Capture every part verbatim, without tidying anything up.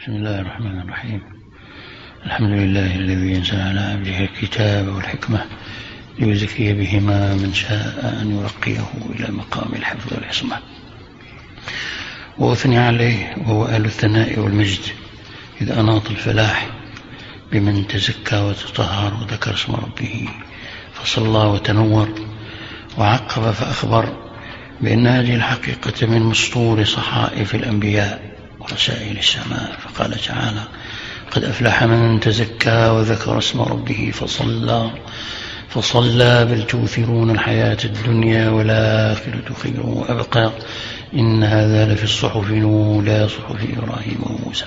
بسم الله الرحمن الرحيم. الحمد لله الذي ينزل على عبده الكتاب والحكمة ليزكي بهما من شاء أن يرقيه إلى مقام الحفظ والعصمة، وأثني عليه وهو أهل الثناء والمجد إذ أناط الفلاح بمن تزكى وتطهر وذكر اسم ربه فصلى وتنور، وعقب فأخبر بأن هذه الحقيقة من مسطور صحائف الأنبياء ورسائل السماء، فقال تعالى: قد أفلح من تزكى وذكر اسم ربه فصلى فصلى بل تؤثرون الحياة الدنيا والآخرة خير وأبقى إن هذا لفي الصحف الأولى صحف إبراهيم وموسى.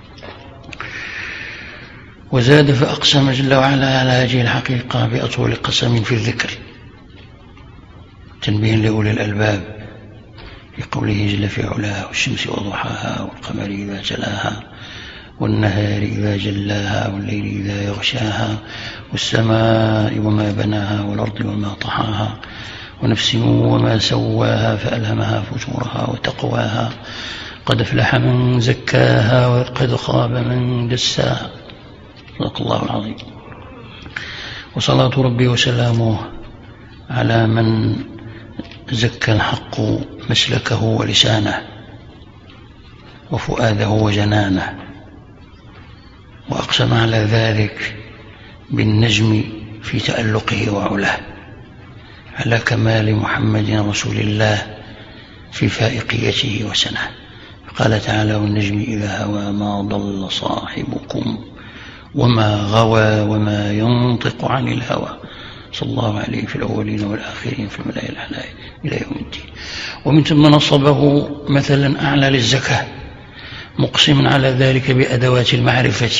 وزاد فأقسم جل وعلا على هذه الحقيقة بأطول قسم في الذكر، تنبيه لأولي الألباب في قوله جل في علاه: والشمس وضحاها والقمر إذا جلاها والنهار إذا جلاها والليل إذا يغشاها والسماء وما بناها والأرض وما طحاها ونفس وما سواها فألهمها فجورها وتقواها قد أفلح من زكاها وقد خاب من دساها. صدق الله العظيم. وصلاة ربي وسلامه على من زكى الحق مسلكه ولسانه وفؤاده وجنانه، وأقسم على ذلك بالنجم في تألقه وعلاه، على كمال محمد رسول الله في فائقيته وسنه. قال تعالى: والنجم إذا هوى ما ضل صاحبكم وما غوى وما ينطق عن الهوى صلى الله عليه في الأولين والآخرين في الملائكة الأعلى إلى يوم الدين. ومن ثم نصبه مثلا أعلى للزكاة، مقسم على ذلك بأدوات المعرفة: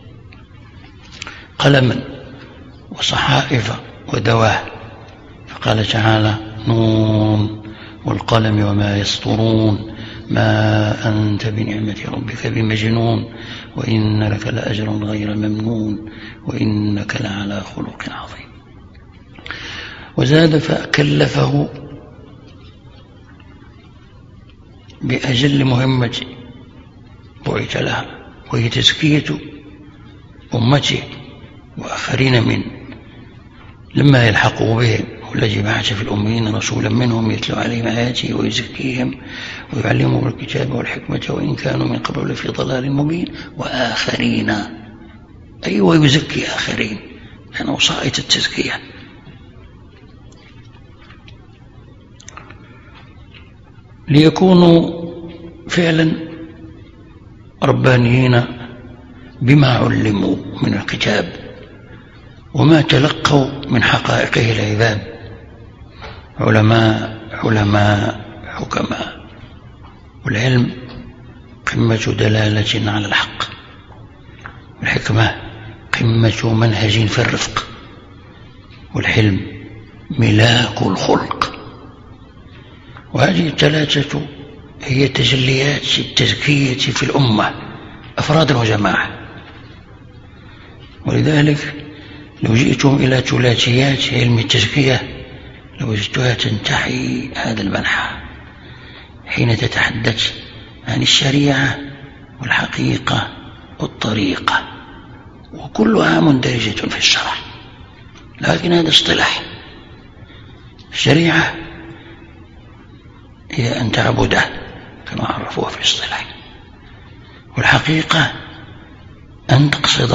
قلما وصحائف ودواه، فقال تعالى: نون والقلم وما يسطرون ما أنت بنعمة ربك بمجنون وإن لك لأجرا غير ممنون وإنك لعلى خلق عظيم. وزاد فكلفه بأجل مهمة بعث لها، وهي تزكية أمته وآخرين من لما يلحقوا بهم، والذي بعث في الأمين رسولا منهم يتلو عليهم آياته ويزكيهم ويعلمهم الكتاب والحكمة وإن كانوا من قبل لفي ضلال مبين وآخرين، أي ويزكي آخرين، يعني وصائة التزكية. ليكونوا فعلا ربانيين بما علموا من الكتاب وما تلقوا من حقائقه العذاب، علماء علماء حكماء. والعلم قمة دلالة على الحق، والحكمة قمة منهج في الرفق، والحلم ملاك الخلق. وهذه الثلاثة هي تجليات التزكية في الأمة أفرادا وجماعة. ولذلك لو جئتم إلى ثلاثيات علم التزكية لوجدتها تنتحي هذا المنحى حين تتحدث عن الشريعة والحقيقة والطريقة، وكلها مندرجة في الشرع، لكن هذا اصطلاح. الشريعة هي أن تعبده كما عرفوها في الاصطلاح، والحقيقة أن تقصده،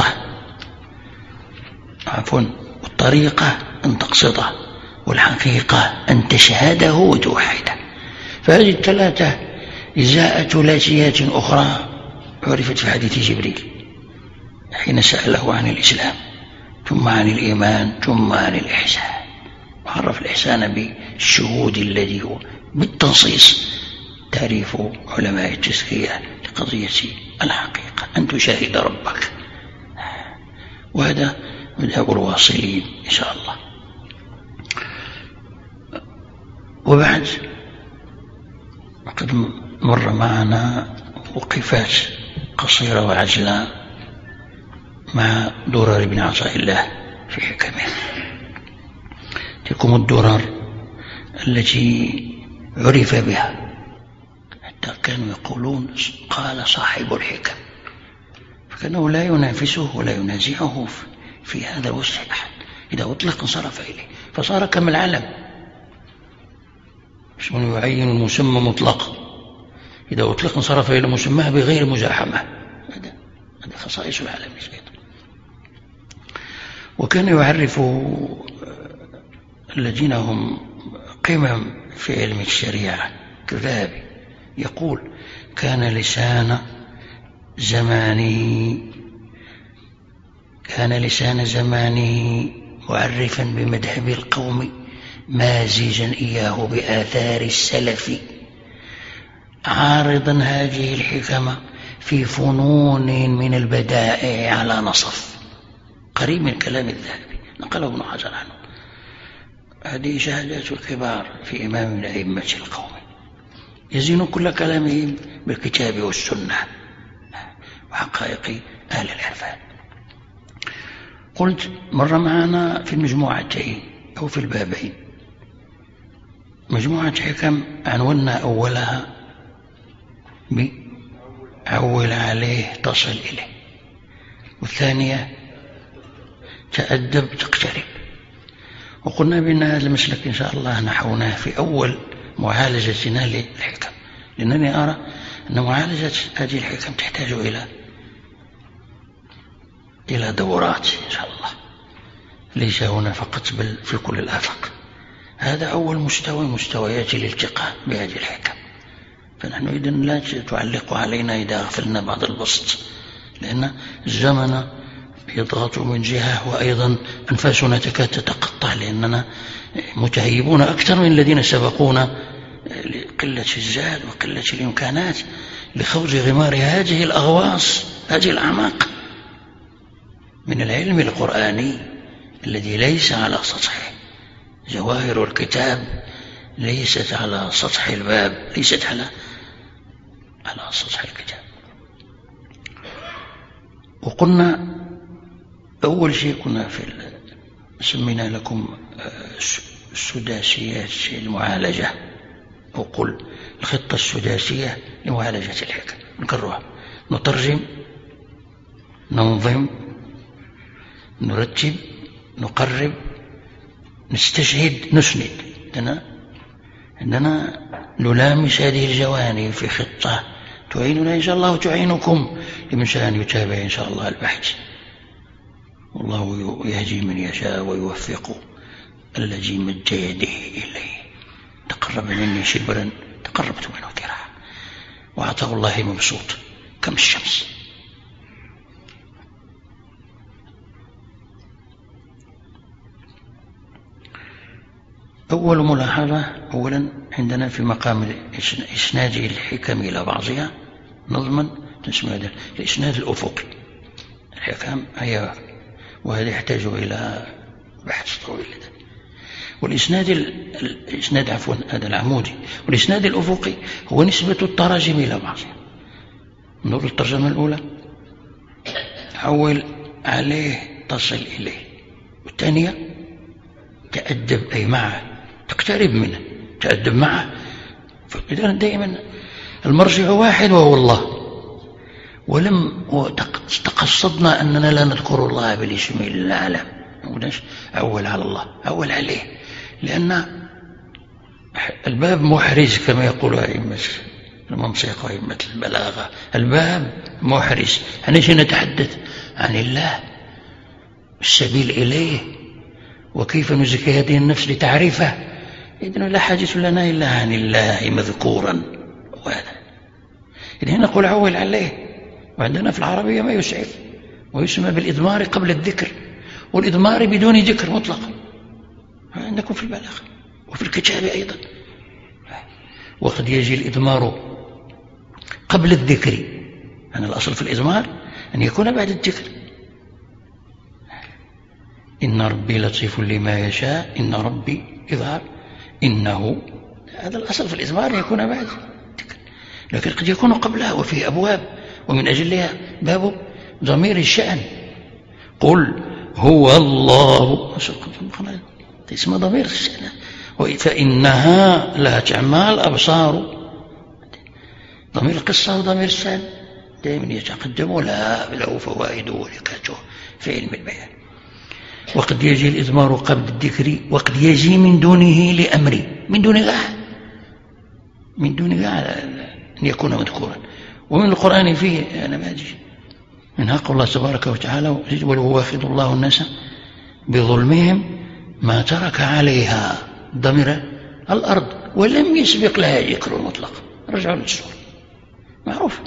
عفوا والطريقة أن تقصده، والحقيقة أن تشهده وتوحده. فهذه الثلاثة إزاء ثلاثيات أخرى عرفت في حديث جبريل حين سأله عن الإسلام ثم عن الإيمان ثم عن الإحسان، وعرف الإحسان بالشهود الذي هو بالتنصيص تعريف علماء التزكية لقضية الحقيقة أن تشاهد ربك، وهذا مذهب الواصلين إن شاء الله. وبعد قد مر معنا وقفات قصيرة وعجلة مع درر بن عطاء الله في حكمه. تلكم الدرر التي عرف بها حتى كانوا يقولون قال صاحب الحكم، كأنه لا ينافسه ولا ينازعه في هذا الوسع أحد. إذا أطلق انصرف إليه فصار كما العلم، اسم يعين المسمى مطلقا، إذا أطلق انصرف إلى مسماه بغير مزاحمة. هذا هذا خصائص العالم الشيطان. وكان يعرف الذين هم قمم في علم الشريعة كذابي، يقول: كان لسان زمانه كان لسان زمانه معرفا بمذهب القوم، مازجا إياه بآثار السلف، عارضا هذه الحكم في فنون من البدائع على نصف. قريب من كلام الذهبي، نقله ابن حجر عنه. هذه شهادات الكبار في إمام من أئمة القوم، يزين كل كلامهم بالكتاب والسنة وحقائق أهل العرفان. قلت مر معنا في المجموعتين أو في البابين مجموعة حكم عنونا أولها بعول عليه تصل إليه، والثانية تأدب تقترب. وقلنا بأن هذا المسلك إن شاء الله نحوناه في أول معالجتنا للحكم، لأنني أرى أن معالجة هذه الحكم تحتاج إلى إلى دورات إن شاء الله، ليس هنا فقط بل في كل الآفاق. هذا أول مستوى مستويات الالتقاء بهذه الحكم، فنحن إذن لا تعلق علينا إذا غفلنا بعض البسط، لأن الزمن يضغط من جهة وأيضا أنفاسنا تكاد تتقطع، لأننا متهيبون أكثر من الذين سبقونا لقلة الزاد وقلة الإمكانات لخوض غمار هذه الأغواص، هذه الأعماق من العلم القرآني الذي ليس على سطحه. جواهر الكتاب ليست على سطح الباب، ليست على على سطح الكتاب. وقلنا أول شيء كنا في سمينا لكم السداسيات المعالجة، أو قل الخطة السداسية لمعالجة الحكم. نكررها: نترجم، ننظم، نرتب، نقرب، نستشهد، نسند. عندنا عندنا نلامس هذه الجوانب في خطة تعيننا إن شاء الله وتعينكم لمن شاء أن يتابع إن شاء الله البحث. والله يهدي من يشاء ويوفق الذي مد يده إليه. تقرب مني شبرا تقربت منه ذراعا، وعطاء الله مبسوط كم الشمس. أول ملاحظة: أولا عندنا في مقام إسناد الحكم إلى بعضها نظما تسمى هذا الإسناد الأفقي. الحكم هي، وهذا يحتاج إلى بحث طويل. والإسناد الإسناد عفوا هذا العمودي، والإسناد الأفقي هو نسبة التراجم إلى بعضها. نقول الترجمة الأولى: عول عليه تصل إليه، والثانية تأدب أي معه، تقترب منه، تأدب معه. فإذا دائما المرجع واحد وهو الله، ولم تقصدنا أننا لا نذكر الله بالاسم الأعلى، أول على الله، أول عليه، لأن الباب محرز كما يقول أئمة المنطق وأئمة البلاغة. الباب محرز، هنيش نتحدث عن الله، السبيل إليه، وكيف نزكي هذه النفس لتعرفه. إذن لا حاجة لنا إلا عن الله مذكورا، وهذا إذن نقول عول عليه. وعندنا في العربية ما يسعف ويسمى بالإضمار قبل الذكر، والإضمار بدون ذكر مطلقا. عندكم في البلاغة وفي الكتاب أيضا. وقد يجي الإضمار قبل الذكر، أنا الأصل في الإضمار أن يكون بعد الذكر. إن ربي لطيف لما يشاء، إن ربي إظهار، إنه، هذا الأصل في الإضمار أن يكون بعد الذكر، لكن قد يكون قبلها. وفيه أبواب، ومن أجلها باب ضمير الشأن. قل هو الله، اسم ضمير الشأن. فإنها لا تعمى الأبصار، ضمير القصة وضمير الشأن دائما يتقدم، لا له فوائد ولكاته في علم البيان. وقد يجي الإضمار قبل الذكر، وقد يجي من دونه لأمري، من دون غاح من دون غاح أن يكون مذكورا. ومن القرآن فيه أنا ما أجي منها قول الله تبارك وتعالى: ولو واخذ الله الناس بظلمهم ما ترك عليها ضمير الأرض ولم يسبق لها ذكر المطلق. رجعوا للسورة معروف.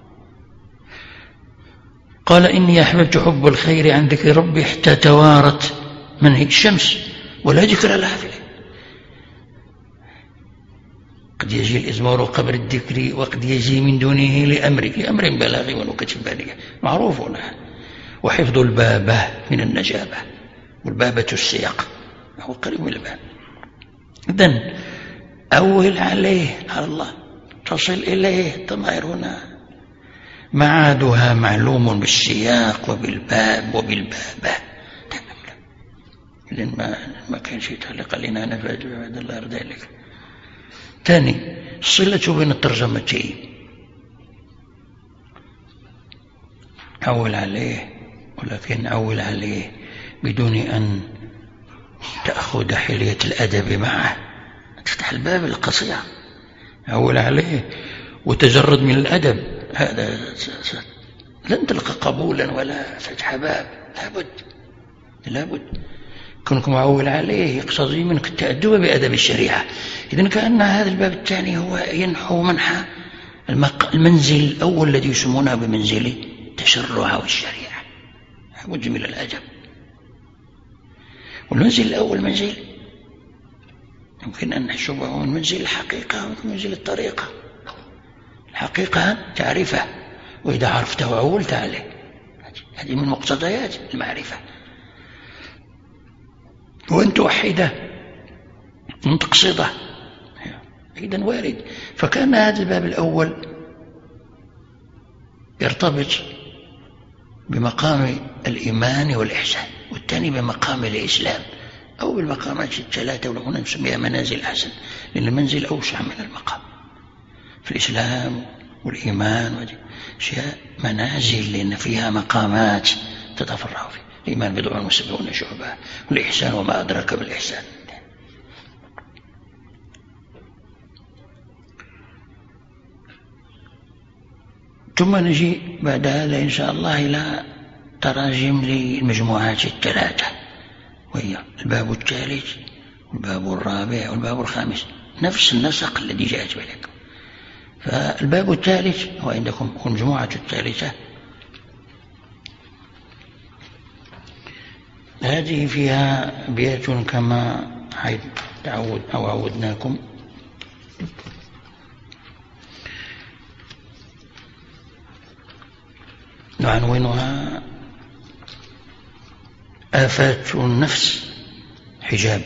قال: إني أحببت حب الخير عن ذكر ربي حتى توارت منه الشمس ولا ذكر لها فيه. قد يجي الإزمار قبل الذكر، وقد يجي من دونه لأمر لأمر بلاغي ونكت بالغة معروف. وحفظ البابة من النجابة، والبابة السياق هو قريب من الباب. إذن أول عليه على الله، تصل إليه ضمائر هنا معادها معلوم بالسياق وبالباب وبالبابة. إذن ما ما كان شيء تعلق علينا نفاذ بعد الله يرضى لك. ثاني الصلة بين الترجمتين، أول عليه ولكن أول عليه بدون أن تأخذ حلية الأدب معه، تفتح الباب القصير. أول عليه وتجرد من الأدب، هذا لن تلقى قبولا ولا فتح باب. لابد لابد كونكم أول عليه يقتضي منك التأدب بأدب الشريعة. إذن كأن هذا الباب الثاني هو ينحو منحى المنزل الأول الذي يسمونه بمنزل التشرع والشريعة، لابد من الأدب. والمنزل الأول منزل يمكن أن نحسبه من منزل الحقيقة ومن منزل الطريقة. الحقيقة تعرفه، وإذا عرفته عولت عليه، هذه من مقتضيات المعرفة. وأن توحده وأن تقصده، إذن وارد. فكان هذا الباب الأول يرتبط بمقام الإيمان والإحسان، والثاني بمقام الإسلام أو بالمقامات الثلاثة، وهنا نسميها منازل الحسن، لأن المنزل أوسع من المقام. في الإسلام والإيمان أشياء منازل، لأن فيها مقامات تتفرع فيه. الإيمان بضع وسبعون شعبة، والإحسان وما أدرك بالإحسان. ثم نجي بعد هذا إن شاء الله إلى تراجم للمجموعات الثلاثة، وهي الباب الثالث والباب الرابع والباب الخامس، نفس النسق الذي جاءت بلكم. فالباب الثالث هو عندكم المجموعة الثالثة، هذه فيها أبيات كما تعود أو عودناكم. نعنونها آفات النفس حجاب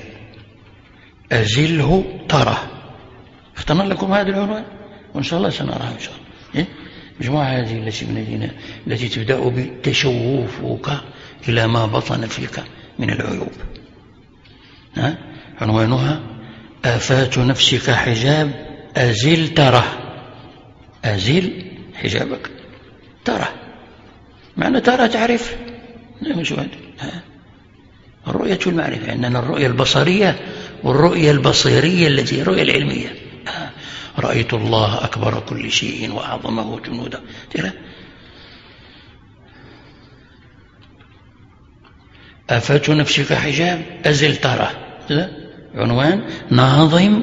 أزله ترى. اخترنا لكم هذا العنوان وإن شاء الله سنراها إن شاء الله. مجموعة هذه التي من التي تبدأ بتشوفك إلى ما بطن فيك من العيوب. ها؟ عنوانها آفات نفسك حجاب أزل ترى. أزل حجابك ترى، معنى ترى تعرف. الرؤية والمعرفة، عندنا الرؤية البصرية والرؤية البصيرية التي هي الرؤية العلمية. رأيت الله أكبر كل شيء وأعظمه جنودا. آفات نفسك حجاب أزل ترى، عنوان ناظم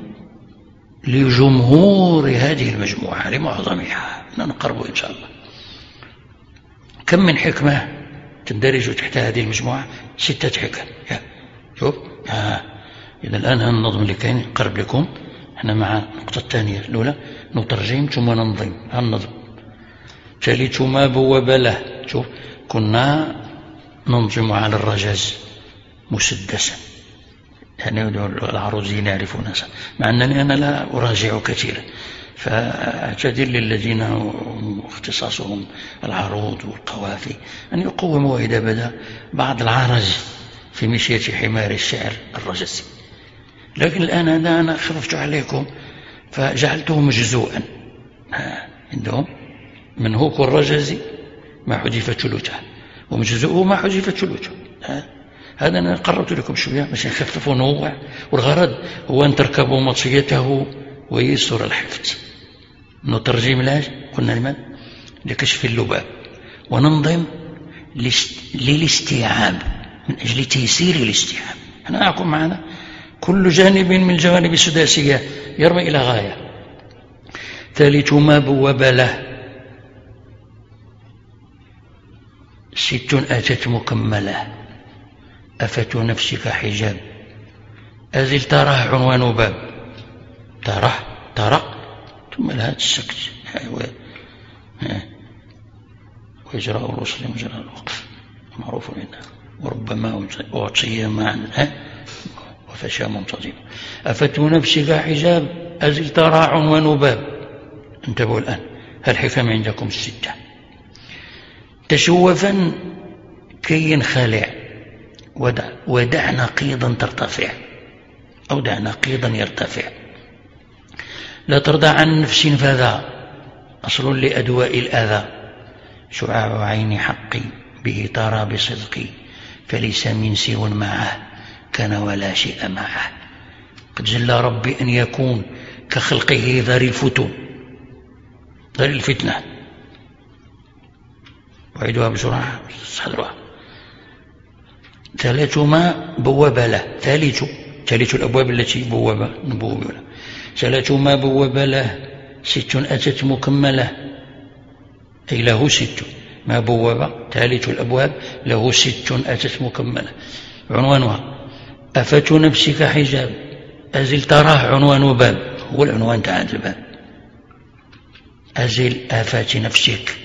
لجمهور هذه المجموعة لمعظمها، نقرب إن شاء الله. كم من حكمة تندرج تحت هذه المجموعة؟ ستة حكم. شوف آه. إذا الآن هالنظم اللي كاين قرب لكم. احنا مع النقطة الثانية الأولى نترجم ثم ننظم هالنظم. ثالث ما بواب له. شوف كنا ننظم على الرجاز مسدسا، يعني العروضيين يعرفون، مع أنني أنا لا أراجع كثيرا، فأعتذر للذين اختصاصهم العروض والقوافي أن يقوموا إذا بدأ بعض العرج في مشية حمار الشعر الرجسي. لكن الآن هذا أنا خففت عليكم فجعلته مجزوءا عندهم منهوك الرجز ما حذف ثلثه ومجزؤه ما حذف ثلثه. هذا أنا قررت لكم شوية باش نخففوا نوع، والغرض هو أن تركبوا مطيته ويسر الحفظ. نترجم لاش قلنا لمن لكشف اللباب، وننظم للاستيعاب من أجل تيسير الاستيعاب. أنا معكم معنا كل جانب من الجوانب السداسية يرمي إلى غاية. ثالث ما بوب له ست أتت مكملة، أفت نفسك حجاب، أزل تراه عنوان باب، تراه ترى ثم لها السكت وإجراء الرسل مجرى الوقف معروف عندنا، وربما أعطي معا وفشى منتظم. أفت نفسك حجاب، أزل ترى عنوان باب. انتبهوا الآن، الحكم عندكم الستة. تشوفا كي ينخلع، ودع, ودع نقيضا ترتفع، أو دع نقيضا يرتفع. لا ترضى عن نفس فذا أصل لأدواء الأذى، شعاع عين حقي به ترى بصدقي، فليس من سوى معه كان ولا شيء معه. قد جل ربي أن يكون كخلقه ذري الفتون، ذري الفتنة. وعيدها بسرعة صدرها. ثالث ما بوب له، ثالث ثالث الأبواب التي بوب نبوب له. ثالث ما بوب له ست أتت مكملة، أي له ست ما بوب، ثالث الأبواب له ست أتت مكملة. عنوانها أفت نفسك حجاب، أزل تراه عنوان باب، هو العنوان تاع الباب. أزل آفات نفسك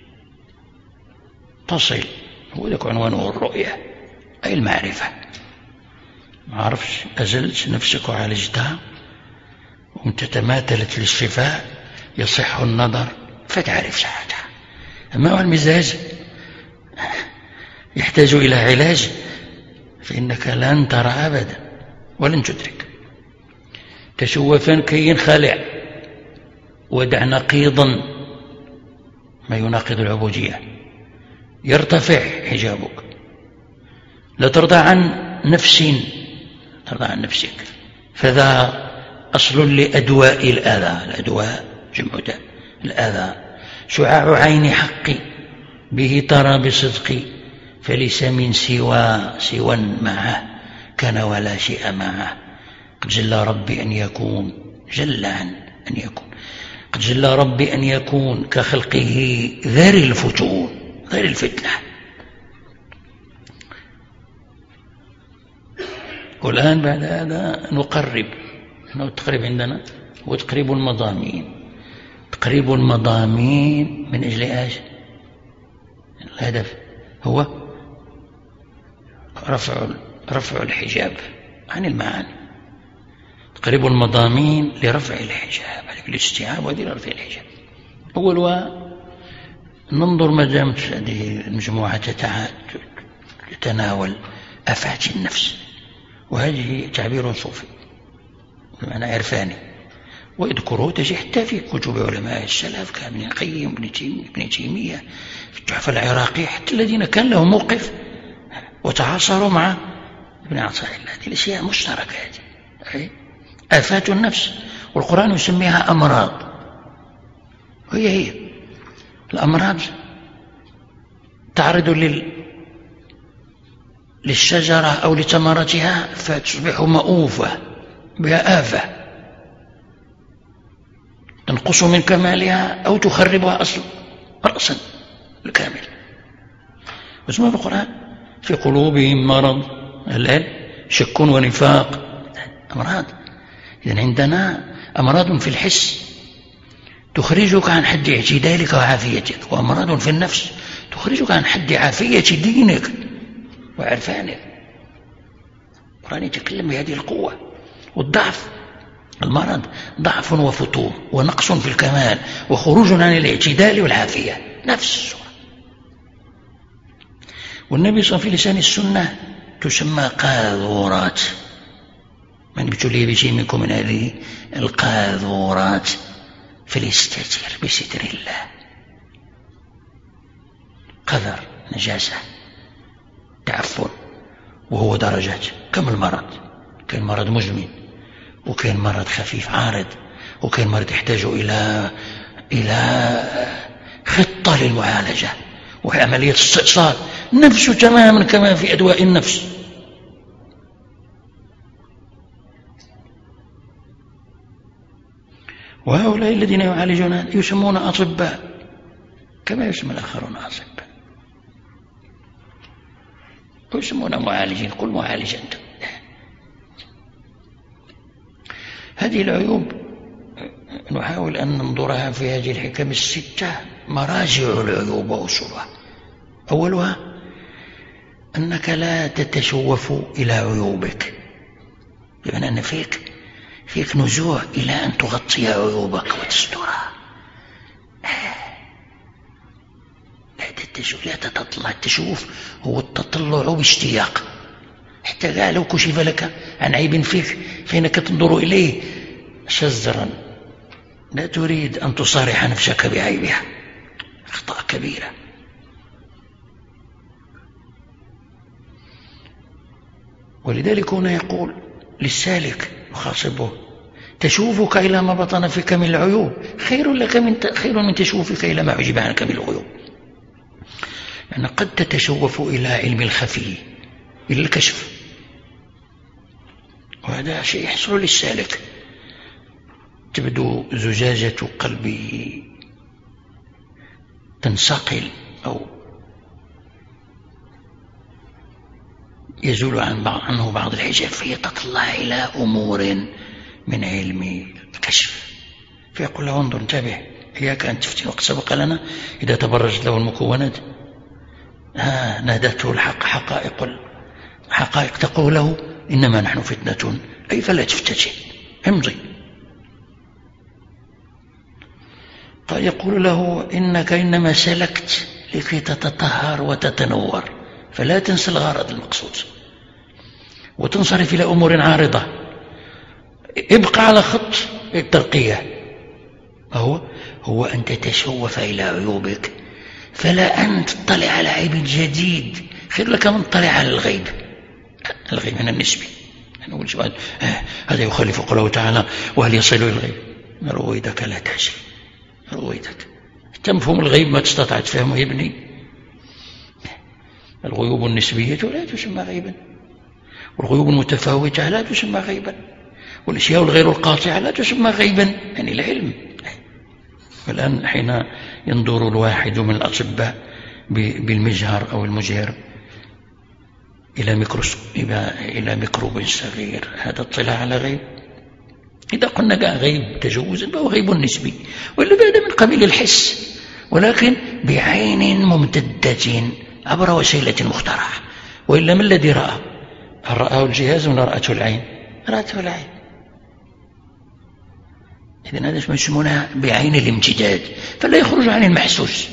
تصل، هو ذاك عنوانه الرؤية أي المعرفة. ما عرفش أزلت نفسك وعالجتها وانت تماثلت للشفاء يصح النظر فتعرف ساعتها. أما هو المزاج يحتاج إلى علاج فإنك لن ترى أبدا ولن تدرك. تشوفا كي ينخلع، ودع نقيضا ما يناقض العبودية، يرتفع حجابك. لا ترضى عن نفس، ترضى عن نفسك، فذا أصل لأدواء الأذى، الأدواء جمع داء الأذى. شعاع عين حقي به ترى بصدقي، فليس من سوى سوى معه كان ولا شيء معه. قد جل ربي أن يكون، جل عن أن يكون، قد جل ربي أن يكون كخلقه ذري الفتون، ذري الفتنة. والآن بعد هذا نقرب، نحن التقريب عندنا هو تقريب المضامين. تقريب المضامين من أجل ايش؟ الهدف هو رفع رفع الحجاب عن المعاني. تقريب المضامين لرفع الحجاب، هذه الاستيعاب وهذه لرفع الحجاب. أولها ننظر ما دامت هذه المجموعة تتناول آفات النفس، وهذه تعبير صوفي بمعنى عرفاني، ويذكره تجي حتى في كتب علماء السلف كابن القيم ابن تيمية في التحفة العراقي، حتى الذين كان لهم موقف وتعاصروا مع ابن عطاء الله. هذه الأشياء مشتركة، هذه آفات النفس، والقرآن يسميها أمراض. وهي هي الأمراض تعرض لل للشجرة أو لثمرتها فتصبح مؤوفة بها آفة، تنقص من كمالها أو تخربها أصلا رأسا الكامل. واسمه في القرآن في قلوبهم مرض، الآن شك ونفاق، أمراض. إذن عندنا أمراض في الحس تخرجك عن حد اعتدالك وعافيتك، وأمراض في النفس تخرجك عن حد عافية دينك وعرفانك. القرآن يتكلم بهذه القوة. والضعف، المرض ضعف وفتور ونقص في الكمال وخروج عن الاعتدال والعافية، نفس الصورة. والنبي صلى الله عليه وسلم في لسان السنة تسمى قاذورات. من ابتلي بشيء منكم من هذه القاذورات فليستتر بستر الله، قذر، نجاسة، تعفن، وهو درجات كم المرض. كان مرض مزمن، وكان مرض خفيف عارض، وكان مرض يحتاج إلى إلى خطة للمعالجة وعملية استئصال، نفسه تماما كما في أدواء النفس. وهؤلاء الذين يعالجون يسمون أطباء كما يسمى الآخرون أطباء، ويسمون معالجين. قل معالج أنت. هذه العيوب نحاول أن ننظرها في هذه الحكم الستة. مراجع العيوب وأصولها: أولها أنك لا تتشوف إلى عيوبك، بمعنى أن فيك فيك نزوع إلى أن تغطي عيوبك وتسترها. لا تتشوف، لا تتطلع. التشوف هو التطلع باشتياق، حتى لو كشف لك عن عيب فيك فإنك تنظر إليه شزرا، لا تريد أن تصارح نفسك بعيبها. أخطاء كبيرة. ولذلك هنا يقول للسالك يخاصبه: تشوفك إلى ما بطن فيك من العيوب خير لك من خير من تشوفك إلى ما عجب عنك من العيوب. يعني قد تتشوف إلى علم الخفي، إلى الكشف، وهذا شيء يحصل للسالك. تبدو زجاجة قلبه تنصقل أو يزول عن بعض عنه بعض الحجاب، فيتطلع إلى أمور من علم الكشف، فيقول له: انظر، انتبه، إياك أن تفتن. وقد سبق لنا إذا تبرجت له المكونات ها نادته الحق حقائق حقائق تقول له: إنما نحن فتنة، أي فلا تفتتن، امضي. قال يقول له: إنك إنما سلكت لكي تتطهر وتتنور، فلا تنسى الغرض المقصود وتنصرف إلى أمور عارضة. ابقى على خط الترقية، هو هو أن تتشوف إلى عيوبك، فلا أن تطلع على عيب جديد خير لك من تطلع على الغيب. الغيب من النسبي، نقول سؤال هذا يخالف قوله تعالى: وهل يصل إلى الغيب؟ رويدك لا تهزل، رويدك تفهم الغيب ما تستطيع تفهمه يا ابني. الغيوب النسبية لا تسمى غيبا، والغيوب المتفاوتة لا تسمى غيبا، والأشياء الغير القاطعة لا تسمى غيبا، يعني العلم. والآن حين ينظر الواحد من الأطباء بالمجهر أو المجهر إلى ميكروسكوب إلى ميكروب صغير، هذا اطلاع على غيب. إذا قلنا غيب تجوزا فهو غيب نسبي، وإلا بعد من قبيل الحس، ولكن بعين ممتدة عبر وسيلة مخترعة. وإلا ما الذي رأى؟ هل رآه الجهاز ولا رأته العين؟ رأته العين. إذن هذا ما يسمونها بعين الامتداد، فلا يخرج عن المحسوس.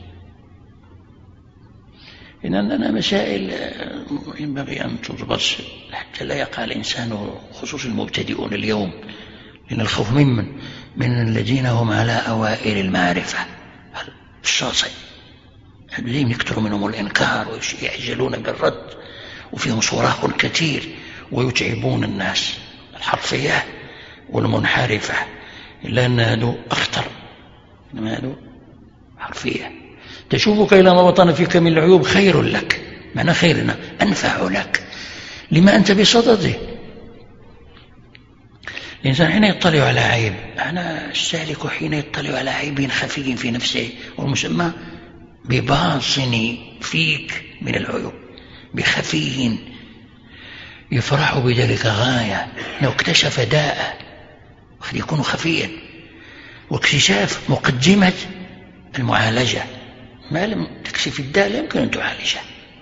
إن عندنا مسائل ينبغي أن تضبط حتى لا يقع الإنسان، خصوصا المبتدئون اليوم، لأن الخوف ممن من الذين هم على أوائل المعرفة الشاطئ، الذين يكثر منهم الإنكار ويعجلون بالرد، وفيهم صراخ كثير ويتعبون الناس، الحرفية والمنحرفة، إلا أن هذا أخطر. هذا حرفية. تشوفك إلى ما بطن فيك من العيوب خير لك، معنى خيرنا أنفع لك لما أنت بصدده. الإنسان حين يطلع على عيب، أنا السالك حين يطلع على عيب خفي في نفسه والمسمى بباطن فيك من العيوب، بخفي، يفرح بذلك غاية لو اكتشف داء، قد يكون خفيا، واكتشاف مقدمة المعالجة. ما لم تكشف الداء لا يمكن أن تعالجه.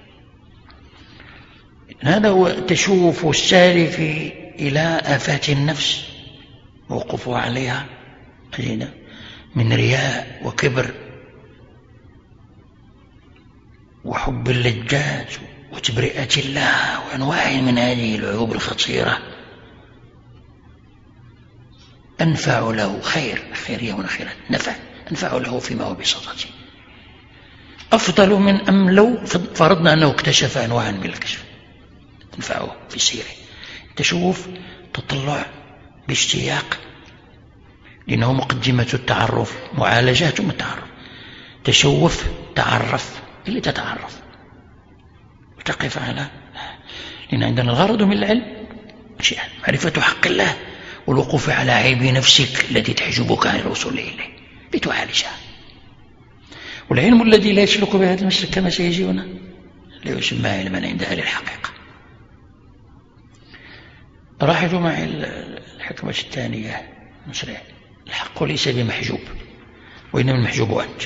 هذا هو تشوف السالك إلى آفات النفس، ووقوفه عليها من رياء وكبر وحب اللذات وتبرئة الله وأنواع من هذه العيوب الخطيرة، أنفع له خير، خير يوم خير، نفع أنفع له فيما هو بصدده. أفضل من أم لو فرضنا أنه اكتشف أنواعا من الكشف تنفعه في سيره. تشوف تطلع باشتياق، لأنه مقدمة التعرف، معالجة ثم التعرف. تشوف، تعرف، اللي تتعرف وتقف على، لأن عندنا الغرض من العلم شيئا: معرفة حق الله والوقوف على عيب نفسك التي تحجبك عن الوصول إليه لتعالجها. والعلم الذي لا يسلك بهذا المسلك كما سيجي هنا لا يسمى علما عند أهل الحقيقة. راحلوا معي الحكمة الثانية مسرع: الحق ليس بمحجوب، وإنما المحجوب أنت.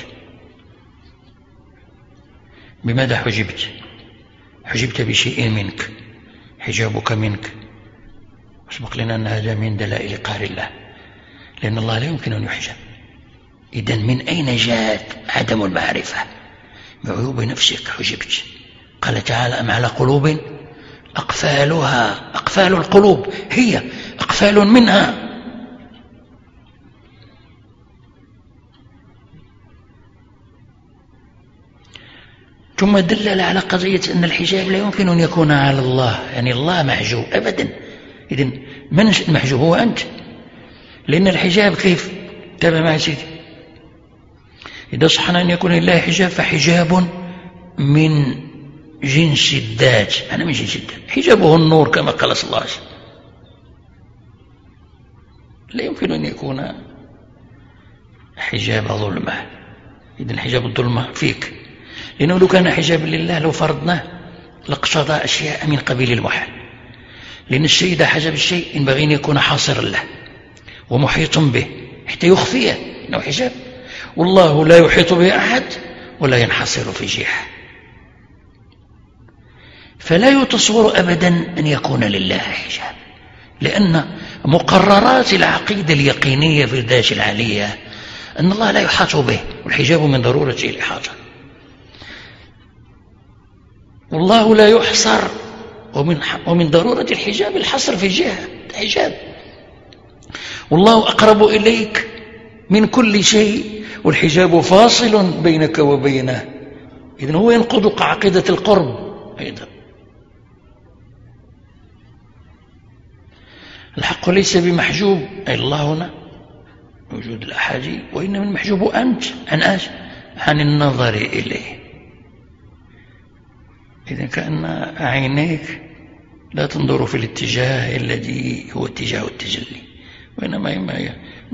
بماذا حجبت؟ حجبت بشيء منك، حجابك منك. أسبق لنا أن هذا من دلائل قهر الله، لأن الله لا يمكن أن يحجب. إذن من أين جاءت عدم المعرفة؟ بعيوب نفسك حجبت. قال تعالى: أم على قلوب أقفالها، أقفال القلوب هي أقفال منها. ثم دلل على قضية أن الحجاب لا يمكن أن يكون على الله، يعني الله محجوب أبدا. إذن من المحجوب؟ هو أنت. لأن الحجاب كيف؟ تابع معي سيدي. إذا صحنا أن يكون لله حجاب فحجاب من جنس الذات، أنا من جنس الذات. حجابه النور كما قال صلى الله عليه وسلم. لا يمكن أن يكون حجاب ظلمة. إذن حجاب الظلمة فيك، لأنه لو كان حجاب لله لو فرضناه لاقتضى أشياء من قبيل المحال. لأن الشيء إذا حجب الشيء ينبغي أن يكون حاصرا له ومحيط به حتى يخفيه، إنه حجاب. والله لا يحيط به أحد ولا ينحصر في جهة. فلا يتصور أبدا أن يكون لله حجاب، لأن مقررات العقيدة اليقينية في الذات العالية أن الله لا يحاط به، والحجاب من ضرورته الإحاطة. والله لا يحصر، ومن, ومن ضرورة الحجاب الحصر في جهة الحجاب. والله أقرب إليك من كل شيء، والحجاب فاصل بينك وبينه. إذن هو ينقض عقيدة القرب أيضا. الحق ليس بمحجوب، أي الله هنا وجود الأحادي، وإنما المحجوب أنت عن آش عن النظر إليه. إذن كأن عينيك لا تنظر في الاتجاه الذي هو اتجاه التجلي، وإنما هي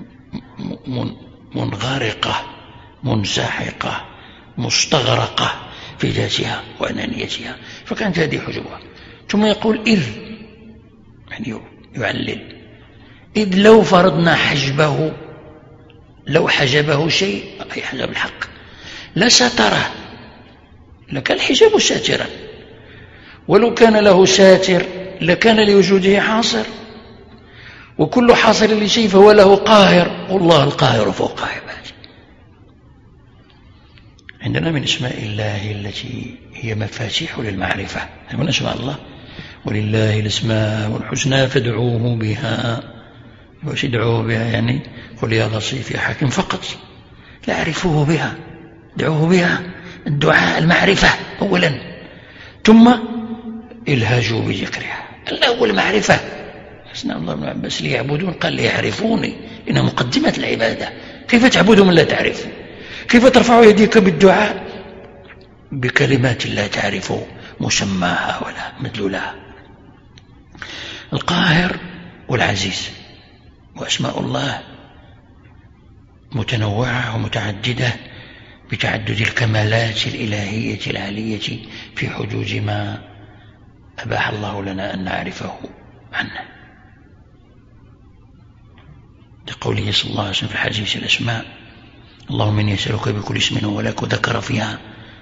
منغرقة منسحقة مستغرقة في ذاتها وأنانيتها، فكانت هذه حجوبها. ثم يقول إذ، يعني يعلل، إذ لو فرضنا حجبه، لو حجبه شيء أي حجب الحق لستره، لكان الحجاب ساترا. ولو كان له ساتر لكان لوجوده حاصر، وكل حاصر لشيء فهو له قاهر، والله القاهر فوق عباده. عندنا من اسماء الله التي هي مفاتيح للمعرفة، من اسماء الله: ولله الاسماء الحسنى فادعوه بها. وش ادعوه بها؟ يعني قل يا لطيف يا حكيم فقط، لا اعرفوه بها، ادعوه بها. الدعاء المعرفة أولا، ثم الهاجوا بذكرها. الأول معرفة. حسنا الله بن عباس: ليعبدون، قال ليعرفوني، إنها مقدمة العبادة. كيف تعبد من لا تعرف؟ كيف ترفع يديك بالدعاء بكلمات لا تعرف مسماها ولا مدلولها؟ القاهر والعزيز، وأسماء الله متنوعة ومتعددة بتعدد الكمالات الإلهية العالية في حدود ما أباح الله لنا أن نعرفه عنه. لقوله صلى الله عليه وسلم في الحديث الأسماء: اللهم إني أسألك بكل اسم هو لك وذكر فيها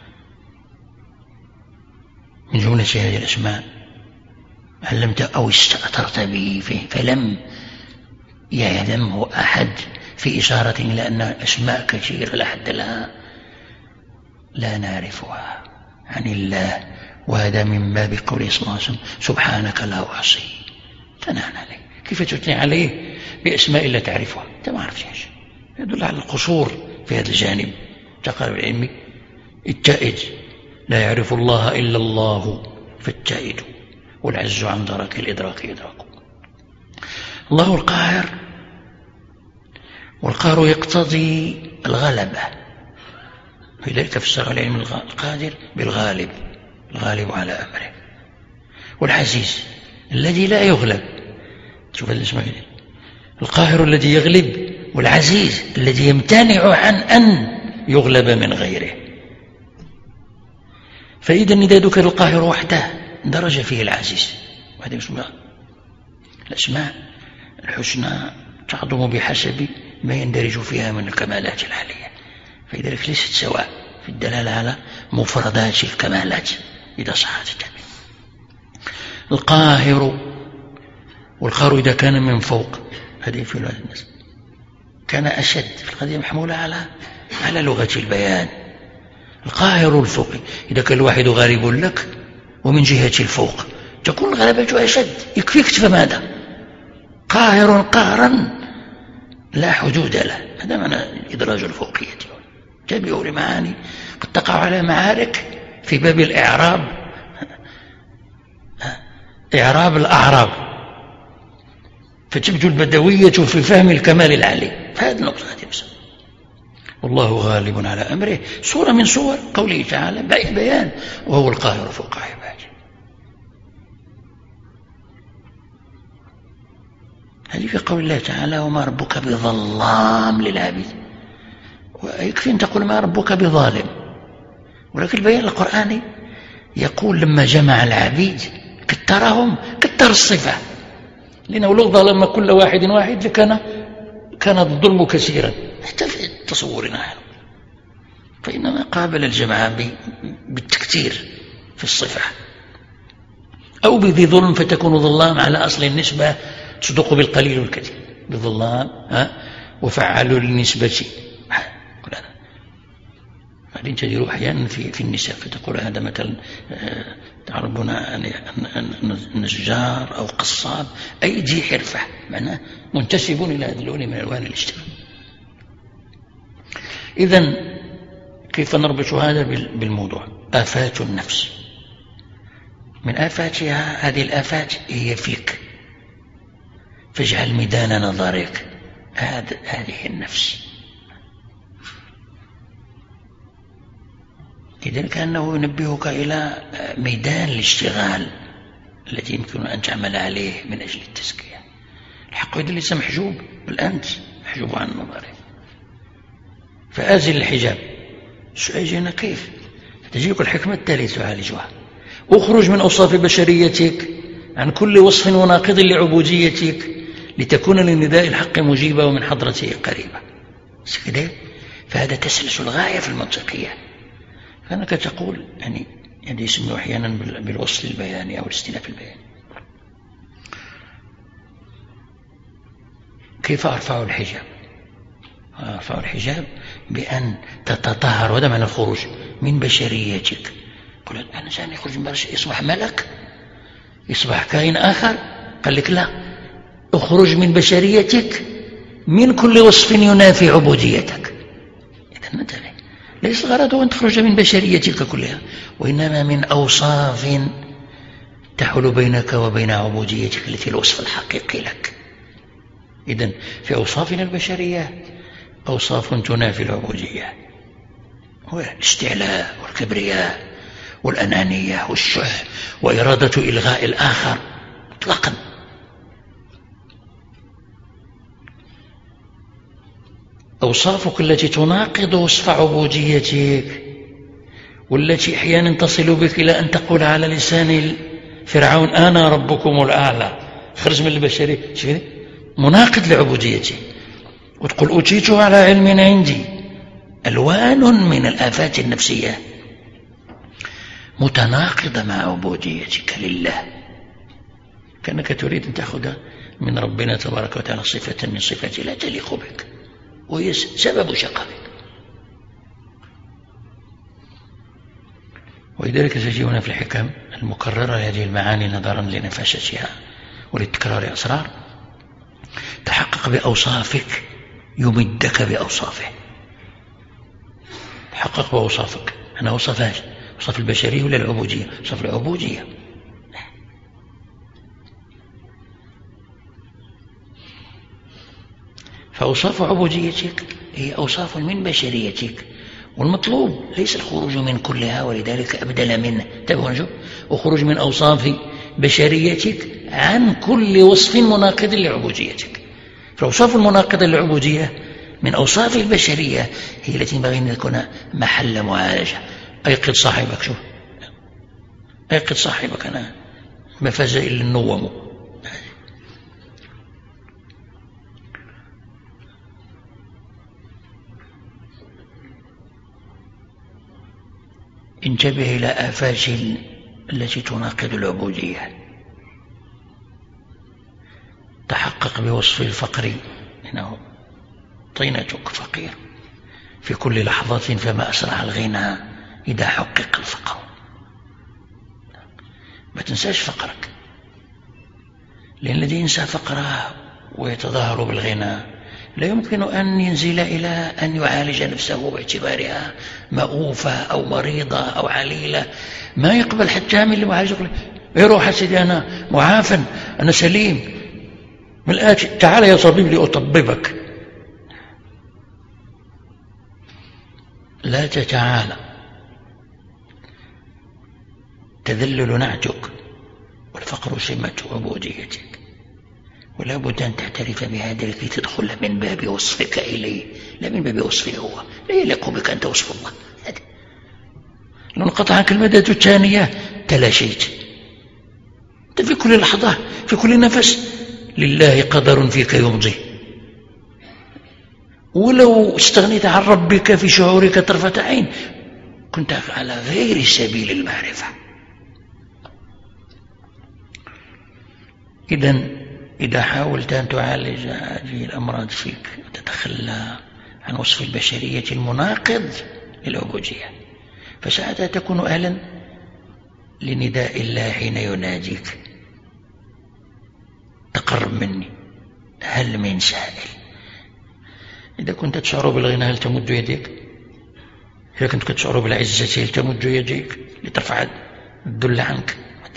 من جملة هذه الأسماء علمت أو استأثرت به فيه فلم يعلمه أحد، في إشارة إلى أن أسماء كثيرة لا حد لها لا نعرفها عن الله. وهذا من باب قوله صلى الله عليه وسلم: سبحانك لا أحصي ثناء عليك. كيف تثني عليه بأسماء لا تعرفها؟ أنت ما عرفت شيء. يدل على القصور في هذا الجانب. تقرب العلمي التائج لا يعرف الله إلا الله فالتائج، والعز عن درك الإدراك إدراك. الله القاهر، والقهر يقتضي الغلبة، لذلك فسر العلم القادر بالغالب، الغالب على أمره. والعزيز الذي لا يغلب، شوف الاسم، القاهر الذي يغلب، والعزيز الذي يمتنع عن أن يغلب من غيره. فإذا إذا ذكر القاهر وحده درج فيه العزيز. وهذه اسمها الأسماء الحسنى تعظم بحسب ما يندرج فيها من الكمالات العالية، فلذلك ليست سواء في الدلالة على مفردات الكمالات إذا صحت التعبير. القاهر، والقهر إذا كان من فوق، هذه في لغة الناس كان أشد، في القضية محمولة على على لغة البيان. القاهر الفوقي، إذا كان الواحد غالب لك ومن جهة الفوق تكون الغلبة أشد، يكفيك تفهم هذا. قاهر قهرا لا حدود له، هذا معنى إدراج الفوقية. تبعوا لمعاني قد تقع على معارك في باب الإعراب، إعراب الأعراب، فتبدو البدوية في فهم الكمال العالي. فهذه النقطة هذه بس. والله غالب على أمره، صورة من صور قوله تعالى بيان، وهو القاهر فوق عباده. هذه في قول الله تعالى وما ربك بظلام للعبيد، ويكفي أن تقول ما ربك بظالم، ولكن البيان القرآني يقول لما جمع العبيد كترهم كتر الصفة، لأنه لو ظلم كل واحد واحد لكان كان الظلم كثيرا حتى في تصورنا نحن، فإنما قابل الجمع بالتكتير في الصفة، أو بذي ظلم فتكون ظلام على أصل النسبة تصدق بالقليل والكثير، بظلام وفعلوا للنسبة. بعدين تديروا أحيانا في, في النساء فتقول هذا مثلا تعرفنا نجار أو قصاب، أي ذي حرفة، معناه منتسب إلى هذا اللون من ألوان الاجتماع. إذن كيف نربط هذا بالموضوع؟ آفات النفس، من آفاتها هذه الآفات هي فيك، فاجعل ميدان نظرك هذه النفس. إذن كأنه ينبهك إلى ميدان الاشتغال الذي يمكن أن تعمل عليه من أجل التزكية. الحق إذا ليس محجوب، بل أنت محجوب عن نظره، فأزل الحجاب. السؤال هنا كيف؟ تجيك الحكمة التالية تعالجها. اخرج من أوصاف بشريتك عن كل وصف مناقض لعبوديتك لتكون لنداء الحق مجيبة ومن حضرته قريبة. فهذا تسلسل الغاية في المنطقية. فأنك تقول يعني يعني يسميه أحيانا بالوصل البياني أو الاستئناف البياني. كيف أرفع الحجاب؟ أرفع الحجاب بأن تتطهر، وهذا معنى الخروج من بشريتك. قل أنا إنسان يخرج من بشريتك يصبح ملك، يصبح كائن آخر. قال لك لا، اخرج من بشريتك من كل وصف ينافي عبوديتك. إذا انتبه، ليس الغرض أن تخرج من بشريتك كلها، وإنما من أوصاف تحول بينك وبين عبوديتك التي الوصف الحقيقي لك. إذن في أوصافنا البشرية أوصاف تنافي العبودية، والاستعلاء والكبرياء والأنانية والشح وإرادة إلغاء الآخر مطلقا. أوصافك التي تناقض وصف عبوديتك، والتي أحيانا تصل بك إلى أن تقول على لسان فرعون أنا ربكم الأعلى، خرج من البشرية مناقض لعبوديته، وتقول أوتيته على علم عندي. ألوان من الآفات النفسية متناقضة مع عبوديتك لله، كأنك تريد أن تأخذ من ربنا تبارك وتعالى صفة من صفاته لا تليق بك، وهي سبب شقائك. ولذلك تجي هنا في الحكم المكررة هذه المعاني نظرا لنفاستها ولتكرار أسرار. تحقق بأوصافك يمدك بأوصافه، تحقق بأوصافك أنا وصفها وصف البشرية ولا العبودية؟ وصف العبودية. فأوصاف عبوديتك هي أوصاف من بشريتك، والمطلوب ليس الخروج من كلها، ولذلك أبدل منه تبغى وخروج من أوصاف بشريتك عن كل وصف مناقض لعبوديتك. فالأوصاف المناقضة للعبودية من أوصاف البشرية هي التي ينبغي أن تكون محل معالجة. أيقظ صاحبك، شوف أيقظ صاحبك، أنا ما فاز إلا النوم. انتبه إلى آفات التي تناقض العبودية. تحقق بوصف الفقر، إنه طينتك فقير في كل لحظة، فما أسرع الغنى إذا حقق الفقر. ما تنساش فقرك، لأن الذي ينسى فقره ويتظاهر بالغنى لا يمكن أن ينزل إلى أن يعالج نفسه باعتبارها مؤوفة أو مريضة أو عليلة. ما يقبل حتى من اللي معالج يقول يروح سيدي أنا معافى أنا سليم من الآتي، تعال يا طبيب لأطببك. لا تتعالى، تذلل نعتك، والفقر سمة عبوديتك، ولا بد أن تعترف بهذا لكي تدخل من باب وصفك إليه لا من باب وصفه هو. لا يليق بك أن توصف الله. لو انقطع عنك المدد الثانية تلاشيت. أنت في كل لحظة في كل نفس لله قدر فيك يمضي، ولو استغنيت عن ربك في شعورك طرفة عين كنت على غير سبيل المعرفة. إذن إذا حاولت أن تعالج هذه الأمراض فيك وتتخلى عن وصف البشرية المناقض للعبودية، فساعتها تكون أهلا لنداء الله حين يناديك تقرب مني هل من سائل. إذا كنت تشعر بالغنى هل تمد يديك؟ إذا كنت تشعر بالعزة هل تمد يديك لترفع الذل عنك؟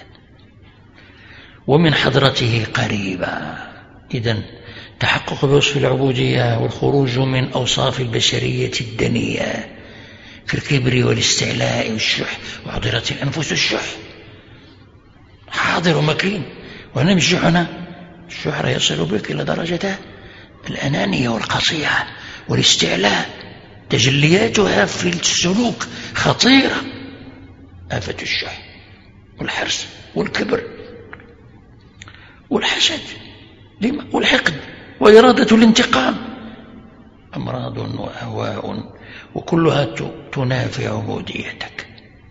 ومن حضرته قريبا. إذن تحقق بوصف العبودية والخروج من أوصاف البشرية الدنية كالكبر والاستعلاء والشح، وحضرت الأنفس الشح حاضر مكين. وأنا مش جحنا الشح يصل بك إلى درجة الأنانية والقصيعة والاستعلاء، تجلياتها في السلوك خطيرة. آفة الشح والحرص والكبر والحسد والحقد وإرادة الانتقام أمراض وأهواء، وكلها تنافي عبوديتك.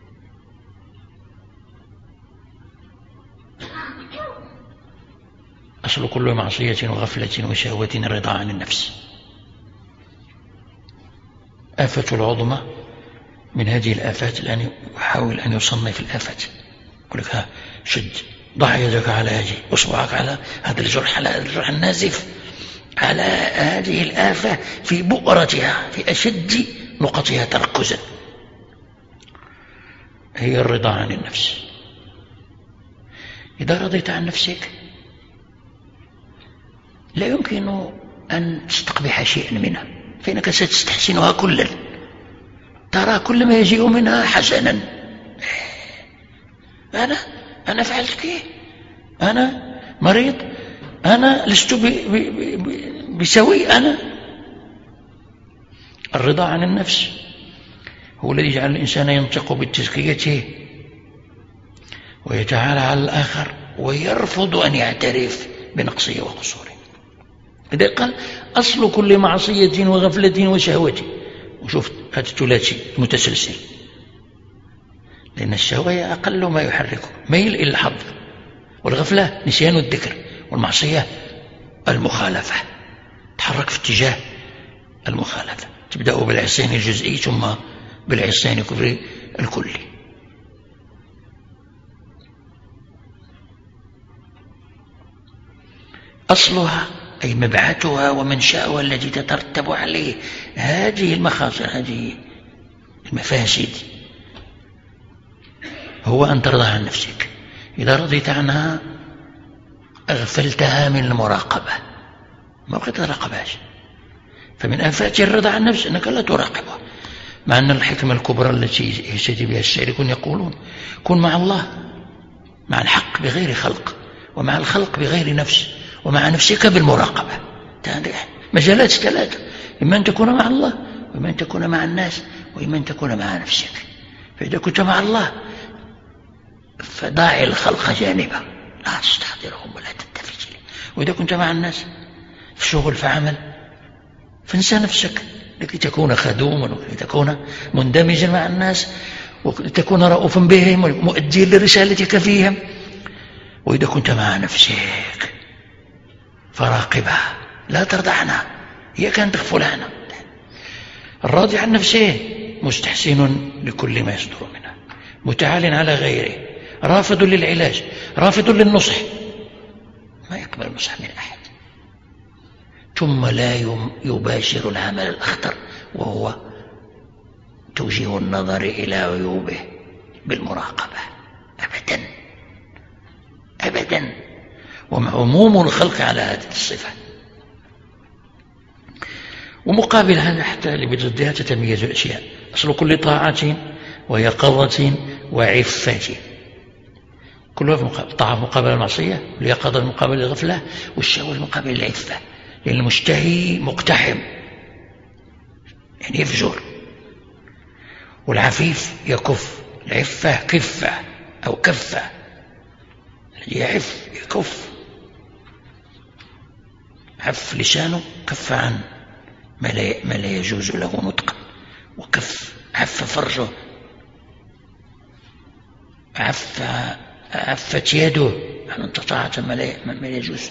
أصل كل معصية وغفلة وشهوة الرضا عن النفس. آفة العظمى من هذه الآفات الآن يحاول أن يصنف الآفات، يقول لك ها شد، ضع يدك على هذه، أصبعك على هذا الجرح، على الجرح النازف، على هذه الآفة في بؤرتها في أشد نقطها تركزا، هي الرضا عن النفس. إذا رضيت عن نفسك لا يمكن أن تستقبح شيئا منها، فإنك ستستحسنها كلا، ترى كل ما يجيء منها حسنا. أنا أنا فعلت كيه، أنا مريض، أنا لست بسوي. أنا الرضا عن النفس هو الذي يجعل الإنسان ينطق بالتزكية ويتعالى على الآخر ويرفض أن يعترف بنقصه وقصوره. إذا قال أصل كل معصية وغفلة وشهوة، وشوف هذا الثلاثي متسلسل، لأن الشهوة هي أقل ما يحركه، ميل إلى الحظ، والغفلة نسيان الذكر، والمعصية المخالفة، تحرك في اتجاه المخالفة، تبدأ بالعصيان الجزئي ثم بالعصيان الكفري الكلي. أصلها أي مبعثها ومنشأها الذي تترتب عليه هذه المخاطر، هذه المفاسد هو أن ترضى عن نفسك. إذا رضيت عنها أغفلتها من المراقبة، ما بقيت تراقبهاش. فمن آفات الرضا عن النفس أنك لا تراقبها. مع أن الحكمة الكبرى التي يهتدي بها السالكون يقولون كن مع الله، مع الحق بغير خلق، ومع الخلق بغير نفس، ومع نفسك بالمراقبة. مجالات ثلاثة: إما أن تكون مع الله، وإما أن تكون مع الناس، وإما أن تكون مع نفسك. فإذا كنت مع الله فداعي الخلق جانبا، لا تستحضرهم ولا تلتفت إليهم. وإذا كنت مع الناس في شغل في عمل فانسى نفسك لكي تكون خدوما، ولكي تكون مندمجا مع الناس، وتكون رؤوفا بهم ومؤديا لرسالتك فيهم. وإذا كنت مع نفسك فراقبها، لا ترضى عنها، هي كانت تغفل عنها. الراضي عن نفسه مستحسن لكل ما يصدر منها، متعال على غيره، رافض للعلاج، رافض للنصح، ما يقبل النصح من أحد. ثم لا يباشر العمل الأخطر وهو توجيه النظر إلى عيوبه بالمراقبة أبدا أبدا. وعموم الخلق على هذه الصفة. ومقابل هذا حتى بضدها تتميز الأشياء. أصل كل طاعة ويقظة وعفة، كلها في مقابل. طاعة مقابل المعصية، واليقظة مقابل الغفلة، والشهوة مقابل العفة. لأن المشتهي مقتحم يعني يفجر، والعفيف يكف. العفة كفة أو كفة، الذي يعف يكف. عف لسانه، كف عن ما لا, ما لا يجوز له نطقا، وكف عف فرجه، عف عفت يده عن انتطاعة ما لا, ما لا يجوز.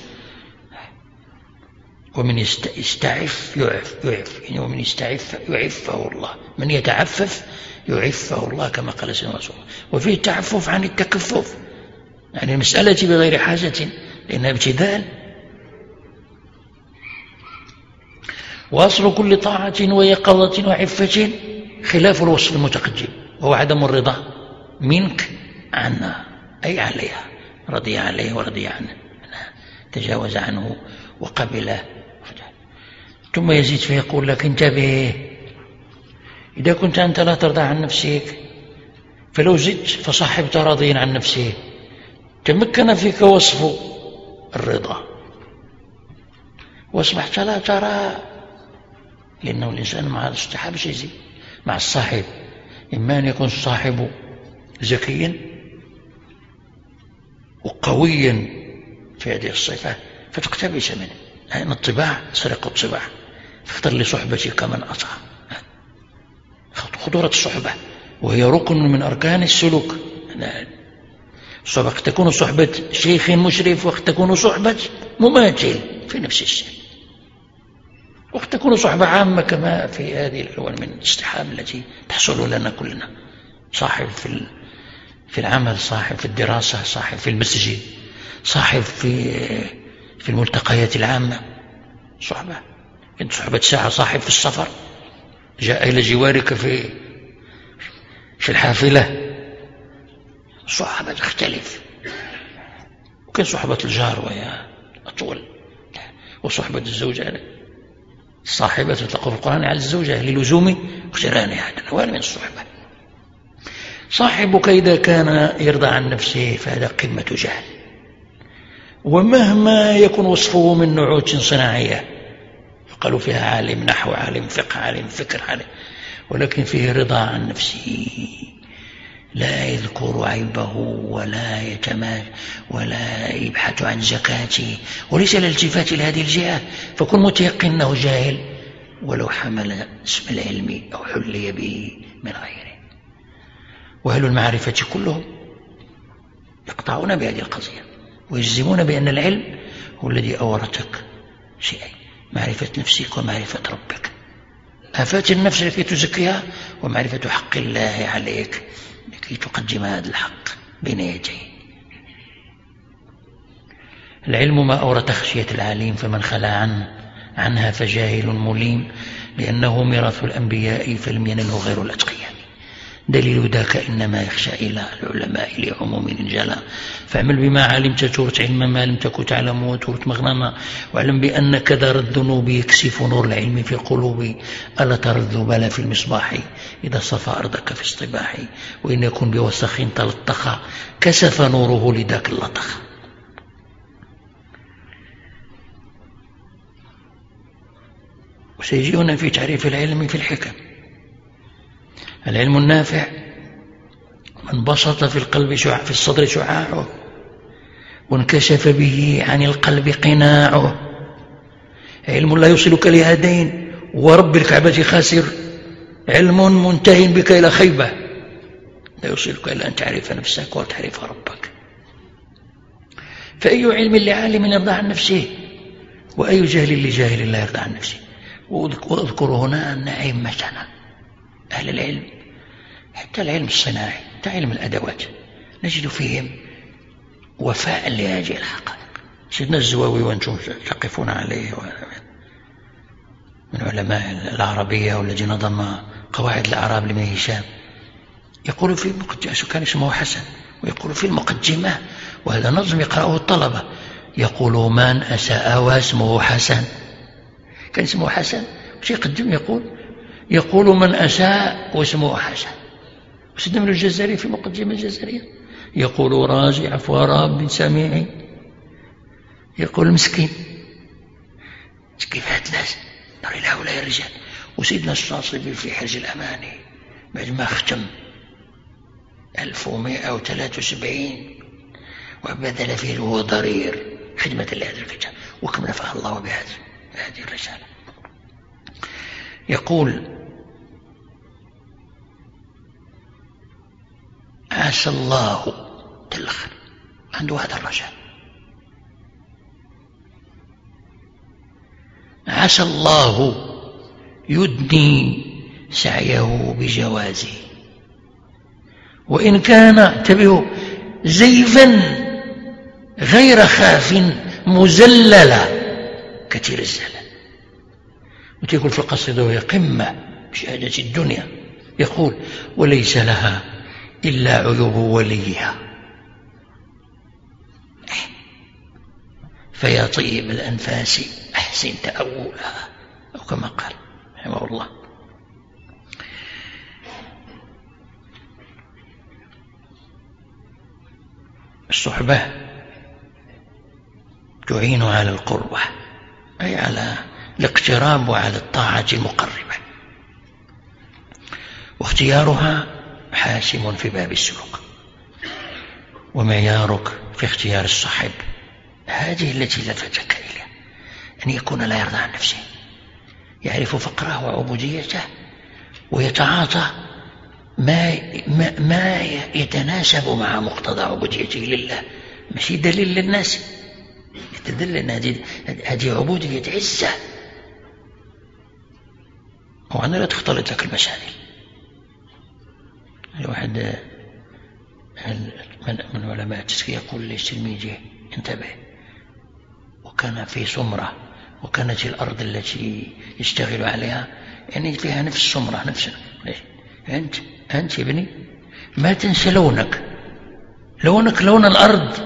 ومن يستعف يعف, يعف يعني ومن يستعف يعفه الله، من يتعفف يعفه الله كما قال سيدنا رسول الله. وفيه التعفف عن التكفف، يعني المسألة بغير حاجة لأنها ابتذال. وأصل كل طاعة ويقظة وعفة خلاف الوصف المتقدم، وهو عدم الرضا منك عنها أي عليها. رضي عليه ورضي عنه، تجاوز عنه وقبله. ثم يزيد فيقول لك انتبه، إذا كنت أنت لا ترضى عن نفسك فلو زدت فصاحبت راضيا عن نفسه تمكن فيك وصف الرضا، واصبحت لا ترى. لأنه الإنسان مع الصحاب يزيد مع الصاحب، إما أن يكون الصاحب ذكيا وقويا في هذه الصفة فتقتبس منه، لأن الطباع سرق الطباع، فاختر لصحبتك من أطاع. خطورة الصحبة وهي ركن من أركان السلوك. قد تكون صحبة شيخ مشرف، وقد تكون صحبة مماثل في نفس الشيء، وقد تكون صحبة عامة كما في هذه الألوان من الاصطحاب التي تحصل لنا كلنا. صاحب في في العمل، صاحب في الدراسة، صاحب في المسجد، صاحب في في الملتقيات العامة. صحبة انت صحبة ساعة، صاحب في السفر جاء إلى جوارك في في الحافلة. صحبة تختلف. وكان صحبة الجار وهي أطول، وصحبة الزوجة الصاحبة تطلق في القرآن على الزوجة للزوم اقترانها. هذا نوع من الصحبة. صاحبك إذا كان يرضى عن نفسه فهذا قمة جهل، ومهما يكون وصفه من نعوت صناعية يقال فيها عالم نحو، عالم فقه، عالم فكر، عالم، ولكن فيه رضا عن نفسه، لا يذكر عيبه ولا يتمال ولا يبحث عن زكاته، وليس الالتفات إلى هذه الجهة. فكن متيقن أنه جاهل ولو حمل اسم العلم أو حلي به من غيره. وأهل المعرفة كلهم يقطعون بهذه القضية ويجزمون بأن العلم هو الذي أورثك شيئين: معرفة نفسك ومعرفة ربك. آفات النفس لكي تزكيها، ومعرفة حق الله عليك لكي تقدم هذا الحق بين يديه. العلم ما أورث خشية العليم، فمن خلى عن عنها فجاهل مليم، لأنه ميراث الأنبياء فلم ينله غير الأتقياء. دليل ذاك إنما يخشى إلى العلماء لعموم جلا. فاعمل بما علمت تورث علما ما لم تكن تعلم وتورث مغنما، واعلم بأنك دار الذنوب يكسف نور العلم في القلوب. ألا ترى الذبال في المصباح إذا صفى أرضك في اصطباح، وإن يكن بوسخ تلطخ كسف نوره لذاك اللطخ. وسيجي هنا في تعريف العلم في الحكم. العلم النافع من بسط في القلب شعاع في الصدر شعاعه، وانكشف به عن القلب قناعه. علم لا يوصلك لهدين ورب الكعبة خاسر، علم منتهي بك إلى خيبة لا يوصلك إلى أن تعرف نفسك وتعرف ربك. فأي علم لعالم يرضى عن نفسه، وأي جهل لجاهل لا يرضى عن نفسه. وأذكر هنا أن أئمتنا أهل العلم حتى العلم الصناعي حتى علم الأدوات نجد فيهم وفاء لهذه الحقائق. سيدنا الزواوي وأنتم تقفون عليه من علماء العربية والذي نظم قواعد الأعراب لابن هشام، يقول في المقدمة، كان اسمه حسن، ويقول في المقدمة، وهذا نظم يقرأه الطلبة، يقول من أساء واسمه حسن. كان اسمه حسن وش يقدم يقول يقول من أساء واسمه حسن. وسيدنا ابن الجزري في مقدمة الجزرية يقول راجع فواراب بن سميعي، يقول مسكين كيف هتلاس نرى إلى هؤلاء الرجال. وسيدنا الشاطبي في حرز الأماني بعد ما ختم ألف ومائة وثلاثة وسبعين وبذل فيه له ضرير خدمة لهذا الكتاب وكم نفع الله بهذا هذه الرسالة. يقول عسى الله تلخ عنده هذا الرجاء، عسى الله يدني سعيه بجوازه، وإن كان انتبهوا زيفا غير خاف مزللا كثير الزلل. وتقول في القصيدة وهي قمة بشهادة الدنيا، يقول وليس لها إلا عيوب وليها، فيا طيب الأنفاس أحسن تأولها، أو كما قال رحمه الله. الصحبة تعين على القربة، أي على الاقتراب وعلى الطاعة المقربة، واختيارها حاسم في باب السلوك. ومعيارك في اختيار الصاحب هذه التي لفتك إليه أن يكون لا يرضى عن نفسه، يعرف فقره وعبوديته، ويتعاطى ما, ما, ما يتناسب مع مقتضى عبوديته لله، مش دليل للناس، يتدل أن هذه عبودية عزة. وأنا لا تختلط لك المسائل. الواحد من علماء التزكية يقول لتلميذه انتبه، وكان في سمرة، وكانت الأرض التي يشتغل عليها يعني فيها نفس السمرة نفسها. أنت أنت يا ابني ما تنسى لونك، لونك لون الأرض،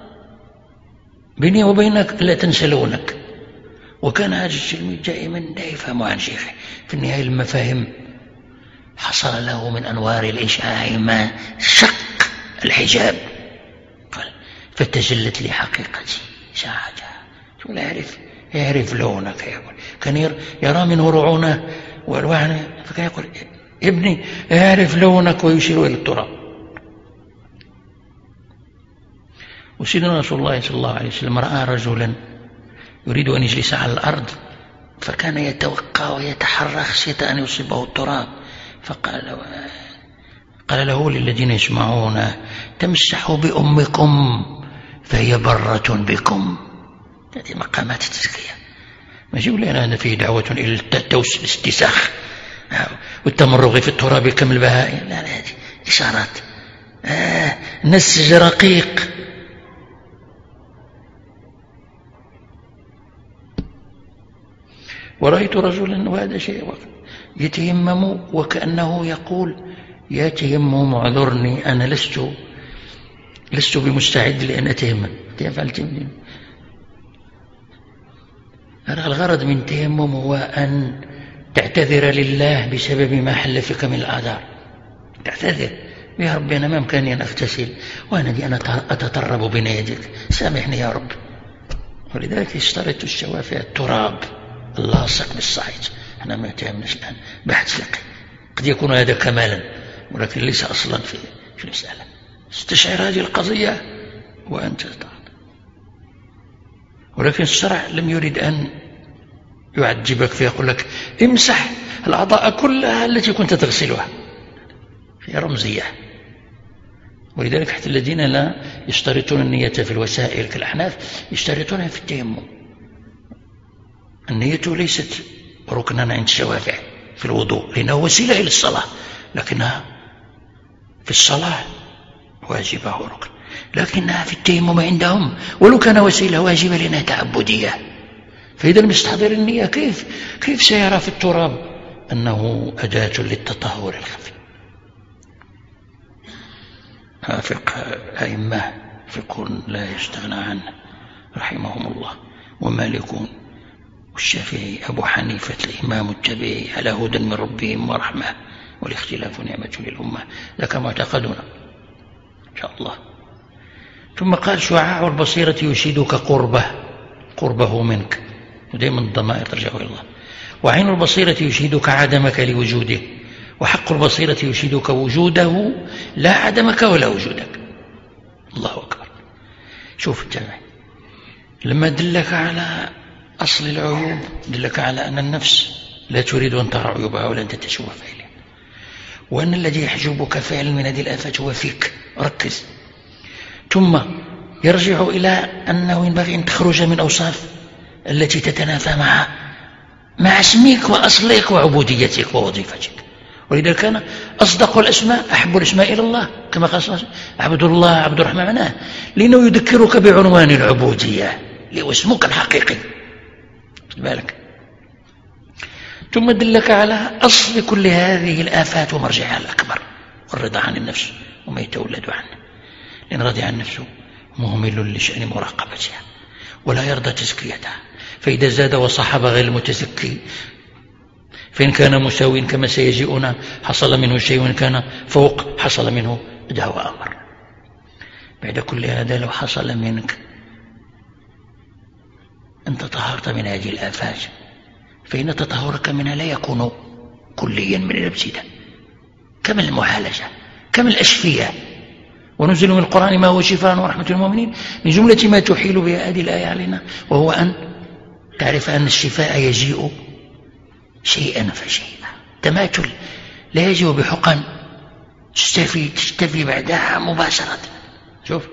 بيني وبينك لا تنسى لونك. وكان هذا التلميذ دائما لا يفهم عن شيخه، في النهاية المفاهيم حصل له من أنوار الإشعاع ما شق الحجاب، فتجلت لي حقيقتي ساعتها. تقول يعرف يعرف لونك يا ابني، كان يرى منه رعونه والوعنه، فكان يقول ابني يعرف لونك، ويشير إلى التراب. وسيدنا رسول الله صلى الله عليه وسلم رأى رجلا يريد أن يجلس على الأرض، فكان يتوقع ويتحرى خشية أن يصيبه التراب، فقال قال له للذين يسمعون تمسحوا بأمكم فهي برة بكم. هذه مقامات التزكية. ما يقول لنا أن فيه دعوة إلى الاستساخ والتمرغ في التراب كم البهائم، لا لا، هذه إشارات آه نسج رقيق. ورأيت رجلا، وهذا شيء يتيمم وكأنه يقول يا تيمم اعذرني أنا لست لست بمستعد لأن أتيمم. تفعل تيمم. الغرض من التيمم هو أن تعتذر لله بسبب ما حل فيك من الآثار. تعتذر يا رب أنا ما إمكاني أن أغتسل وأنا دي أنا أتطرب بين يديك سامحني يا رب. ولذلك اشترط الشوافع التراب اللاصق بالصعيد. احنا ما تهمناش الآن بحث فقهي قد يكون هذا كمالا ولكن ليس أصلا في في المسألة. استشعر هذه القضية وأنت تعلم. ولكن الشرع لم يرد أن يعذبك فيقول لك امسح الأعضاء كلها التي كنت تغسلها. هي رمزية. ولذلك حتى الذين لا يشترطون النية في الوسائل كالأحناف يشترطونها في التيمم. النية ليست ركنا عند الشوافع في الوضوء لأنها وسيلة إلى الصلاة لكنها في الصلاة واجبة وركن. لكنها في التيمم عندهم ولو كان وسيلة واجبة لأنها تعبدية. فإذا المستحضر النية كيف كيف سيرى في التراب أنه أداة للتطهر الخفي. فقه أئمة فقه لا يستغنى عنه رحمهم الله ومالكون والشافعي أبو حنيفة الإمام التبعي على هدى من ربهم ورحمة والاختلاف نعمة للأمة. لك معتقدنا إن شاء الله. ثم قال شعاع البصيرة يشيدك قربه قربه منك ودائما الضمائر ترجع إلى الله. وعين البصيرة يشيدك عدمك لوجوده وحق البصيرة يشيدك وجوده لا عدمك ولا وجودك. الله أكبر. شوف التابع لما دلك على أصل العيوب دلك على أن النفس لا تريد أن ترى عيوبها ولا أن تتشوف إليها وأن الذي يحجبك فعلا من هذه الآفات هو فيك. ركز. ثم يرجع إلى أنه ينبغي أن تخرج من أوصاف التي تتنافى مع مع اسمك وأصلك وعبوديتك ووظيفتك. ولذلك كان أصدق الأسماء أحب الأسماء إلى الله كما قال عبد الله عبد الرحمن معناه لأنه يذكرك بعنوان العبودية اللي هو اسمك الحقيقي. بالك. ثم دلك على أصل كل هذه الآفات ومرجعها الأكبر والرضا عن النفس وما يتولد عنه. لأن رضي عن نفسه مهمل لشأن مراقبتها ولا يرضى تزكيتها. فإذا زاد وصحب غير المتزكي فإن كان مساوين كما سيجيئنا حصل منه شيء وإن كان فوق حصل منه دهو أمر. بعد كل هذا لو حصل منك أن تطهرت من هذه الآفات فإن تطهرك منها لا يكون كليا من الابتداء كما المعالجة كما الأشفية. ونزل من القرآن ما هو شفاء ورحمة للمؤمنين من جملة ما تحيل بها هذه الآية علينا وهو أن تعرف أن الشفاء يجيء شيئا فشيئا. تماثل لا يجيء بحقن تشتفي تشتفي بعدها مباشرة. شوف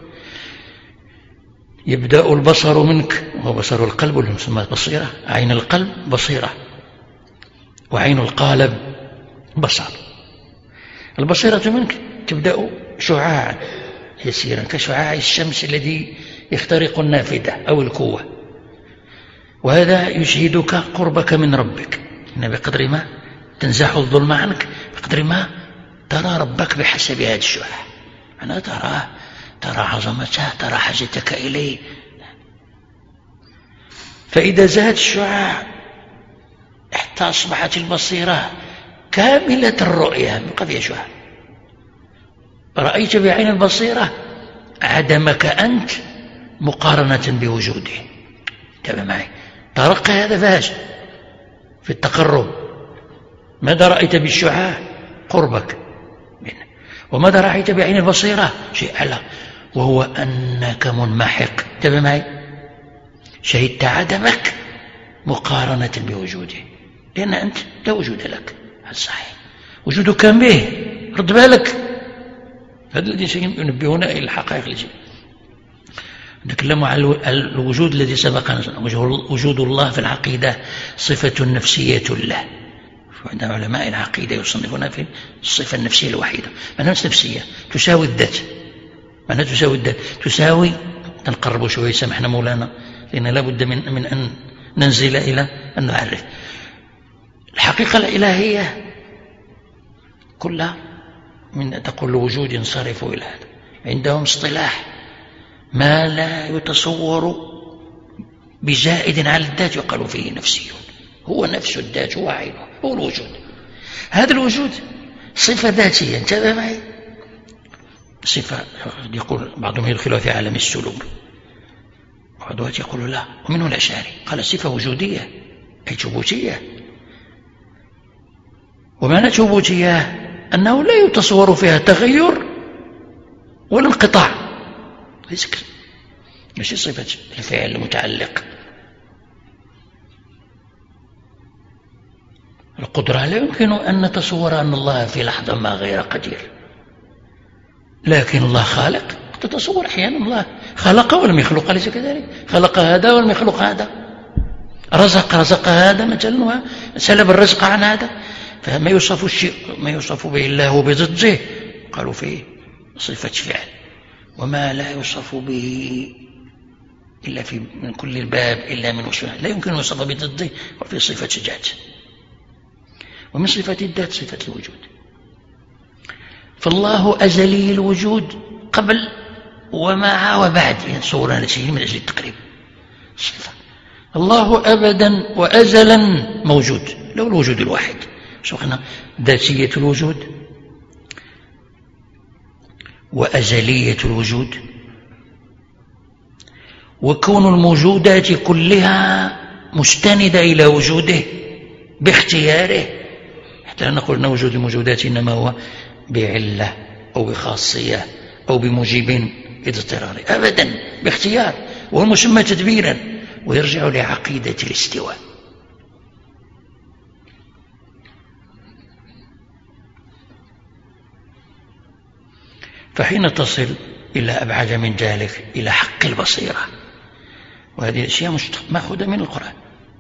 يبدأ البصر منك وهو بصر القلب واللي يسمى بصيرة. عين القلب بصيرة وعين القالب بصر. البصيرة منك تبدأ شعاعا يسيرا كشعاع الشمس الذي يخترق النافذة أو الكوة وهذا يشهدك قربك من ربك. إن بقدر ما تنزح الظلم عنك بقدر ما ترى ربك بحسب هذا الشعاع. أنا تراه ترى عظمته ترى حاجتك إليه. فإذا زاد الشعاع حتى أصبحت البصيرة كاملة الرؤية بقى فيها شعاع رأيت بعين البصيرة عدمك أنت مقارنة بوجوده. تابع معي. ترقى هذا فاش في التقرب. ماذا رأيت بالشعاع قربك منه وماذا رأيت بعين البصيرة شيء أعلى وهو أنك منمحق. تابع معي. شهدت عدمك مقارنة بوجوده لأن أنت لا وجود لك. الصحيح وجودك كان به رد بالك. هذا الذي ينبهنا إلى الحقائق التي نتكلم عن الوجود الذي سبقنا. وجود الله في العقيدة صفة نفسية له. عند علماء العقيدة يصنفونها في الصفة النفسية الوحيدة. معناها نفسية تساوي الذات. معناها تساوي الذات تساوي. نقرب شوي سمحنا مولانا لأن لا بد من, من أن ننزل إلى أن نعرف الحقيقة الإلهية كلها من تقول الوجود ينصرفوا إلى هذا. عندهم اصطلاح ما لا يتصور بزائد على الذات يقال فيه نفسي، هو نفس الذات، هو عينه، هو الوجود. هذا الوجود صفة ذاتية، انتبه معي، صفة يقول بعضهم يدخلها في عالم السلوك، بعضهم يقول لا، ومنه الأشعري قال صفة وجودية أي ثبوتية. ومعنى ثبوتية أنه لا يتصور فيها تغير ولا انقطاع، ماشي صفة الفعل المتعلق. القدرة لا يمكن أن نتصور أن الله في لحظة ما غير قدير، لكن الله خالق. تتصور أحيانا الله خلق ولم يخلق، أليس كذلك؟ خلق هذا ولم يخلق هذا، رزق رزق هذا مثلا وسلب الرزق عن هذا. فما يوصف الشيء ما يوصف به الله بضده قالوا فيه صفة فعل، وما لا يوصف به إلا في من كل الباب إلا من وصفه لا يمكن يوصف بضده وفي صفة ذات. ومن صفة الذات صفة الوجود. فالله أزلي الوجود قبل ومع وبعد، يعني صورنا لشيء من أجل التقريب. صفة الله أبدا وأزلا موجود، لو الوجود الواحد شوفنا ذاتية الوجود وأزلية الوجود، وكون الموجودات كلها مستندة إلى وجوده باختياره، حتى لا نقول أن وجود الموجودات إنما هو بعلة أو بخاصية أو بموجب اضطراري، أبدا باختيار، وهو مسمى تدبيرا، ويرجع لعقيدة الاستواء. فحين تصل إلى أبعد من ذلك إلى حق البصيرة، وهذه الأشياء مأخوذة من القرآن،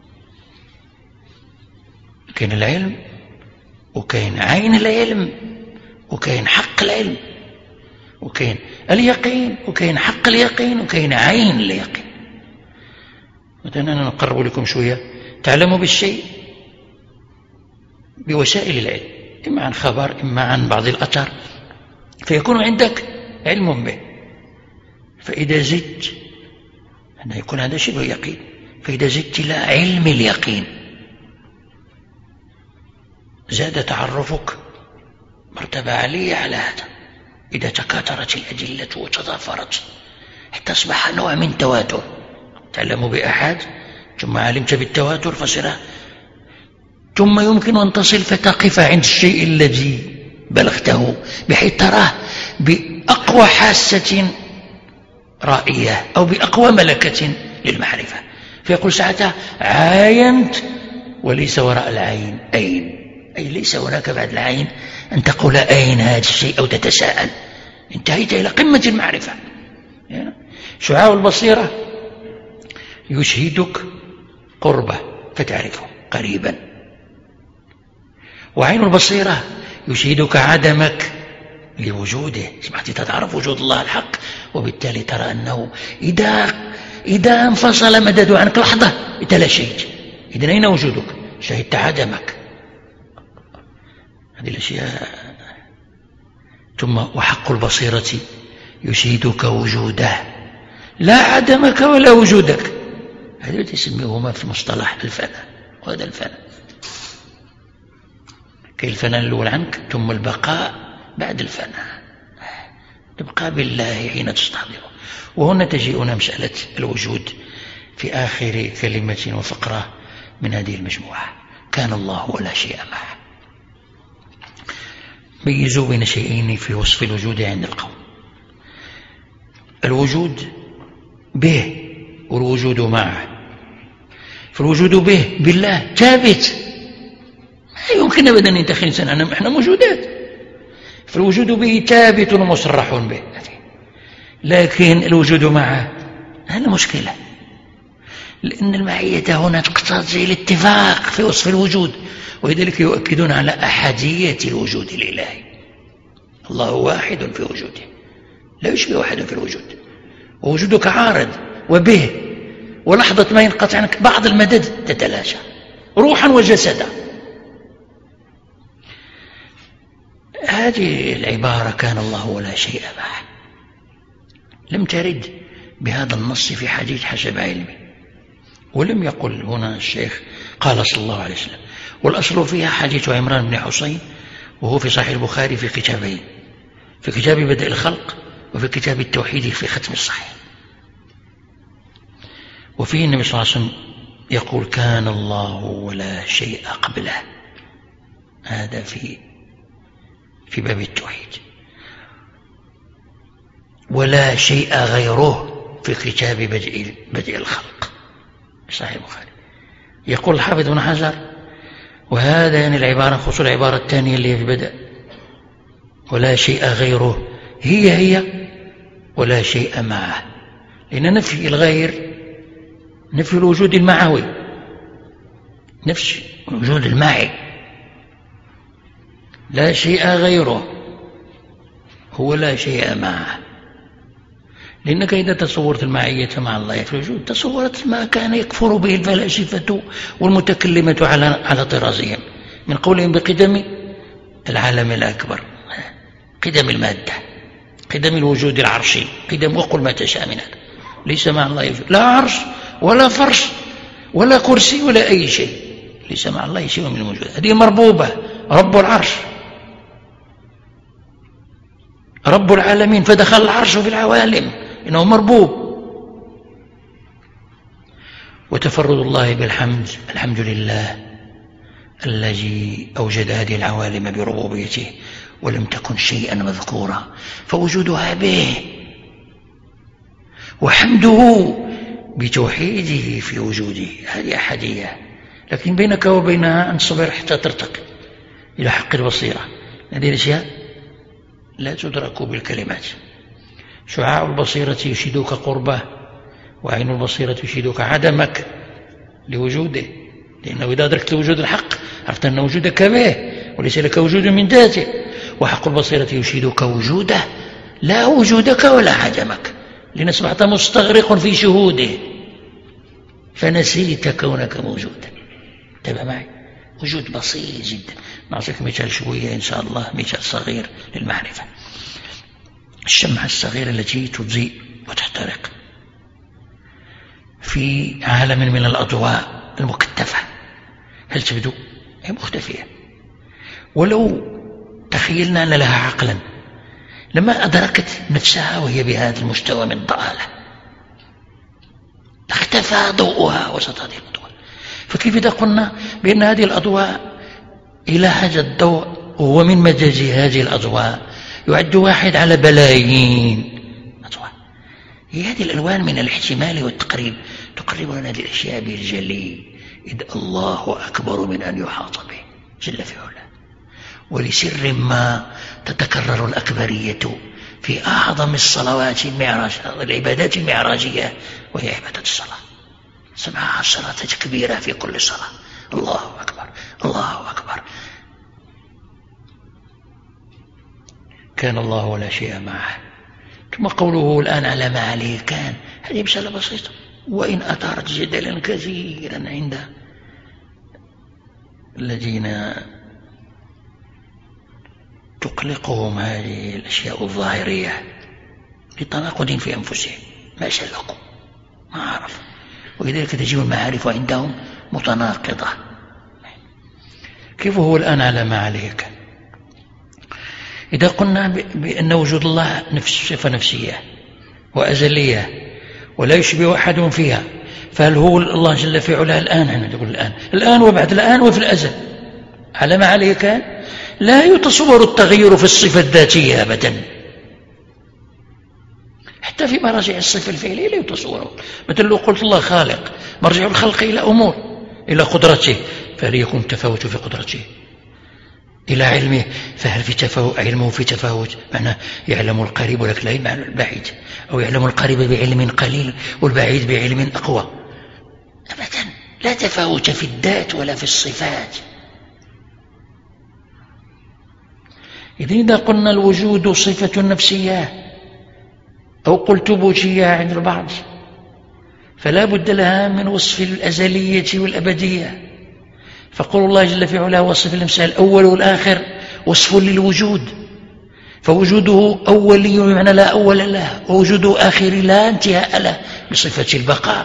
كاين العلم وكاين عين العلم وكاين حق العلم وكاين اليقين وكاين حق اليقين وكاين عين اليقين. مثلا أنا نقرب لكم شوية، تعلموا بالشيء بوسائل العلم، إما عن خبر إما عن بعض الأثر، فيكون عندك علم به. فإذا زدت أن يكون هذا شبه يقين، فإذا زدت إلى علم اليقين زاد تعرفك مرتبة عالية على هذا. إذا تكاثرت الأدلة وتضافرت حتى أصبح نوع من تواتر، تعلم بأحد ثم علمت بالتواتر فصرا، ثم يمكن أن تصل فتقف عند الشيء الذي بلغته بحيث تراه بأقوى حاسة رائية أو بأقوى ملكة للمعرفة، فيقول ساعتها عاينت وليس وراء العين أين، أي ليس هناك بعد العين أن تقول أين هذا الشيء أو تتساءل، انتهيت إلى قمة المعرفة. شعاع البصيرة يشهدك قربه فتعرفه قريبا، وعين البصيرة يشهدك عدمك لوجوده، سمعت تتعرف وجود الله الحق، وبالتالي ترى أنه إذا إذا انفصل مدد عنك لحظة تلاشيت، إذن أين وجودك؟ شهدت عدمك. هذه الأشياء. ثم وحق البصيرة يشهدك وجوده لا عدمك ولا وجودك، هذا تسميهما في مصطلح الفناء، وهذا الفناء كي الفناء الأول عنك ثم البقاء بعد الفناء، تبقى بالله حين تستحضره. وهنا تجيئنا مسألة الوجود في آخر كلمة وفقرة من هذه المجموعة. كان الله ولا شيء معه. ميزوا بين شيئين في وصف الوجود عند القوم: الوجود به والوجود معه. فالوجود به بالله ثابت، ما يمكن أبدا أن ينتخي إنسان، نحن موجودات، فالوجود به ثابت ومصرح به. لكن الوجود معه هذا مشكلة، لأن المعية هنا تقتضي الاتفاق في وصف الوجود، ولذلك يؤكدون على أحدية الوجود الإلهي. الله واحد في وجوده لا يشبه واحد في الوجود، ووجودك عارض وبه، ولحظة ما ينقطع عنك بعض المدد تتلاشى روحا وجسدا. هذه العبارة كان الله ولا شيء معه لم ترد بهذا النص في حديث حسب علمي، ولم يقل هنا الشيخ قال صلى الله عليه وسلم، والأصل فيها حديث عمران بن حسين وهو في صحيح البخاري في كتابين، في كتاب بدء الخلق وفي كتاب التوحيد في ختم الصحيح. وفيه النبي صلى الله عليه وسلم يقول كان الله ولا شيء قبله، هذا في في باب التوحيد، ولا شيء غيره في كتاب بدء بدء الخلق صحيح البخاري. يقول الحافظ ابن حجر وهذا يعني العبارة خصوص العبارة الثانية اللي في بدء ولا شيء غيره هي هي ولا شيء معه، لأن نفي الغير نفي الوجود المعوي، نفس الوجود المعي، لا شيء غيره هو لا شيء معه. لأنك إذا تصورت المعية مع الله في الوجود تصورت ما كان يكفر به الفلاسفة والمتكلمة على على طرازهم من قولهم بقدم العالم الأكبر، قدم المادة، قدم الوجود العرشي، قدم وقل ما تشاء من هذا. ليس مع الله يوجد لا عرش ولا فرش ولا كرسي ولا أي شيء، ليس مع الله شيء من الموجود. هذه مربوبة، رب العرش رب العالمين، فدخل العرش في العوالم إنه مربوب. وتفرد الله بالحمد، الحمد لله الذي أوجد هذه العوالم بربوبيته ولم تكن شيئا مذكورا، فوجودها به وحمده بتوحيده في وجوده، هذه أحدية. لكن بينك وبينها أن تصبر حتى ترتقي إلى حق البصيرة. هذه الأشياء لا تدرك بالكلمات. شعاع البصيرة يشهدك قربه، وعين البصيرة يشهدك عدمك لوجوده، لأنه إذا أدركت وجود الحق عرفت أن وجودك به وليس لك وجود من ذاته. وحق البصيرة يشهدك وجوده لا وجودك ولا عدمك، لأن أصبحت مستغرق في شهوده فنسيت كونك موجودا. تبع معي وجود بسيط جدا. نعطيك مثال شوية إن شاء الله، مثال صغير للمعرفة. الشمعة الصغيرة التي تضيء وتحترق في عالم من الأضواء المكتفة، هل تبدو؟ هي مختفية. ولو تخيلنا أن لها عقلا لما أدركت نفسها وهي بهذا المستوى من الضآلة اختفى ضوءها وسط هذه الأضواء. فكيف إذا قلنا بأن هذه الأضواء إلى هذا الضوء هو من مدد هذه الأضواء يعد واحد على بلايين أضواء. هي هذه الألوان من الاحتمال والتقريب تقرب لنا هذه الأشياء بالجلي، إذ الله أكبر من أن يحاط به جل في علاه. ولسر ما تتكرر الأكبرية في أعظم الصلوات المعراج، العبادات المعراجية، وهي عبادة الصلاة. سبع عشرة تكبيرة في كل صلاة، الله أكبر الله أكبر. كان الله ولا شيء معه. ثم قوله الآن على ما عليه كان، هذه مسألة بسيطة وإن أثارت جدلا كثيرا عند الذين تقلقهم هذه الأشياء الظاهرية لتناقض في أنفسهم، ما سلكوا ما عرفوا، ولذلك تجيب المعارف عندهم متناقضة. كيف هو الآن على ما عليه كان؟ إذا قلنا بأن وجود الله نفس صفة نفسية وأزلية ولا يشبه أحد فيها، فهل هو الله جل في علاه الآن؟ أنا تقول الآن الآن وبعد الآن وفي الأزل على ما عليه كان. لا يتصور التغير في الصفة الذاتية أبدا، حتى في مراجع الصفة الفعلية لا يتصور. مثل لو قلت الله خالق، مرجع الخلق إلى أمور، إلى قدرته، فهل يكون تفاوت في قدرته؟ إلى علمه، فهل في تفاوت؟ علمه في تفاوت، معناه يعلم القريب ولكن لا يعلم البعيد، أو يعلم القريب بعلم قليل والبعيد بعلم أقوى. أبدا لا تفاوت في الذات ولا في الصفات. إذا قلنا الوجود صفة نفسية أو قلت بوجية عند البعض، فلا بد لها من وصف الأزلية والأبدية. فقول الله جل في علاه وصف الإمسال الأول والآخر وصف للوجود، فوجوده أولي بمعنى لا أول له، ووجوده آخر لا انتهاء له بصفة البقاء.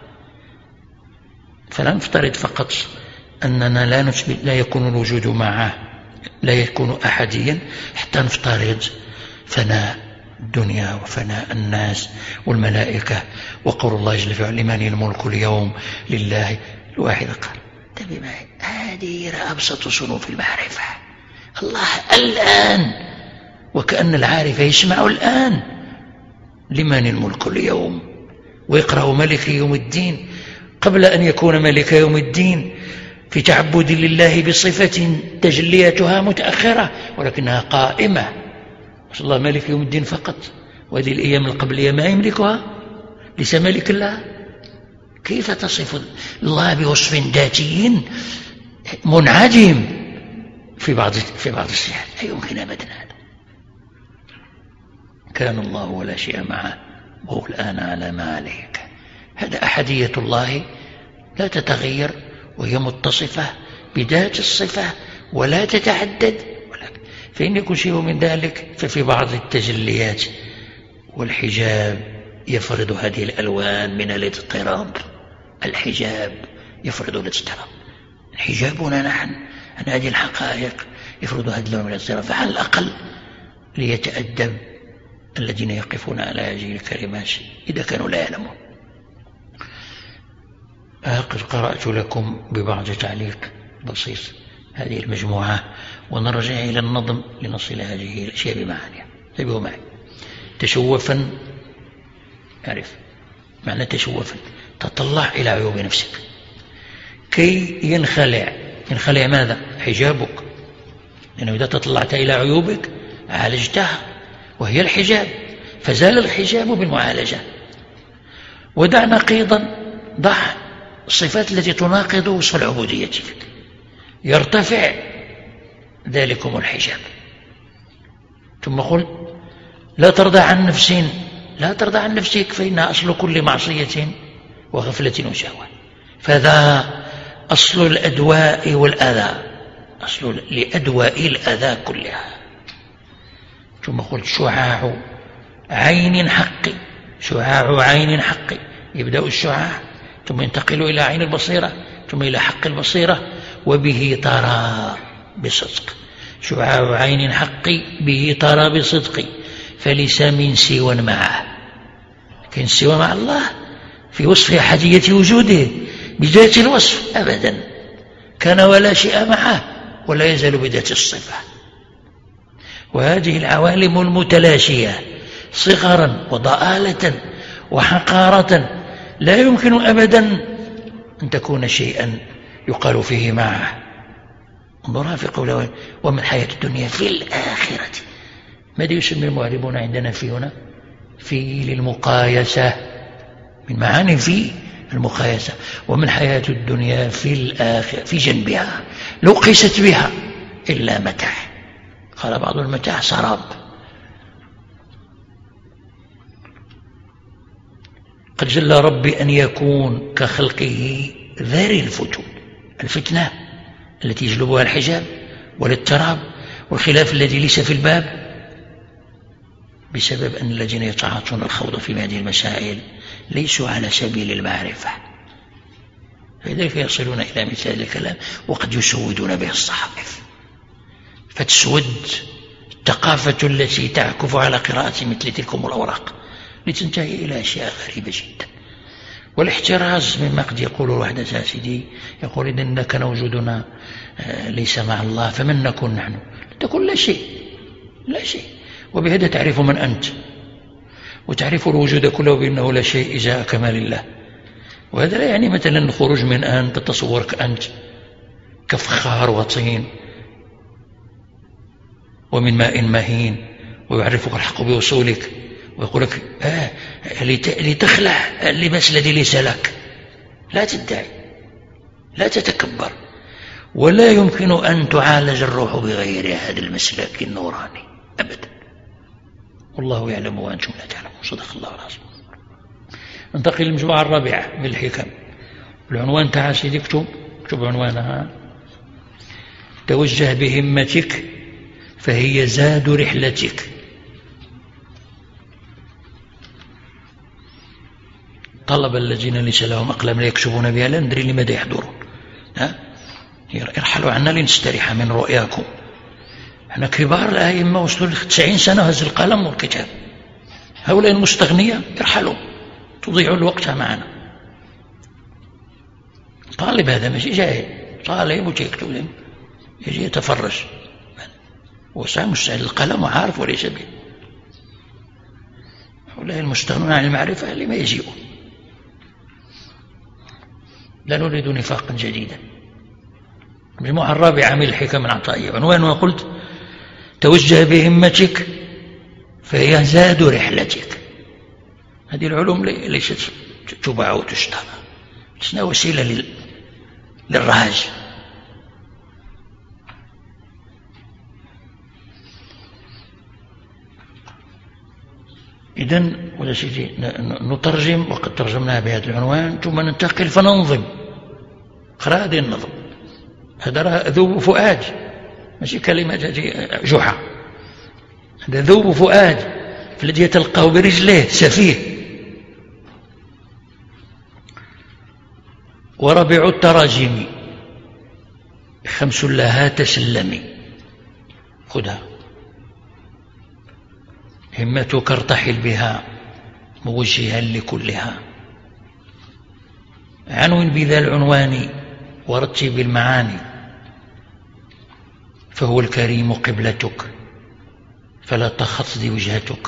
فلا نفترض فقط أننا لا نثبت لا يكون الوجود معه، لا يكون أحديا، حتى نفترض فناء الدنيا وفناء الناس والملائكة وقول الله جل وعلا لمن الملك اليوم لله. الواحد قال انتبه معي، هذه أبسط صنوف المعرفة. الله الآن، وكأن العارف يسمع الآن لمن الملك اليوم، ويقرأ ملك يوم الدين قبل أن يكون ملك يوم الدين في تعبد لله بصفة تجلياتها متأخرة ولكنها قائمة. الله ملك يوم الدين فقط، وهذه الأيام القبلية ما يملكها، ليس ملك الله. كيف تصف الله بوصف ذاتي منعدم في بعض في بعض الصفات؟ لا يمكن أبدا هذا. كان الله ولا شيء معه وهو الآن على ما عليه. هذا أحدية الله لا تتغير، وهي متصفة بذات الصفة ولا تتعدد. فإن يكون شيء من ذلك ففي بعض التجليات والحجاب يفرض هذه الألوان من الاضطراب. الحجاب يفرض الاضطراب، حجابنا نحن عن هذه الحقائق يفرض هذه اللون من الاضطراب. فعلى الأقل ليتأدب الذين يقفون على هذه الكلمات إذا كانوا لا يعلمون. قد قرأت لكم ببعض تعليق بسيط هذه المجموعة، ونرجع إلى النظم لنصل هذه الأشياء بمعانيها. انتبهوا معي. تشوفا، أعرف معنى تشوفا، تطلع إلى عيوب نفسك كي ينخلع. ينخلع ماذا؟ حجابك، لأنه إذا تطلعت إلى عيوبك عالجتها وهي الحجاب، فزال الحجاب بالمعالجة. ودع نقيضا، ضع الصفات التي تناقض وصف العبودية فيك، يرتفع ذلكم الحجاب. ثم قل لا ترضى عن نفس، لا ترضى عن نفسك فإنها أصل كل معصية وغفلة وشهوة. فذا أصل الأدواء والأذى، أصل لأدواء الأذى كلها. ثم قل شعاع عين حق، شعاع عين حق، يبدأ الشعاع ثم ينتقل إلى عين البصيرة ثم إلى حق البصيرة، وبه ترى بصدق. شعاع عين حق به ترى بصدق، فليس من سوى معه. لكن سوى مع الله في وصف أحدية وجوده بذات الوصف أبدا، كان ولا شيء معه ولا يزال بذات الصفة. وهذه العوالم المتلاشية صغرا وضآلة وحقارة لا يمكن أبدا أن تكون شيئا يقال فيه معه. انظرها في قوله ومن حياة الدنيا في الآخرة. ماذا يسمي المعربون عندنا في هنا؟ في للمقايسة، من معاني في المقايسة. ومن حياة الدنيا في الآخرة، في جنبها لو قيست بها إلا متاع. قال بعض المتاع سراب. قد جل ربي أن يكون كخلقه ذري الفتون، الفتنة التي يجلبها الحجاب والاضطراب والخلاف الذي ليس في الباب، بسبب أن الذين يتعاطون الخوض في هذه المسائل ليسوا على سبيل المعرفة، فلذلك يصلون إلى مثل هذا الكلام وقد يسودون به الصحائف، فتسود الثقافة التي تعكف على قراءة مثل تلكم الأوراق لتنتهي إلى أشياء غريبة جدا. والاحتراز مما قد يقول الواحد ساسدي، يقول إذا كان وجودنا ليس مع الله فمن نكون نحن؟ تقول لا شيء، لا شيء. وبهذا تعرف من أنت، وتعرف الوجود كله بأنه لا شيء إزاء كمال الله. وهذا لا يعني مثلا الخروج من أنت تصورك أنت كفخار وطين ومن ماء مهين، ويعرفك الحق بوصولك ويقول لك آه لتخلع اللباس الذي ليس لك. لا تدعي، لا تتكبر، ولا يمكن أن تعالج الروح بغير هذا المسلك النوراني أبدا. والله يعلم وأنتم لا تعلمون. صدق الله العظيم. ننتقل للمجموعة الرابعة من الحكم. العنوان تعال سيدي، اكتب اكتب عنوانها: توجه بهمتك فهي زاد رحلتك. طلب الذين ليس لهم أقلام يكتبون بها لا ندري لماذا يحضرون، ها؟ ارحلوا عنا لنستريح من رؤياكم. احنا كبار الأئمة وصلوا لتسعين سنة هز القلم والكتاب، هؤلاء المستغنية يرحلوا، تضيعوا الوقت معنا. طالب هذا ماشي جاهل، طالب وجاي يكتب، يجي يتفرج وسام مستعد القلم وعارف وليس به. هؤلاء المستغنون عن المعرفة لما يجيئون. لا نريد نفاقا جديدا. المجموعة الرابعة من الحكم العطائية عنوانها قلت توجه بهمتك فهي زاد رحلتك. هذه العلوم ليست تباع وتشترى، لسنا وسيلة للرهاج. إذن ولا سيدي نترجم، وقد ترجمناها بهذا العنوان، ثم ننتقل فننظم. اقرأ هذه النظم، هذا ذوب فؤاد ماشي كلمة جحا، هذا ذوب فؤاد الذي يتلقاه برجليه سفيه. وربع التراجم خمس لها تسلمي، خذها. همتك ارتحل بها موجها لكلها. عنون بذا العنوان ورتب المعاني، فهو الكريم قبلتك فلا تخطد وجهتك.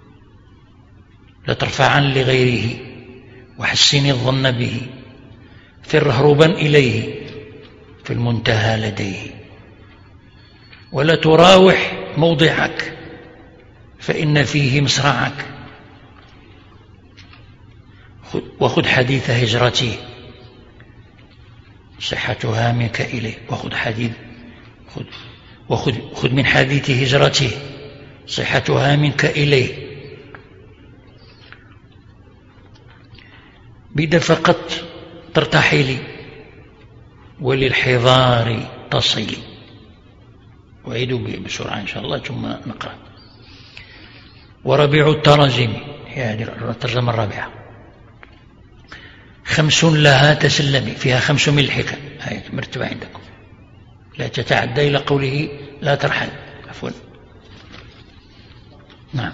لا ترفعا لغيره وحسن الظن به، فر هربا إليه في المنتهى لديه. ولا تراوح موضعك فإن فيه مصرعك، وخذ حديث هجرته صحتها منك إليه. وخذ حديث خذ وخذ خذ من حديث هجرته صحتها منك إليه. بدا فقط ترتحلي وللحضار تصلي. أعيد بسرعة إن شاء الله ثم نقرأ. وربيع التراجم، هذه الترجمة الرابعة، خمس لها تسلمي، فيها خمس من الحكم، هي مرتبة عندكم، لا تتعدى إلى قوله لا ترحل، عفوا. نعم.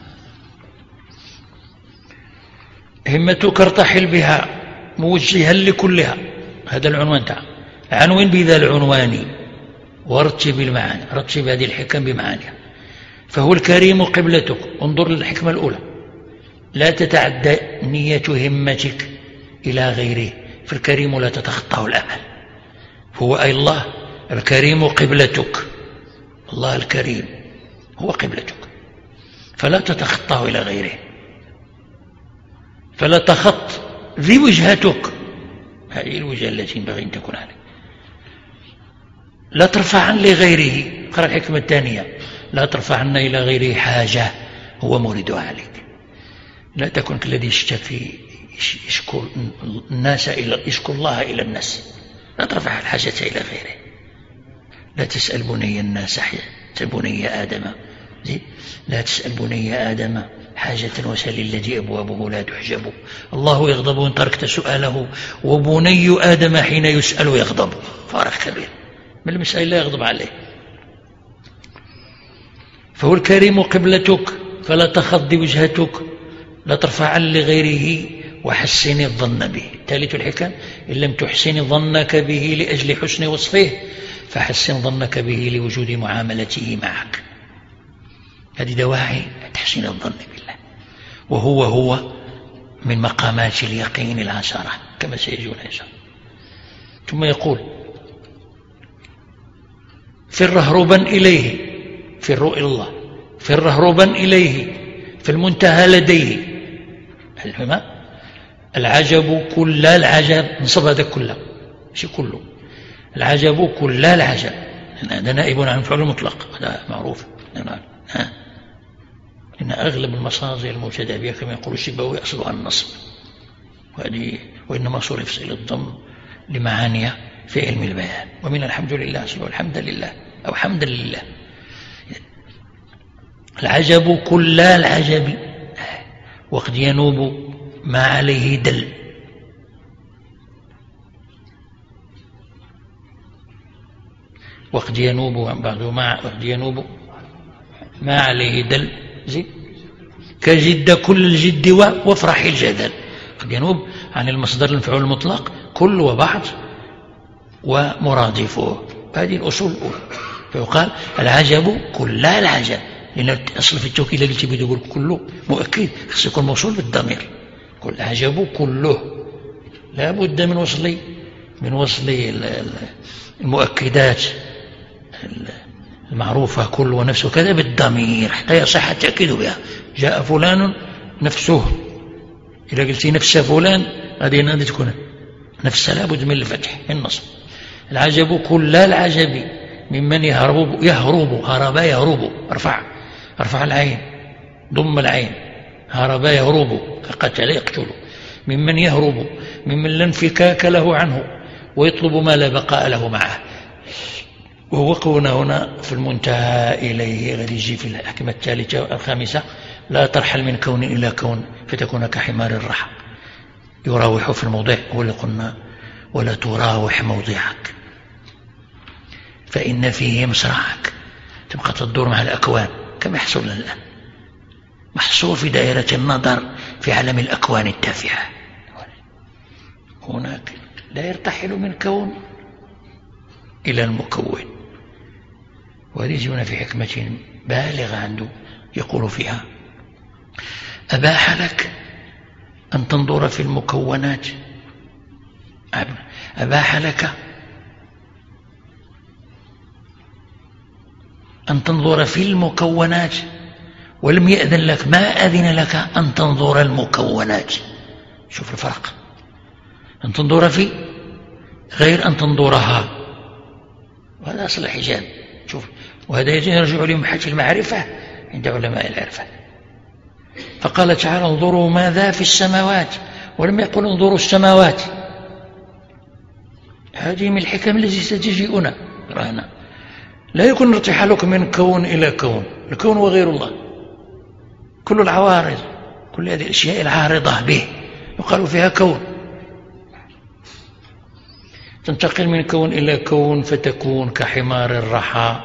همتك ارتحل بها موجها لكلها، هذا العنوان تاع عنوان بذا العنوان وارتب المعاني، رتب هذه الحكم بمعانيها. فهو الكريم قبلتك، انظر للحكمة الأولى، لا تتعدى نية همتك إلى غيره، فالكريم لا تتخطاه الأمل. هو أي الله الكريم قبلتك، الله الكريم هو قبلتك، فلا تتخطاه إلى غيره. فلا تخط ذي وجهتك، هذه الوجهة التي ينبغي أن تكون عليه. لا ترفعا لغيره، اقرأ الحكمة الثانية، لا ترفعن إلى غيره حاجة هو موردها عليك. لا تكن كالذي يشتكي يشكو الناس إلى يشكو الله إلى الناس، لا ترفع الحاجة إلى غيره. لا تسأل بني الناس بني آدم، لا تسأل بني آدم حاجة وسل الذي أبوابه لا تحجب. الله يغضب إن تركت سؤاله، وبني آدم حين يسأل يغضب. فارق كبير من المسائل لا يغضب عليه. فهو الكريم قبلتك فلا تخض وجهتك، لا ترفع لغيره وحسن الظن به. ثالث الحكم، إن لم تحسن ظنك به لأجل حسن وصفه فحسن ظنك به لوجود معاملته معك. هذه دواعي تحسين الظن بالله، وهو هو من مقامات اليقين العشرة كما سيجون إن شاء الله. ثم يقول فر هربا إليه، فر إلى الله، فر هربا إليه في المنتهى لديه. الفهم العجب كل العجب، نصب هذا كله مش كله، العجب كل العجب، هذا نائب عن فعل مطلق، هذا معروف. ها إن أغلب المصادر المبتدأ بها كما يقول الشبوي أصلها النصب، وهذه وإنما صرف إلى الضم لمعانيها في علم البيان. ومن الحمد لله أصله الحمد لله أو حمدا لله. العجب كل العجب، وقد ينوب ما عليه دل. وقد ينوب بعضه ما وقد ينوب ما عليه دل زي كجد كل الجد وافرح الجدل. قد ينوب عن المصدر المفعول المطلق كل وبعض ومرادفه، هذه الأصول الأولى. فيقال العجب كل العجب، لأن الأصل في التوكيد اللي قلت بده يقول كله مؤكد خص يكون موصول بالضمير. كل العجب كله لا بد من وصل من وصل المؤكدات المعروفة كل ونفس وكذا بالضمير حتى يصح التأكيد بها. جاء فلان نفسه، إذا قلت نفس فلان هذه تكون نفس لا بد من الفتح من النصب. العجب كل العجب ممن يهرب يهرب هرب يهرب، ارفع ارفع العين ضم العين، هرب يهرب كقتل يقتل. ممن يهرب ممن لا انفكاك له عنه ويطلب ما لا بقاء له معه. ووقونا هنا في المنتهى إليه غادي يجي في الحكمة الثالثة الخامسة: لا ترحل من كون إلى كون فتكون كحمار الرحى. يراوح في الموضع واللي قلنا ولا تراوح موضعك فإن فيه مصرعك، تبقى تدور مع الأكوان كما يحصل الآن، محصور في دائرة النظر في عالم الأكوان التافهة. هناك لا يرتحل من كون إلى المكون. وهذه يجينا في حكمة بالغة عنده يقول فيها: أباح لك أن تنظر في المكونات، أباح لك أن تنظر في المكونات ولم يأذن لك ما أذن لك أن تنظر المكونات. شوف الفرق، أن تنظر في غير أن تنظرها، وهذا أصل الحجاب. شوف، وهذا يرجع لمبحث المعرفة عند علماء العرفة. فقال تعالى: انظروا ماذا في السماوات، ولم يقل انظروا السماوات. هذه من الحكم التي ستجيئنا رانا. لا يكون ارتحالك من كون إلى كون، الكون وغير الله، كل العوارض، كل هذه الأشياء العارضة به يقال فيها كون. تنتقل من كون إلى كون فتكون كحمار الرحى،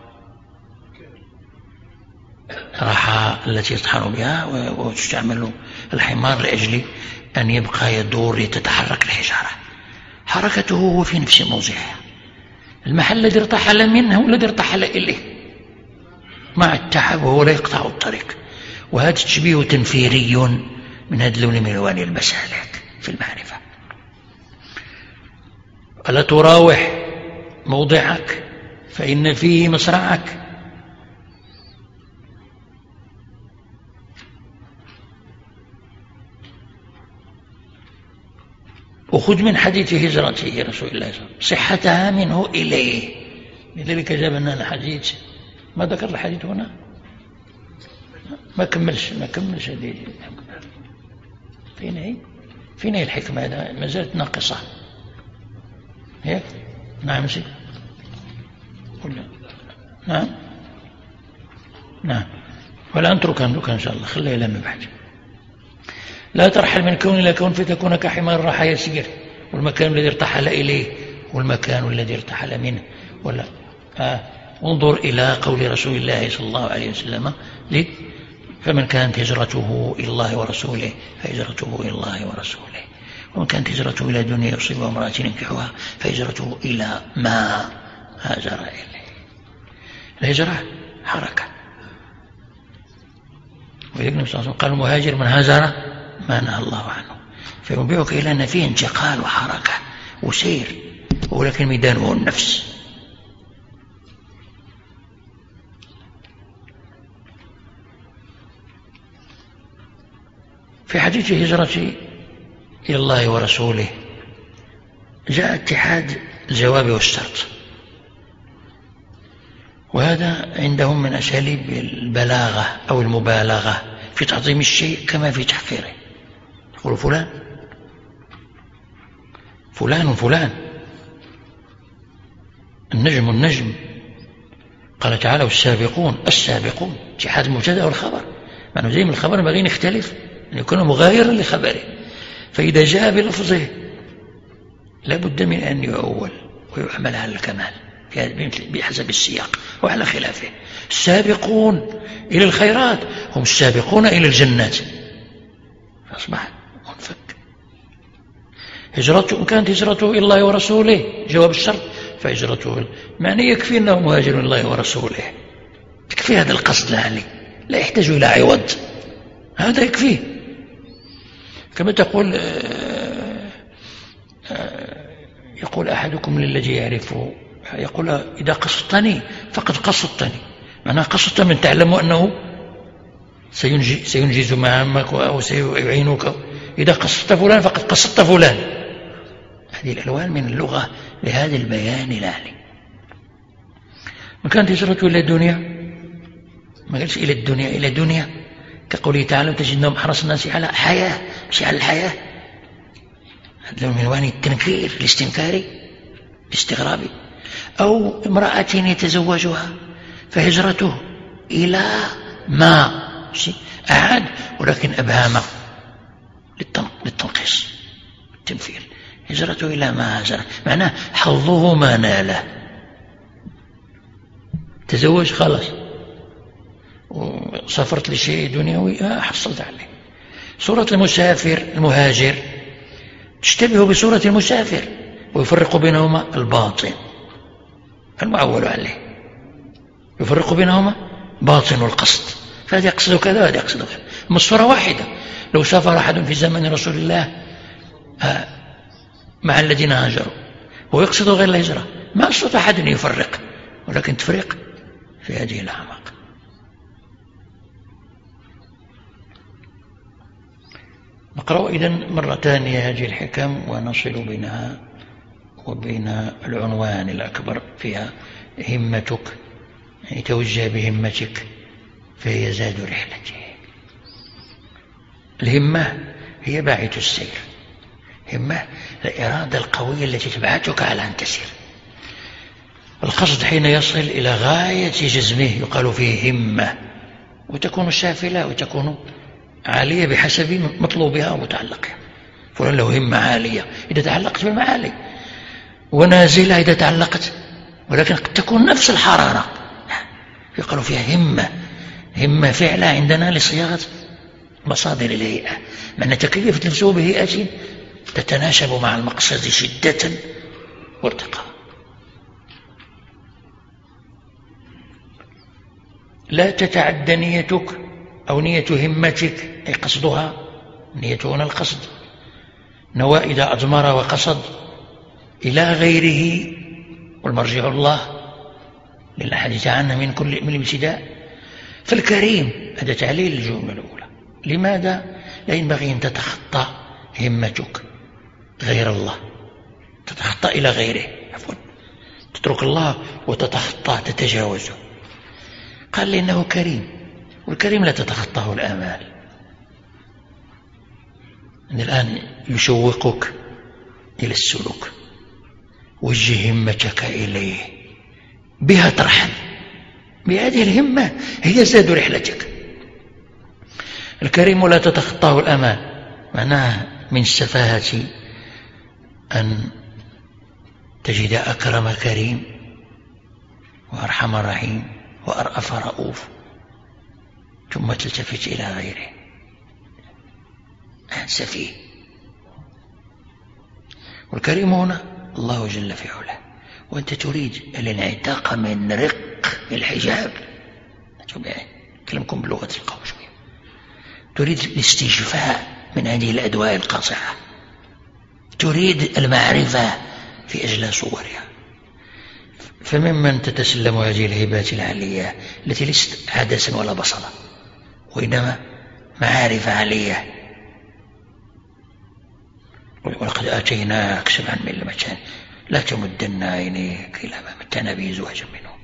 رحى التي يطحن بها وتستعمل الحمار لأجل أن يبقى يدور يتتحرك الحجارة، حركته هو في نفس موضعها. المحل الذي ارتحل منه هو الذي ارتحل إليه مع التعب وهو لا يقطع الطريق. وهذا تشبيه تنفيري من هذا اللون من ألوان المسالك في المعرفة. ألا تراوح موضعك فإن فيه مصرعك. وخذ من حديث هجرته رسول الله صلى الله عليه وسلم صحتها منه إليه. لذلك جاب لنا الحديث، ما ذكر الحديث هنا، ما كملش ما كملش هذه. فين هي فين هي الحكمة؟ هذا ما زالت ناقصة. هيك؟ نعم سي ولا نعم نعم ولا نتركها نتركها إن شاء الله، خليها إلى ما بعد. لا ترحل من كون إلى كون فتكون كحمار الرحى يسير. والمكان الذي ارتحل إليه والمكان الذي ارتحل منه. ولا آه. انظر إلى قول رسول الله صلى الله عليه وسلم: فمن كانت هجرته إلى الله ورسوله فهجرته إلى الله ورسوله، ومن كانت هجرته إلى دنيا يصيبها امرأة ينكحها فهجرته إلى ما هاجر إليه. الهجرة حركة، وذلك النبي صلى الله عليه وسلم قال: المهاجر من هاجر ما نهى الله عنه. فينبئك إلى أن فيه انتقال وحركة وسير، ولكن ميدانه النفس. في حديث هجرة إلى الله ورسوله جاء اتحاد الجواب والشرط، وهذا عندهم من أساليب البلاغة أو المبالغة في تعظيم الشيء كما في تحقيره. يقول فلان فلان فلان، النجم النجم، قال تعالى والسابقون السابقون جهاد المبتدأ والخبر، معنى زي من الخبر ما غير يختلف أن يكون مغايرا لخبره، فإذا جاء بلفظه لا بد من أن يؤول ويعمل على الكمال بحسب السياق وعلى خلافه. السابقون إلى الخيرات هم السابقون إلى الجنات، فأصبح منفك. هجرته كانت هجرته إلى الله ورسوله جواب الشرط، فهجرته معنى يكفي أنه مهاجر إلى الله ورسوله، يكفي هذا القصد العالي، لا يحتاج إلى عوض، هذا يكفيه. كما تقول يقول أحدكم للذي يعرفه، يقول إذا قصدتني فقد قصدتني، معناه قصدت من تعلم أنه سينجز مهامك أو سيعينك، إذا قصدت فلان فقد قصدت فلان. هذه الألوان من اللغة لهذا البيان العالي. ما كانت هجرته إلى الدنيا، ما قالش إلى الدنيا، إلى الدنيا كقوله تعالى تجدهم أحرص الناس على حياة، مش على الحياة. هذا من ألوان التنكير الاستنكاري الاستغرابي. أو امرأة يتزوجها فهجرته إلى ما أعاد ولكن أبهامه للتنقيص التنفير، هجرته إلى ما هاجر، معناه حظه ما ناله، تزوج خلاص وسافرت لشيء دنيوي حصلت عليه. صورة المسافر المهاجر تشتبه بصورة المسافر ويفرق بينهما الباطن المعول عليه، يفرق بينهما باطن والقصد، فهذا يقصد كذا وهذا يقصد كذا. أما الصورة واحدة، لو سافر أحد في زمن رسول الله مع الذين هاجروا ويقصد غير الهجرة ما استطاع أحد أن يفرق، ولكن تفرق في هذه الأعماق. نقرأ إذن مرة ثانية هذه الحكم ونصل بينها وبين العنوان الأكبر فيها همتك، يعني توجه بهمتك فهي زاد رحلتك. الهمة هي باعث السير، همة الإرادة القوية التي تبعثك على أن تسير. القصد حين يصل إلى غاية جزمه يقال فيه همة، وتكون سافلة وتكون عالية بحسب مطلوبها ومتعلقها. فلان له همة عالية إذا تعلقت بالمعالي، ونازلة إذا تعلقت، ولكن قد تكون نفس الحرارة، يقال فيها همة. همة فعلة عندنا لصياغة مصادر الهيئة، معنى تكليف تنسوه بهيئة تتناسب مع المقصد شدة وارتقاء. لا تتعدى نيتك أو نية همتك، أي قصدها، نية هنا القصد، نوى إذا أضمر وقصد إلى غيره والمرجع الله للحديث عنه من كل من الابتداء. فالكريم هذا تعليل الجملة الأولى. لماذا؟ لا ينبغي أن تتخطى همتك غير الله، تتخطى إلى غيره، عفوا تترك الله وتتخطى تتجاوزه. قال لأنه كريم، والكريم لا تتخطاه الآمال. أن الآن يشوقك إلى السلوك، وجه همتك إليه، بها ترحل، بهذه الهمة هي زاد رحلتك. الكريم لا تتخطاه الآمال، معناه من السفاهة أن تجد أكرم كريم وأرحم رحيم وأرأف رؤوف ثم تلتفت إلى غيره، سفيه. والكريم هنا الله جل في علاه، وأنت تريد الانعتاق من رق الحجاب، أكلمكم بلغة القوم شوية، تريد الاستشفاء من هذه الأدواء القاصحة، تريد المعرفة في أجلى صورها. فممن تتسلم هذه الهبات العالية التي ليست عدسا ولا بصلا، وإنما معارف عالية. ولقد آتيناك سبعا من المثاني لا تمدن عينيك إلى ما متعنا به أزواجا منهم.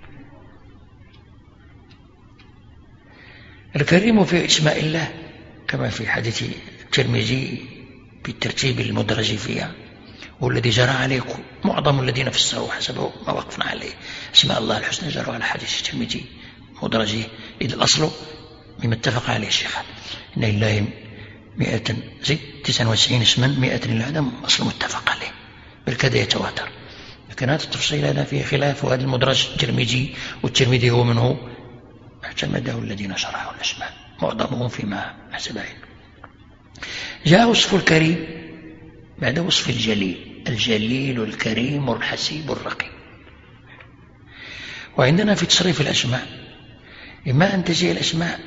الكريم في اسماء الله كما في حديث الترمذي بالترتيب المدرج فيها، والذي جرى عليه معظم الذين فسروا حسب ما وقفنا عليه اسماء الله الحسنى جروا على حديث الترمذي مدرجه، إذ الأصل مما اتفق عليه الشيخان إن لله مئة زي تسعة وتسعين اسما مئة للعدم، أصل متفق عليه بل كذا يتواتر. لكن هذا التفصيل هذا فيه خلاف، وهذا المدرج الترمذي والترمذي هو منه اعتمده الذين شرحوا الأسماء معظمهم فيما حسب علم. جاء وصف الكريم بعد وصف الجليل، الجليل الكريم الحسيب الرقيب. وعندنا في تصريف الأسماء إما أن تجي الأسماء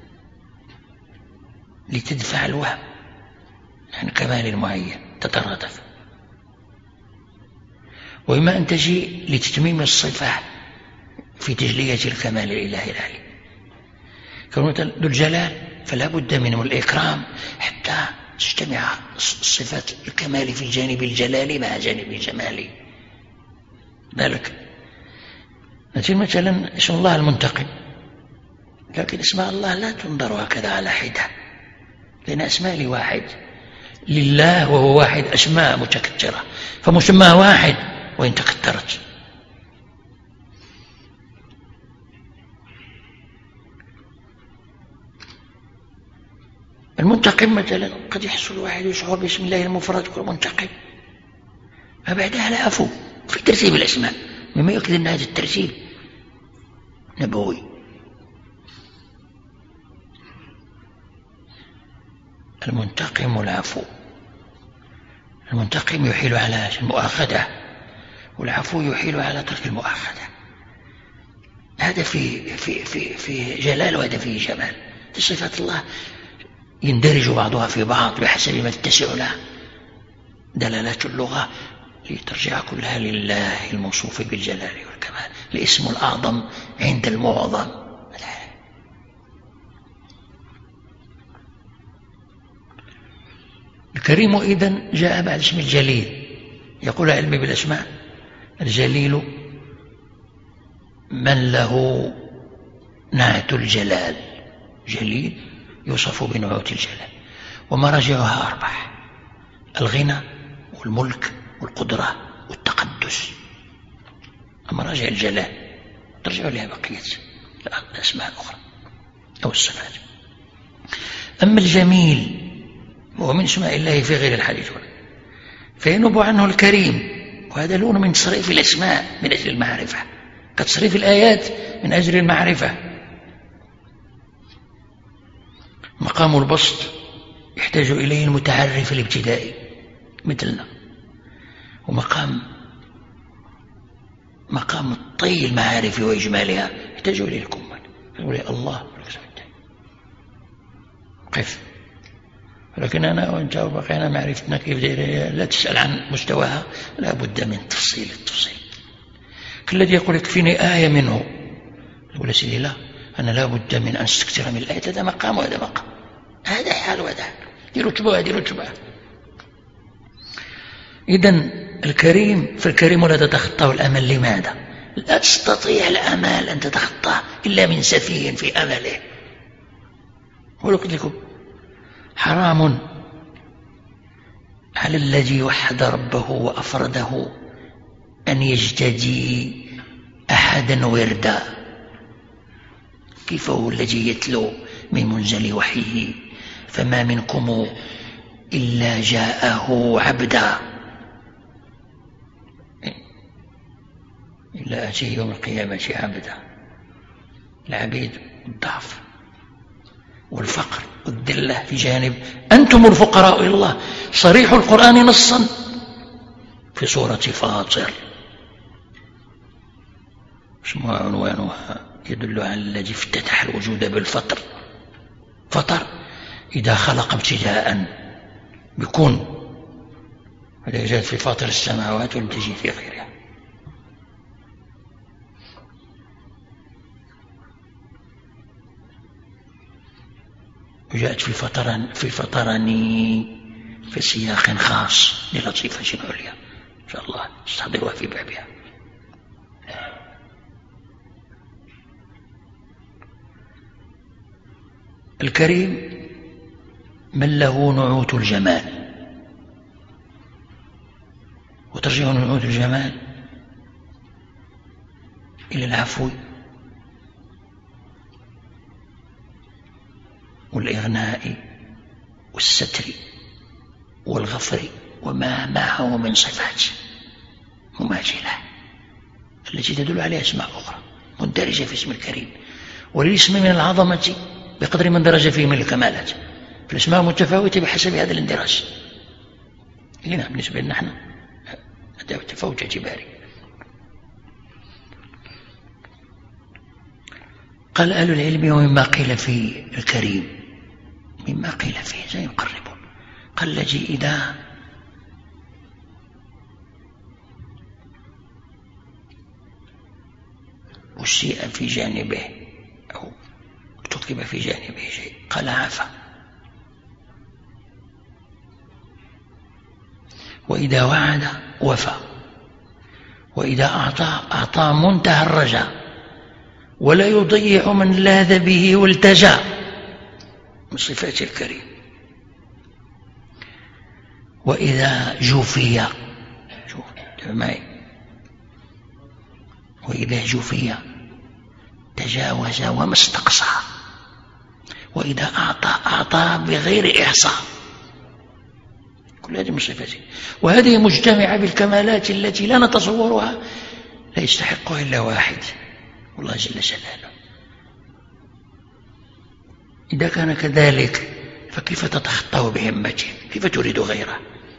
لتدفع الوهم عن كمال معين تترادف، وإما أن تجي لتتميم الصفة في تجلية الكمال الإلهي العلي. كونه ذو الجلال فلا بد منه الإكرام حتى تجتمع صفات الكمال في الجانب الجلالي مع جانب الجمالي. ذلك نتيجة مثلا اسم الله المنتقم، لكن اسماء الله لا تنظر هكذا على حدة، لأن أسماء لواحد لله وهو واحد، أسماء متكثرة فمسمى واحد وإن تكثرت. المنتقم مثلا قد يحصل واحد يشعر باسم الله المفرد يقول منتقم، فبعدها العفو في ترتيب الأسماء، مما يؤكد أن هذا الترتيب نبوي. المنتقم والعفو، المنتقم يحيل على المؤاخذة والعفو يحيل على ترك المؤاخذة. هذا في في في في جلال وهذا فيه جمال. صفات الله يندرج بعضها في بعض بحسب ما تتسع له دلالات اللغة لترجع كلها لله الموصوف بالجلال والكمال، الاسم الأعظم عند المعظم. الكريم إذن جاء بعد اسم الجليل. يقول علمي بالأسماء الجليل من له نعت الجلال، جليل يوصف بنعوت الجلال، ومراجعها أربع: الغنى والملك والقدرة والتقدس. مراجع الجلال ترجع لها بقية الأسماء الأخرى أو الصفات. أما الجميل وهو من اسماء الله في غير الحديث فينوب عنه الكريم، وهذا لون من تصريف الأسماء من أجل المعرفة كتصريف الآيات من أجل المعرفة. مقام البسط يحتاج إليه المتعرف الابتدائي مثلنا، ومقام مقام الطي المعارف وإجمالها يحتاج إليه الكمل. يقول الله قف، ولكن أنا وأنت وبقينا معرفتنا كيف دايرة لا تسأل عن مستواها، لا بد من تفصيل التفصيل. كالذي يقول يكفيني آية منه، يقول سيدي لا، أنا لا بد من أن استكثر من الآية، هذا مقام وهذا مقام، هذا حال وهذا حال، دي رتبة وهذه رتبة. إذن الكريم فالكريم لا تتخطاه الأمل. لماذا؟ لا تستطيع الأمال أن تتخطاه إلا من سفيه في أمله. ولو قلت لكم حرام على الذي وحد ربه وأفرده أن يجتدي أحدا وردا. كيف هو الذي يتلو من منزل وحيه فما منكم إلا جاءه عبدا إلا أتيه يوم القيامة عبدا. العبيد الضعف والفقر والذلة في جانب، أنتم الفقراء إلى الله، صريح القرآن نصا في سورة فاطر، اسمها عنوانها يدل على الذي افتتح الوجود بالفطر. فطر إذا خلق ابتداء بكون، هذا جاءت في فاطر السماوات ولم تجي في غيرها. وجاءت في فطرن في فطرني في سياق خاص للطيفة عليا إن شاء الله استحضروها في بابها. الكريم من له نعوت الجمال، وترجع نعود الجمال إلى العفو والإغناء والستر والغفر وما معه من صفات مماثلة التي تدل عليها أسماء أخرى مندرجة في اسم الكريم، وللاسم من العظمة بقدر من درجة فيه من الكمالات، فالأسماء متفاوتة بحسب هذا الاندراج. هنا بالنسبة لنا نحن هذا تفاوت اعتباري. قال أهل العلم ومما قيل في الكريم، مما قيل فيه زي يقربون، قال الذي إذا أسيء في جانبه أو ارتكب في جانبه شيء قال عفا، وإذا وعد وفى، وإذا أعطى أعطى منتهى الرجاء، ولا يضيع من لاذ به والتجا، من صفات الكريم. وإذا جوفي، شوف معي، وإذا جوفي تجاوز وما استقصى، وإذا أعطى أعطى بغير إحصاء. كل هذه من صفاته، وهذه مجتمعة بالكمالات التي لا نتصورها، لا يستحقها إلا واحد، والله جل جلاله. إذا كان كذلك فكيف تتخطى بهمته؟ كيف تريد غيره؟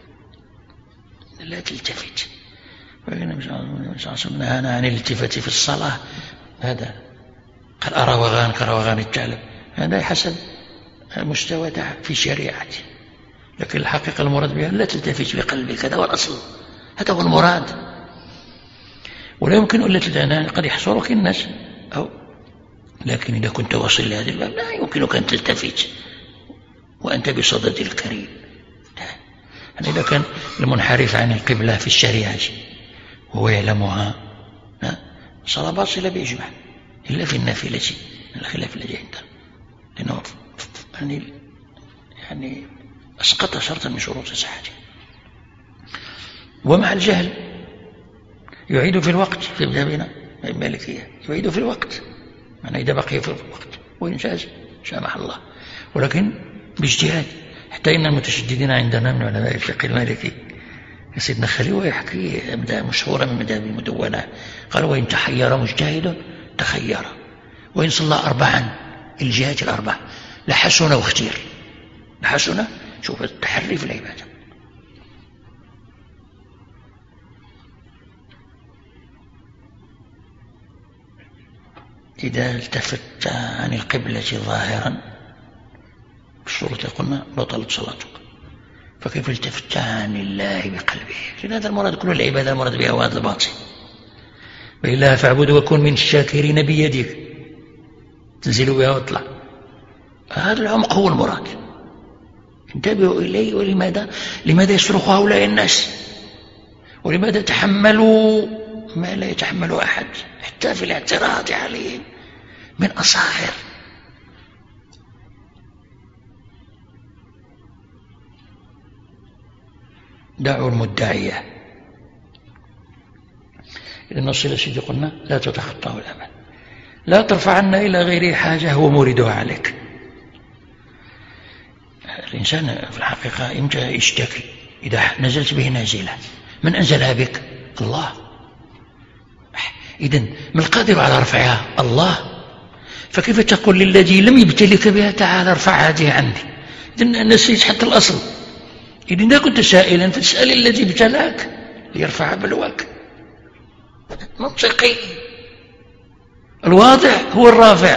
لا تلتفت. النبي صلى الله عليه وسلم نهانا عن الالتفات في الصلاة، هذا قال أروغان كروغان الثعلب، هذا حسب مستوى في شريعته، لكن الحقيقة المراد بها لا تلتفت بقلبك، هذا هو الأصل، هذا هو المراد. ولا يمكن أن تلتفت، قد يحصرك الناس أو، لكن إذا كنت واصل لهذا الباب لا يمكنك أن تلتفت وأنت بصدد الكريم. يعني إذا كان المنحرف عن القبلة في الشريعة وهو يعلمها صلاة باطلة بإجماع، إلا في النافلة الخلاف الذي عندنا، لأنه يعني يعني أسقط شرطا من شروط صحته. ومع الجهل يعيد في الوقت في مذهبنا المالكية، يعيد في الوقت، معنى إذا بقي في الوقت وإن جاز سامح الله، ولكن باجتهاد. حتى إن المتشددين عندنا من علماء الفقه المالكي سيدنا خليل يحكي مشهورا من مذهب المدونة، قال وإن تحير مجتهد تخير، وإن صلى أربعا الجهات الأربع لحسن واختير، لحسن، شوف التحري في العبادة. إذا التفت عن القبلة ظاهرا بالشروط قلنا بطلت صلاتك، فكيف التفت عن الله بقلبه؟ لأن هذا المراد كل العبادة المراد بها وهذا الباطل. وإلا فاعبد وكن من الشاكرين بيدك، تنزل بها واطلع، هذا العمق هو المراد، انتبهوا إليه. ولماذا لماذا يصرخ هؤلاء الناس؟ ولماذا تحملوا ما لا يتحمله أحد حتى في الاعتراض عليهم من أصاغر؟ دعوا المدعية. إذا نصل سيدي قلنا لا تتخطاه الأمل، لا ترفعن إلى غير حاجة هو موردها عليك. الإنسان في الحقيقة إمتى يشتكي؟ إذا نزلت به نازلة، من أنزلها بك؟ الله. إذن من القادر على رفعها؟ الله. فكيف تقول للذي لم يبتلك بها تعالى ارفع هذه عني؟ إذن نسيت حتى الأصل. إذن إذا كنت سائلا فاسأل الذي ابتلاك ليرفع بلواك. منطقي. الواضح هو الرافع،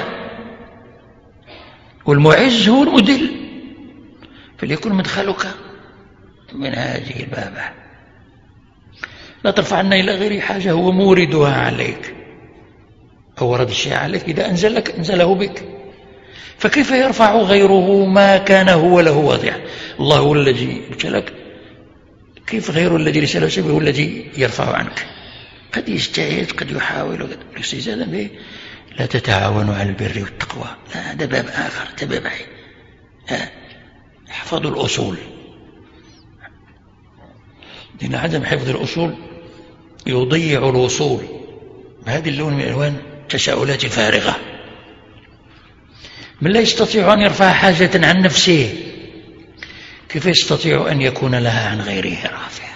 والمعز هو المدل، فليكن مدخلك من هذه البابة. لا ترفعنا إلى غير حاجة هو موردها عليك، هو ورد الشيء عليك إذا أنزلك أنزله بك، فكيف يرفع غيره ما كان هو له واضع؟ الله هو الذي ابتلك، كيف غير الذي ليس له سبب هو الذي يرفع عنك؟ قد يجتهد، قد يحاول الاستزادة به. لا تتعاونوا على البر والتقوى، لا، هذا باب آخر، هذا باب عين. احفظوا الأصول. لأن عدم حفظ الأصول يضيع الوصول بهذه اللون من ألوان التساؤلات الفارغة. من لا يستطيع أن يرفع حاجة عن نفسه كيف يستطيع أن يكون لها عن غيره رافع؟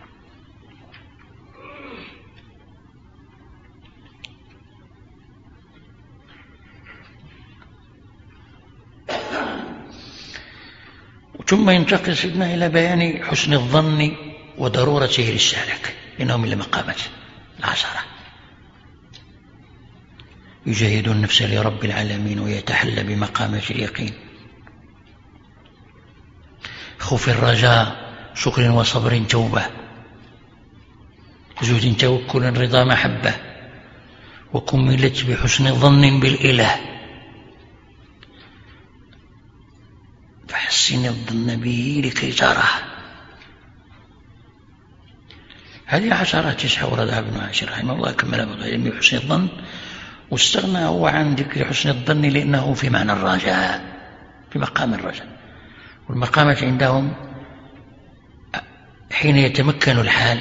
ثم ينتقل سيدنا إلى بيان حسن الظن وضرورته للسالك، إنه من المقامات العشرة. يجاهد النفس لرب العالمين ويتحلى بمقامات اليقين. خوف الرجاء، شكر وصبر توبة، زهد توكل رضا محبة، وكملت بحسن ظن بالإله. فحسن الظن به لكي تراه. هذه عشرات تسعة وردها ابن عاشر رحمه الله كمل بغير بحسن الظن، واستغنى هو عن ذكر حسن الظن لأنه في معنى الرجاء، في مقام الرجاء. والمقامات عندهم حين يتمكن الحال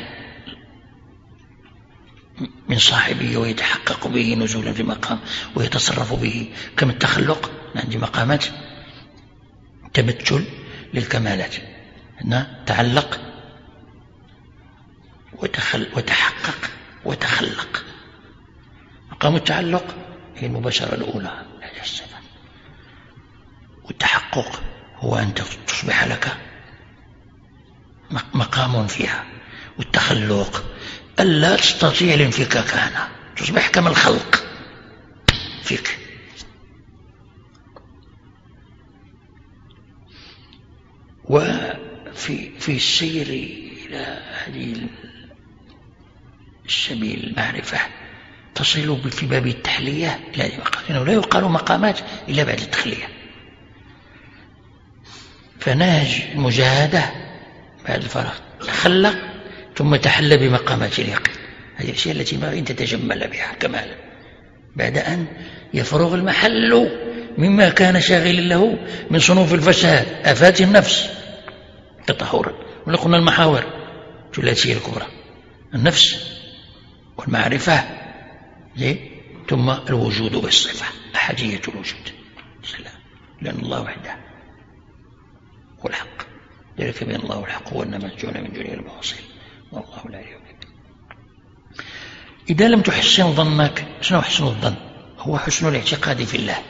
من صاحبه ويتحقق به نزولا في مقام ويتصرف به، كما التخلق عندي مقامات تبتل للكمالات، هنا تعلق وتخل وتحقق وتخلق. مقام التعلق هي المباشرة الأولى هذه الصفة، والتحقق هو أن تصبح لك مقام فيها، والتخلق ألا تستطيع الانفكاك عنها، تصبح كما الخلق فيك. وفي في السير إلى هذه السبيل المعرفة تصل في باب التحلية إلى هذه المقامات، لأنه لا يقال مقامات إلا بعد التخلية. فنهج المجاهدة بعد الفراغ تخلق ثم تحلى بمقامات اليقين. هذه الأشياء التي ينبغي أن تتجمل بها كمالا بعد أن يفرغ المحل مما كان شاغلا له من صنوف الفساد آفات النفس تطهرا. ولقنا المحاور الثلاثية الكبرى: النفس والمعرفة ثم الوجود والصفة، أحدية الوجود، لأن الله وحده هو الحق، ذلك بأن الله الحق هو إنما تجون من دونه المواصل والله لا يؤمن. إذا لم تحسن ظنك، شنو حسن الظن؟ هو حسن الاعتقاد في الله.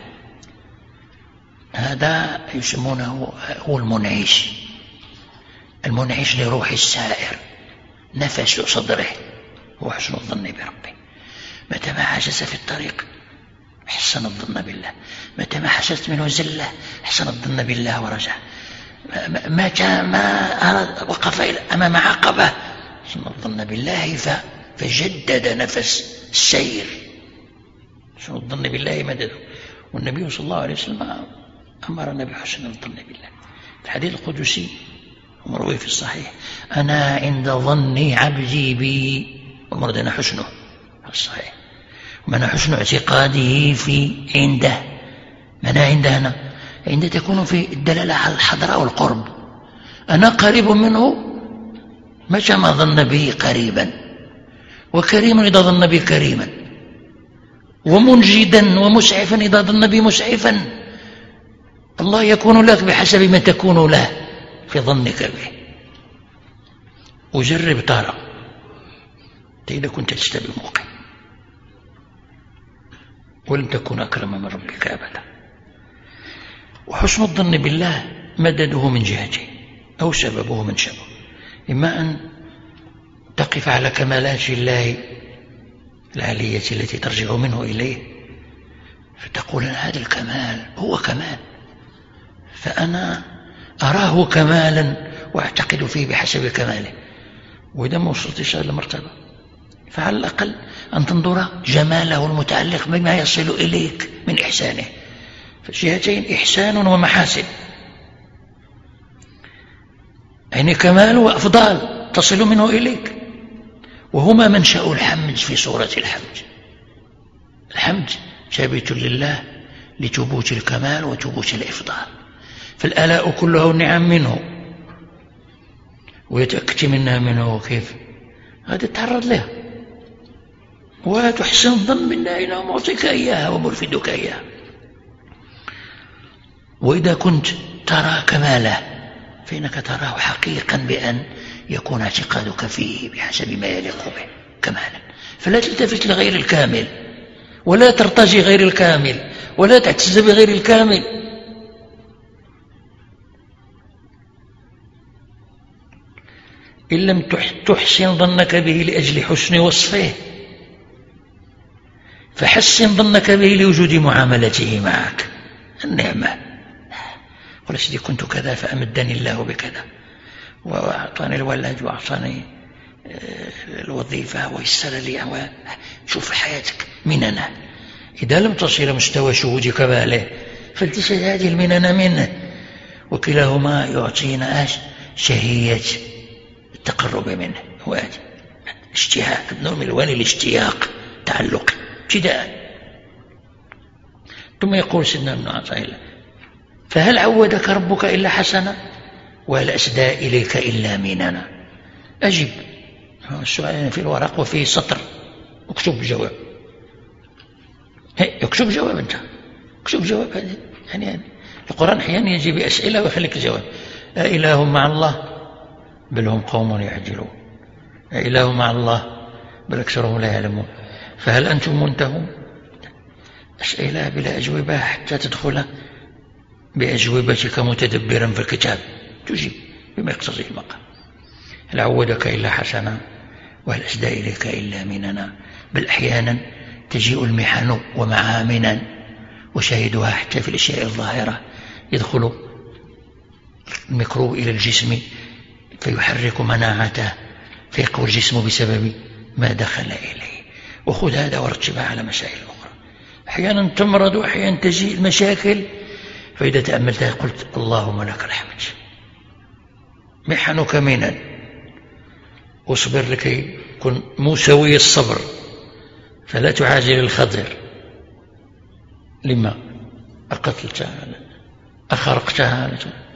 هذا يسمونه هو المنعش، المنعش لروح السائر، نفس صدره، هو حسن الظن بربه. متى ما عجز في الطريق حسن الظن بالله، متى ما حسست منه زلة حسن الظن بالله ورجع، متى ما أراد وقف أمام عقبة حسن الظن بالله فجدد نفس السير. حسن الظن بالله مدده. والنبي صلى الله عليه وسلم أمرنا بحسن الظن بالله. الحديث القدسي مروي في الصحيح: أنا عند ظن عبدي بي، والمراد أنا حسنه الصحيح، ومن حسن اعتقاده في عنده. من عندنا عند تكون في الدلالة على الحضرة والقرب. أنا قريب منه متى ما ظن به قريبا، وكريم إذا ظن به كريما، ومنجدا ومسعفا إذا ظن به مسعفا. الله يكون لك بحسب ما تكون له في ظنك به. وجرب ترى إذا كنت تستبي موقع ولم تكن أكرم من ربك أبدا. وحسن الظن بالله مدده من جهته أو سببه من سبب، إما أن تقف على كمالات الله العالية التي ترجع منه إليه فتقول هذا الكمال هو كمال، فأنا أراه كمالا وأعتقد فيه بحسب كماله. وإذا ما وصلتش هذه المرتبة فعلى الأقل أن تنظر جماله المتعلق بما يصل إليك من إحسانه. فالجهتين إحسان ومحاسن، يعني كمال وأفضال تصل منه إليك، وهما منشأ الحمد في سورة الحمد. الحمد ثابت لله لثبوت الكمال وثبوت الإفضال، فالآلاء كلها النعم منه، ويتأكد منها منه وكيف هذا تتعرض لها، وتحسن الظن بالله إنه معطيك إياها ومرفدك إياها. وإذا كنت ترى كماله فإنك تراه حقيقا بأن يكون اعتقادك فيه بحسب ما يليق به كمالا، فلا تلتفت لغير الكامل، ولا ترتجي غير الكامل، ولا تعتز بغير الكامل. إن لم تحسن ظنك به لأجل حسن وصفه فحسن ظنك به لوجود معاملته معك النعمة. قل سيدي كنت كذا فأمدني الله بكذا، وأعطاني الولد، وأعطاني الوظيفة، ويسر لي. شوف حياتك مننة، إذا لم تصل إلى مستوى شهود كماله فلتشهد هذه المنن منه، وكلاهما يعطينا شهية التقرب منه، هو اشتهاء النوع من الوان الاشتياق تعلق ابتداء. ثم يقول سيدنا ابن عطاء: فهل عودك ربك إلا حسنا وهل أسدى إليك إلا مننا؟ أجب. السؤال في الورق وفيه سطر، اكتب جواب. اكتب جواب أنت، اكتب جواب. هذه يعني القرآن أحيانا يجي بأسئلة ويخليك جواب. أإله مع الله بل هم قوم يعجلون، أإله مع الله بل أكثرهم لا يعلمون، فهل أنتم منتهون؟ أسئلة بلا أجوبة حتى تدخل بأجوبتك متدبرا في الكتاب تجيب بما يقتضيه المقام. هل عودك إلا حسنا وهل أسدى إليك إلا مننا؟ بل أحيانا تجيء المحن ومعها منن، وشاهدها حتى في الأشياء الظاهرة. يدخل الميكروب إلى الجسم فيحرك مناعته فيقوى الجسم بسبب ما دخل إليه. وخذ هذا وارتبها على مسائل أخرى. أحيانا تمرض وأحيانا تجي المشاكل، فإذا تأملتها قلت اللهم لك الحمد. محنك منن، واصبر لكي كن مسوي الصبر، فلا تعاجل الخضر. لما أقتلتها أخرقتها؟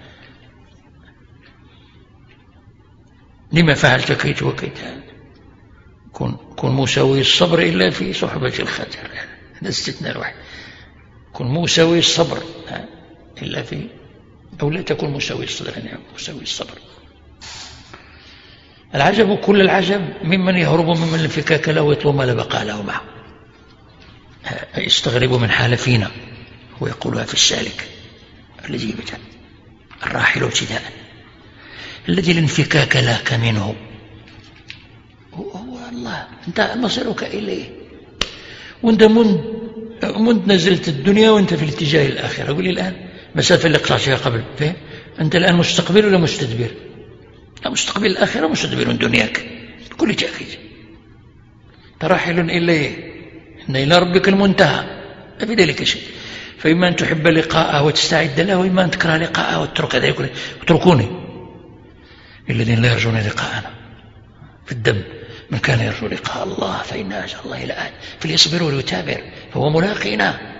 لما فعلت كيت وكيت؟ كن, كن مسوي الصبر إلا في صحبة الخضر، هذا استثناء الواحد. كن مسوي الصبر إلا في، أو لا تكن مسوي الصبر، يعني مسوي الصبر. العجب كل العجب ممن يهرب ممن الانفكاك له ويطلب ما لا بقاء له معه. يستغرب من حال فينا، هو يقولها في السالك الذي يبدأ الراحل ابتداء، الذي الانفكاك لك منه هو الله، أنت مصيرك إليه، وأنت منذ منذ نزلت الدنيا وأنت في الاتجاه الآخرة. أقول لي الآن مسافة اللي قطعتها قبل، فهم؟ أنت الآن مستقبل ولا مستدبر؟ لا، مستقبل الآخرة مستدبر دنياك بكل تأكيد. تراحل إليه، إن إلى ربك المنتهى، ما في ذلك شيء. فإما أن تحب لقاءه وتستعد له، وإما أن تكره لقاءه وتترك ذلك. اتركوني الذين لا يرجون لقاءنا في الدم، من كان يرجو لقاء الله فإن أجل الله لآت، فليصبر ويتابر فهو ملاقينا.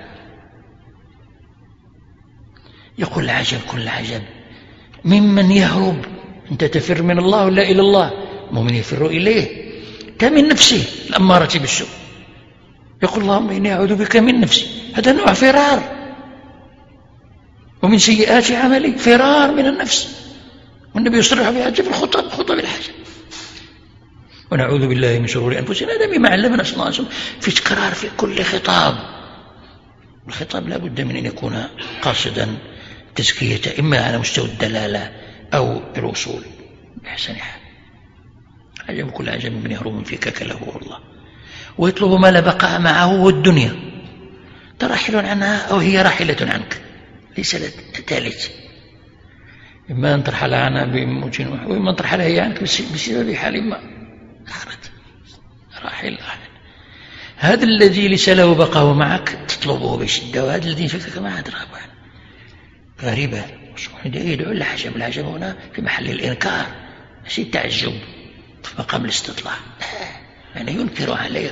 يقول العجب كل العجب ممن يهرب. أنت تفر من الله ولا إلى الله؟ مؤمن يفر إليه، كمن نفسه الأمارة بالسوء. يقول اللهم إني أعوذ بك من نفسي، هذا نوع فرار. ومن سيئات عملي فرار من النفس، والنبي يصرح بها في الخطب خطب الحاجة. ونعوذ بالله من شرور أنفسنا، هذا مما علمنا صلى الله عليه وسلم في تكرار في كل خطاب. الخطاب لا بد من أن يكون قاصدا تزكية، إما على مستوى الدلالة أو الوصول بحسن حال. عجب كل عجب من يهرب من فكك له والله، ويطلب ما لا بقاء معه والدنيا. ترحل عنها أو هي راحلة عنك، ليس لها ثالث. إما أن ترحل عنها بموت، وإما أن ترحل هي عنك بسبب حال ما أخرت. راحل هذا الذي ليس له بقاء معك تطلبه بشدة، وهذا الذي فكك معه ترغب عنه. غريبة يدعو العجب. العجب هنا في محل الإنكار، مش التعجب في مقام الاستطلاع. يعني ينكر عليك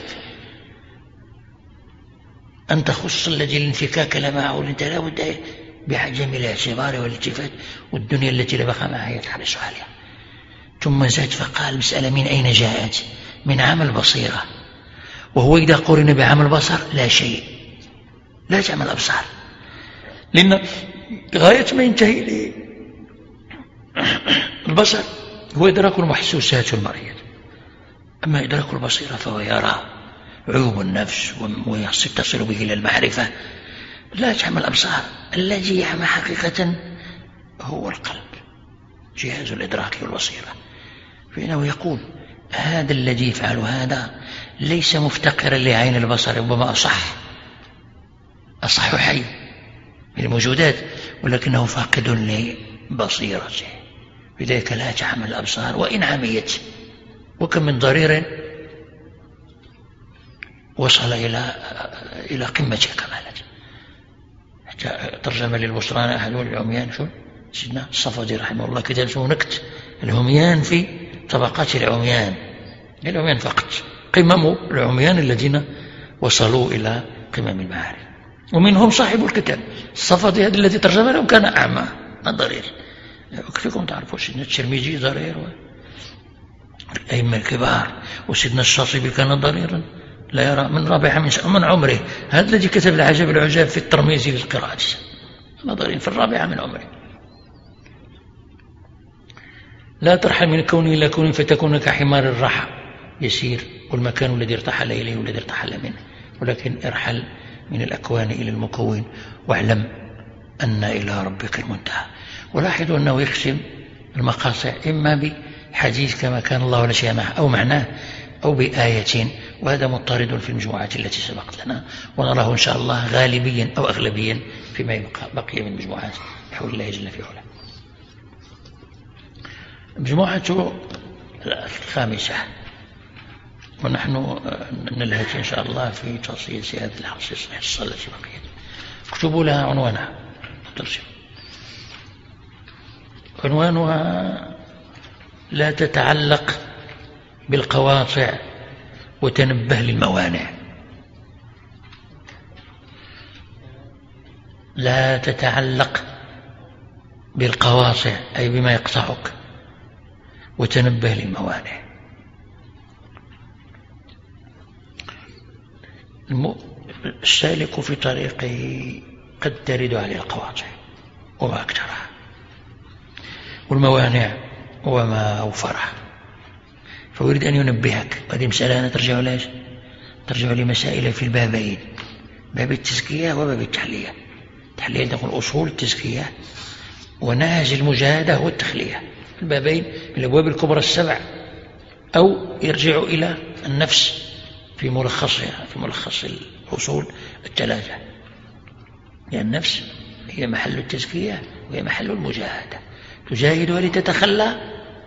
أن تخص الذي الانفكاك لمعه، وأنت لا بد بعجم الاعتبار والالتفات، والدنيا التي لا بقى معها يتحرص عليها. ثم زاد فقال مسألة من أين جاءت؟ من عمى البصيرة، وهو إذا قرن بعمى البصر لا شيء، لا تعمى الأبصار، لأن غاية ما ينتهي إليه البصر هو إدراك المحسوسات المرئية، أما إدراك البصيرة فهو يرى عيوب النفس ويتصل به إلى المعرفة، لا تعمى الأبصار. الذي يعمى حقيقة هو القلب، جهاز الإدراك والبصيرة. فإنه يقول هذا الذي يفعل هذا ليس مفتقرا لعين البصر، ربما أصح أصح حي من الموجودات، ولكنه فاقد لبصيرته، بذلك لا تعمى الأبصار وإن عميت. وكم من ضرير وصل إلى إلى قمة الكمالات، حتى ترجم للبصران أحد العميان شو سيدنا الصفدي رحمه الله كتاب اسمه نكت العميان في طبقات العميان، العميان فقط، قمم العميان الذين وصلوا إلى قمم المعارف. ومنهم صاحب الكتاب الصفدي هذا الذي ترجم له كان أعمى ضرير، كلكم تعرفوا سيدنا الترمذي ضرير والأئمة الكبار، وسيدنا الشاطبي كان ضريرا لا يرى من رابعة من, من عمره. هذا الذي كتب العجب العجاب في الترمذي للقراءة ضرير في الرابعة من عمره. لا ترحل من كون إلى كون فتكون كحمار الرحى يسير، والمكان الذي ارتحل إليه والذي ارتحل منه، ولكن ارحل من الأكوان إلى المكون، واعلم أن إلى ربك المنتهى. ولاحظوا أنه يختم المقاطع إما بحديث كما كان الله ولا شيء معه أو معناه، أو بآية، وهذا مضطرد في المجموعات التي سبقت لنا، ونراه إن شاء الله غالبيا أو أغلبيا فيما بقي من مجموعات بحول الله جل في علاه. مجموعة الخامسة، ونحن نلهج إن شاء الله في تخصيص هذه الحصة التي بقيت. اكتبوا لها عنوانها ترجم. عنوانها لا تتعلق بالقواطع وتنبه للموانع. لا تتعلق بالقواطع أي بما يقطعك، وتنبه للموانع. السالك في طريقه قد ترد عليه القواطع وما أكثرها، والموانع وما أوفرها، فيريد أن ينبهك. هذه مسألة أنا ترجع لها ترجع لمسائل في البابين، باب التزكية وباب التحلية. التحلية تقول أصول التزكية ونهج المجاهدة والتخلية، البابين من الأبواب الكبرى السبع، أو يرجع إلى النفس في ملخصها في ملخص الأصول الثلاثة. يعني النفس هي محل التزكية وهي محل المجاهدة، تجاهدها لتتخلى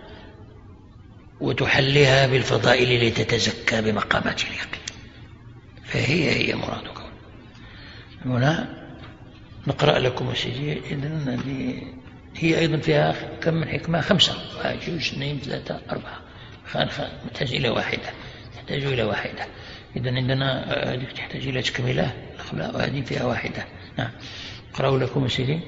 وتحليها بالفضائل لتتزكى بمقامات اليقين، فهي هي مرادك. هنا نقرأ لكم سيدي. إذن هي أيضا فيها كم من حكمة؟ خمسة، جوج اثنين ثلاثة أربعة، نحتاج إلى واحدة تحتاج إلى واحدة. إذن عندنا هذه تحتاج إلى تكملة الأخلاق، وهذه فيها واحدة. نعم أقرأ لكم سيدي.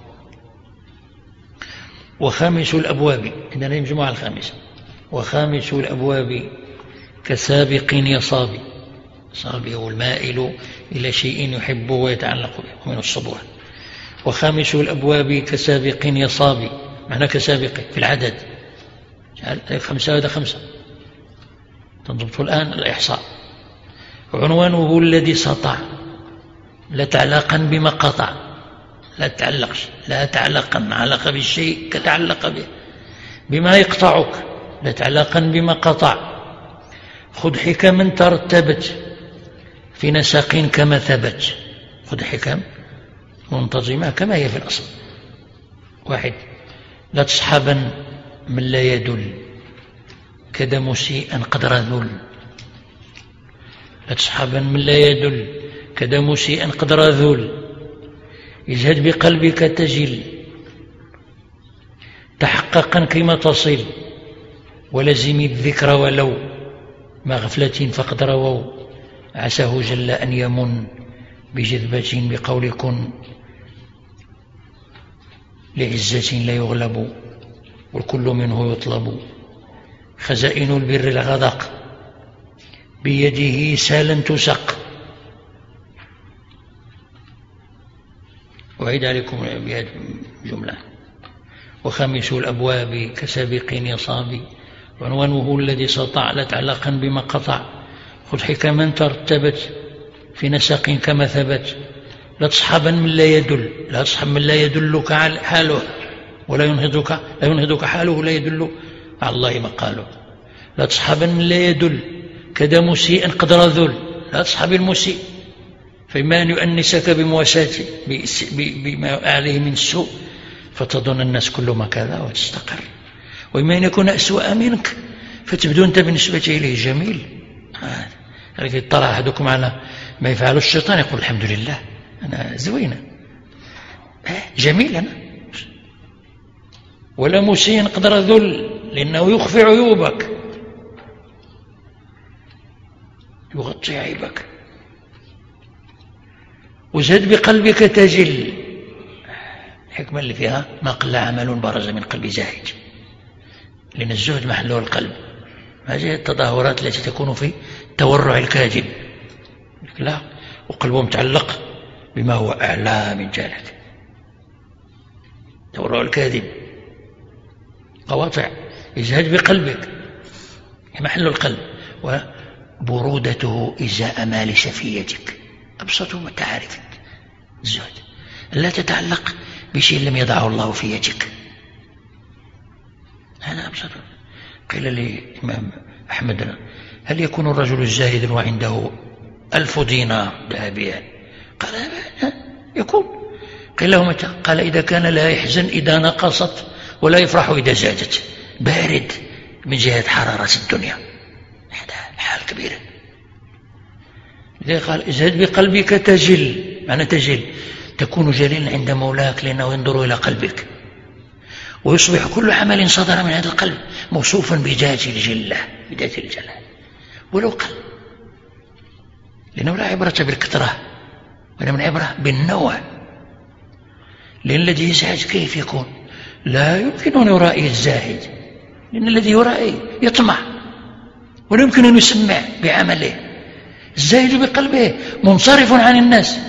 وخامس الأبواب، عندنا المجموعة الخامسة. وخامس الأبواب كسابق يصابي، صابي هو المائل إلى شيء يحبه ويتعلق به، ومن الصبوة. وخامس الأبواب كسابق يصابي، معنى كسابق في العدد، خمسة، هذا خمسة تنضبط الآن الإحصاء. عنوانه الذي سطع، لا تعلقا بما قطع، لا تعلقش، لا تعلقا علق بالشيء كتعلق به، بما يقطعك لا تعلقا بما قطع. خذ حكما ترتبت في نسق كما ثبت، خذ حكم منتظمة كما هي في الأصل. واحد، لا تصحبا من لا يدل كذا مسيئا قد رذل، لا تصحبا من لا يدل كذا مسيئا قد رذل. اجهد بقلبك تجل، تحققا كما تصل، ولزم الذكر ولو ما غفلة فقد رووا. عساه جل أن يمن بجذبة بقول كن، لعزة لا يغلب والكل منه يطلب. خزائن البر الغدق بيده سالا تسق. أعيد عليكم الأبيات جملة. وخامس الأبواب كسابق يصابي عنوانه الذي سطعلت علقا بما قطع. خذ حكما ترتبت في نسق كما ثبت. لا تصحبا من لا يدل، لا تصحب من لا يدلك على حاله ولا ينهضك، لا ينهضك حاله لا يدل على الله مقاله. لا تصحبا من لا يدل كذا مسيئا قد رذل. لا تصحب المسيء فإما أن يؤنسك بمواساته بما عليه من السوء فتظن الناس كلهم كذا وتستقر، وإما أن يكون أسوأ منك فتبدو أنت بالنسبة إليه جميل. لكن اطلع أحدكم على ما يفعله الشيطان يقول الحمد لله أنا زوينة جميل أنا. ولا مسيء قدر ذل لأنه يخفي عيوبك يغطي عيبك. وزد بقلبك تجل. الحكمة اللي فيها ما قل عمل برز من قلب زاهد، لأن الزهد محله القلب. هذه التظاهرات التي تكون في تورع الكاذب لا، وقلبه متعلق بما هو أعلى من جالته. تورع الكاذب قواطع. ازهد بقلبك محل القلب. وبرودته إزاء مال سفيتك. أبسط متعارف الزهد لا تتعلق بشيء لم يضعه الله في يدك. هذا أبسط. قيل للإمام أحمد هل يكون الرجل الزاهد وعنده ألف دينار ذهبيا؟ قال يكون. قيل له متى؟ قال إذا كان لا يحزن إذا نقصت ولا يفرح إذا زادت، بارد من جهة حرارة الدنيا. هذا حال كبير. لذلك قال ازهد بقلبك تجل. معنى تجل تكون جليلا عند مولاك لأنه ينظر إلى قلبك، ويصبح كل عمل صدر من هذا القلب موصوفا بذات الجلة بذات الجلال ولو قل، لأنه لا عبرة بالكثرة وإنما العبرة بالنوع. لأن الذي يزهد كيف يكون؟ لا يمكن أن يرائي الزاهد، لأن الذي يرائي يطمع ولا يمكن أن يسمع بعمله. الزاهد بقلبه منصرف عن الناس،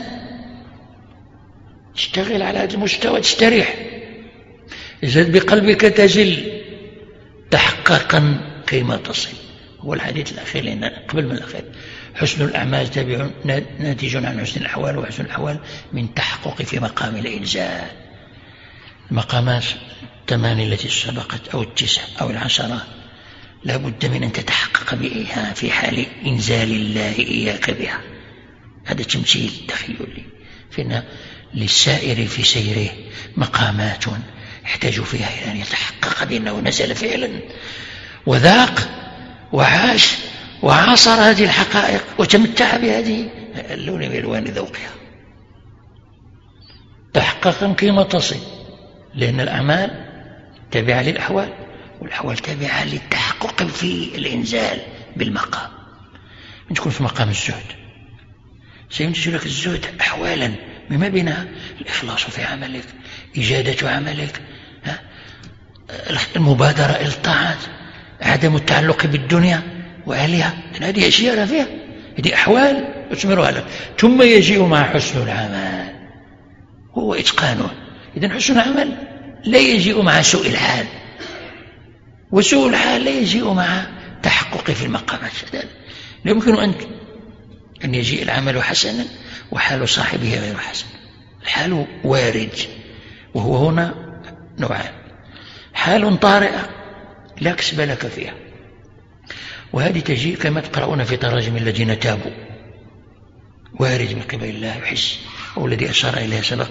اشتغل على هذا المستوى تستريح. ازهد بقلبك تجل تحققا كيما تصل. هو الحديث الأخير لأن قبل من الأخير حسن الأعمال تابع ناتج عن حسن الأحوال، وحسن الأحوال من تحقق في مقام الإنزال. المقامات الثمانية التي سبقت أو التسع أو العشرة لا بد من أن تتحقق بها في حال إنزال الله إياك بها. هذا تمثيل تخيلي. فإن للسائر في سيره مقامات يحتاج فيها إلى أن يتحقق بأنه نزل فعلا وذاق وعاش وعاصر هذه الحقائق وتمتع بهذه اللون بألوان ذوقها. تحققا كما تصل، لأن الأعمال تابعة للأحوال والأحوال تابعة للتحقق في الإنزال بالمقام. من تكون في مقام الزهد سينتج لك الزهد أحوالا مما بينها الإخلاص في عملك، إجادة عملك، المبادرة إلى الطاعات، عدم التعلق بالدنيا وأهلها. هذه أشياء فيها، هذه أحوال أثمرها لك. ثم يجيء مع حسن العمل هو إتقانه. إذن حسن العمل لا يجيء مع سوء الحال، وسوء الحال لا يجيء مع تحقق في المقامات. لا يمكن أن أن يجيء العمل حسنا وحال صاحبه غير حسن. الحال وارد، وهو هنا نوعان: حال طارئة لا كسب لك فيها، وهذه تجيء كما تقرؤون في تراجم الذين تابوا، وارد من قبل الله يحس. والذي أشار إليه سبق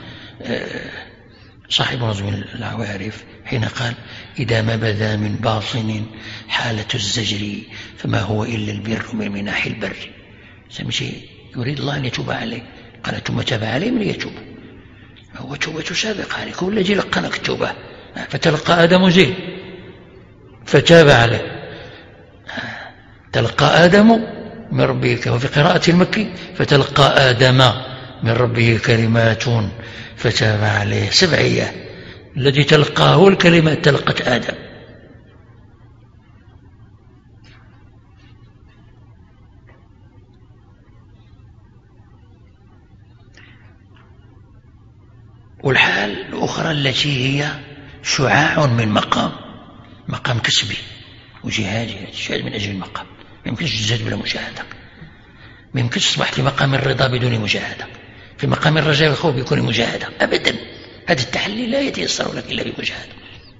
صاحب نظم العوارف حين قال: إذا ما بدا من باطن حالة الزجر فما هو إلا البر من مناح البر. سمشي يريد الله أن يتوب عليه، قال: ثم تاب عليهم ليتوب. هو توبة سابقة عليك، هو الذي لقنك التوبة. فتلقى آدم زين فتاب عليه. تلقى آدم من ربه، وفي قراءة المكي فتلقى آدم من ربه كلمات فتاب عليه. سبعية. الذي تلقاه الكلمات تلقت آدم. والحال الأخرى التي هي شعاع من مقام، مقام كسبي وجهادي، تجاهد من أجل المقام، ما يمكنش تجاهد بلا مجاهدة، ما يمكنش تصبح في مقام الرضا بدون مجاهدة، في مقام الرجاء والخوف بيكون مجاهدة أبدا. هذا التحلي لا يتيسر لك إلا بمجاهدة.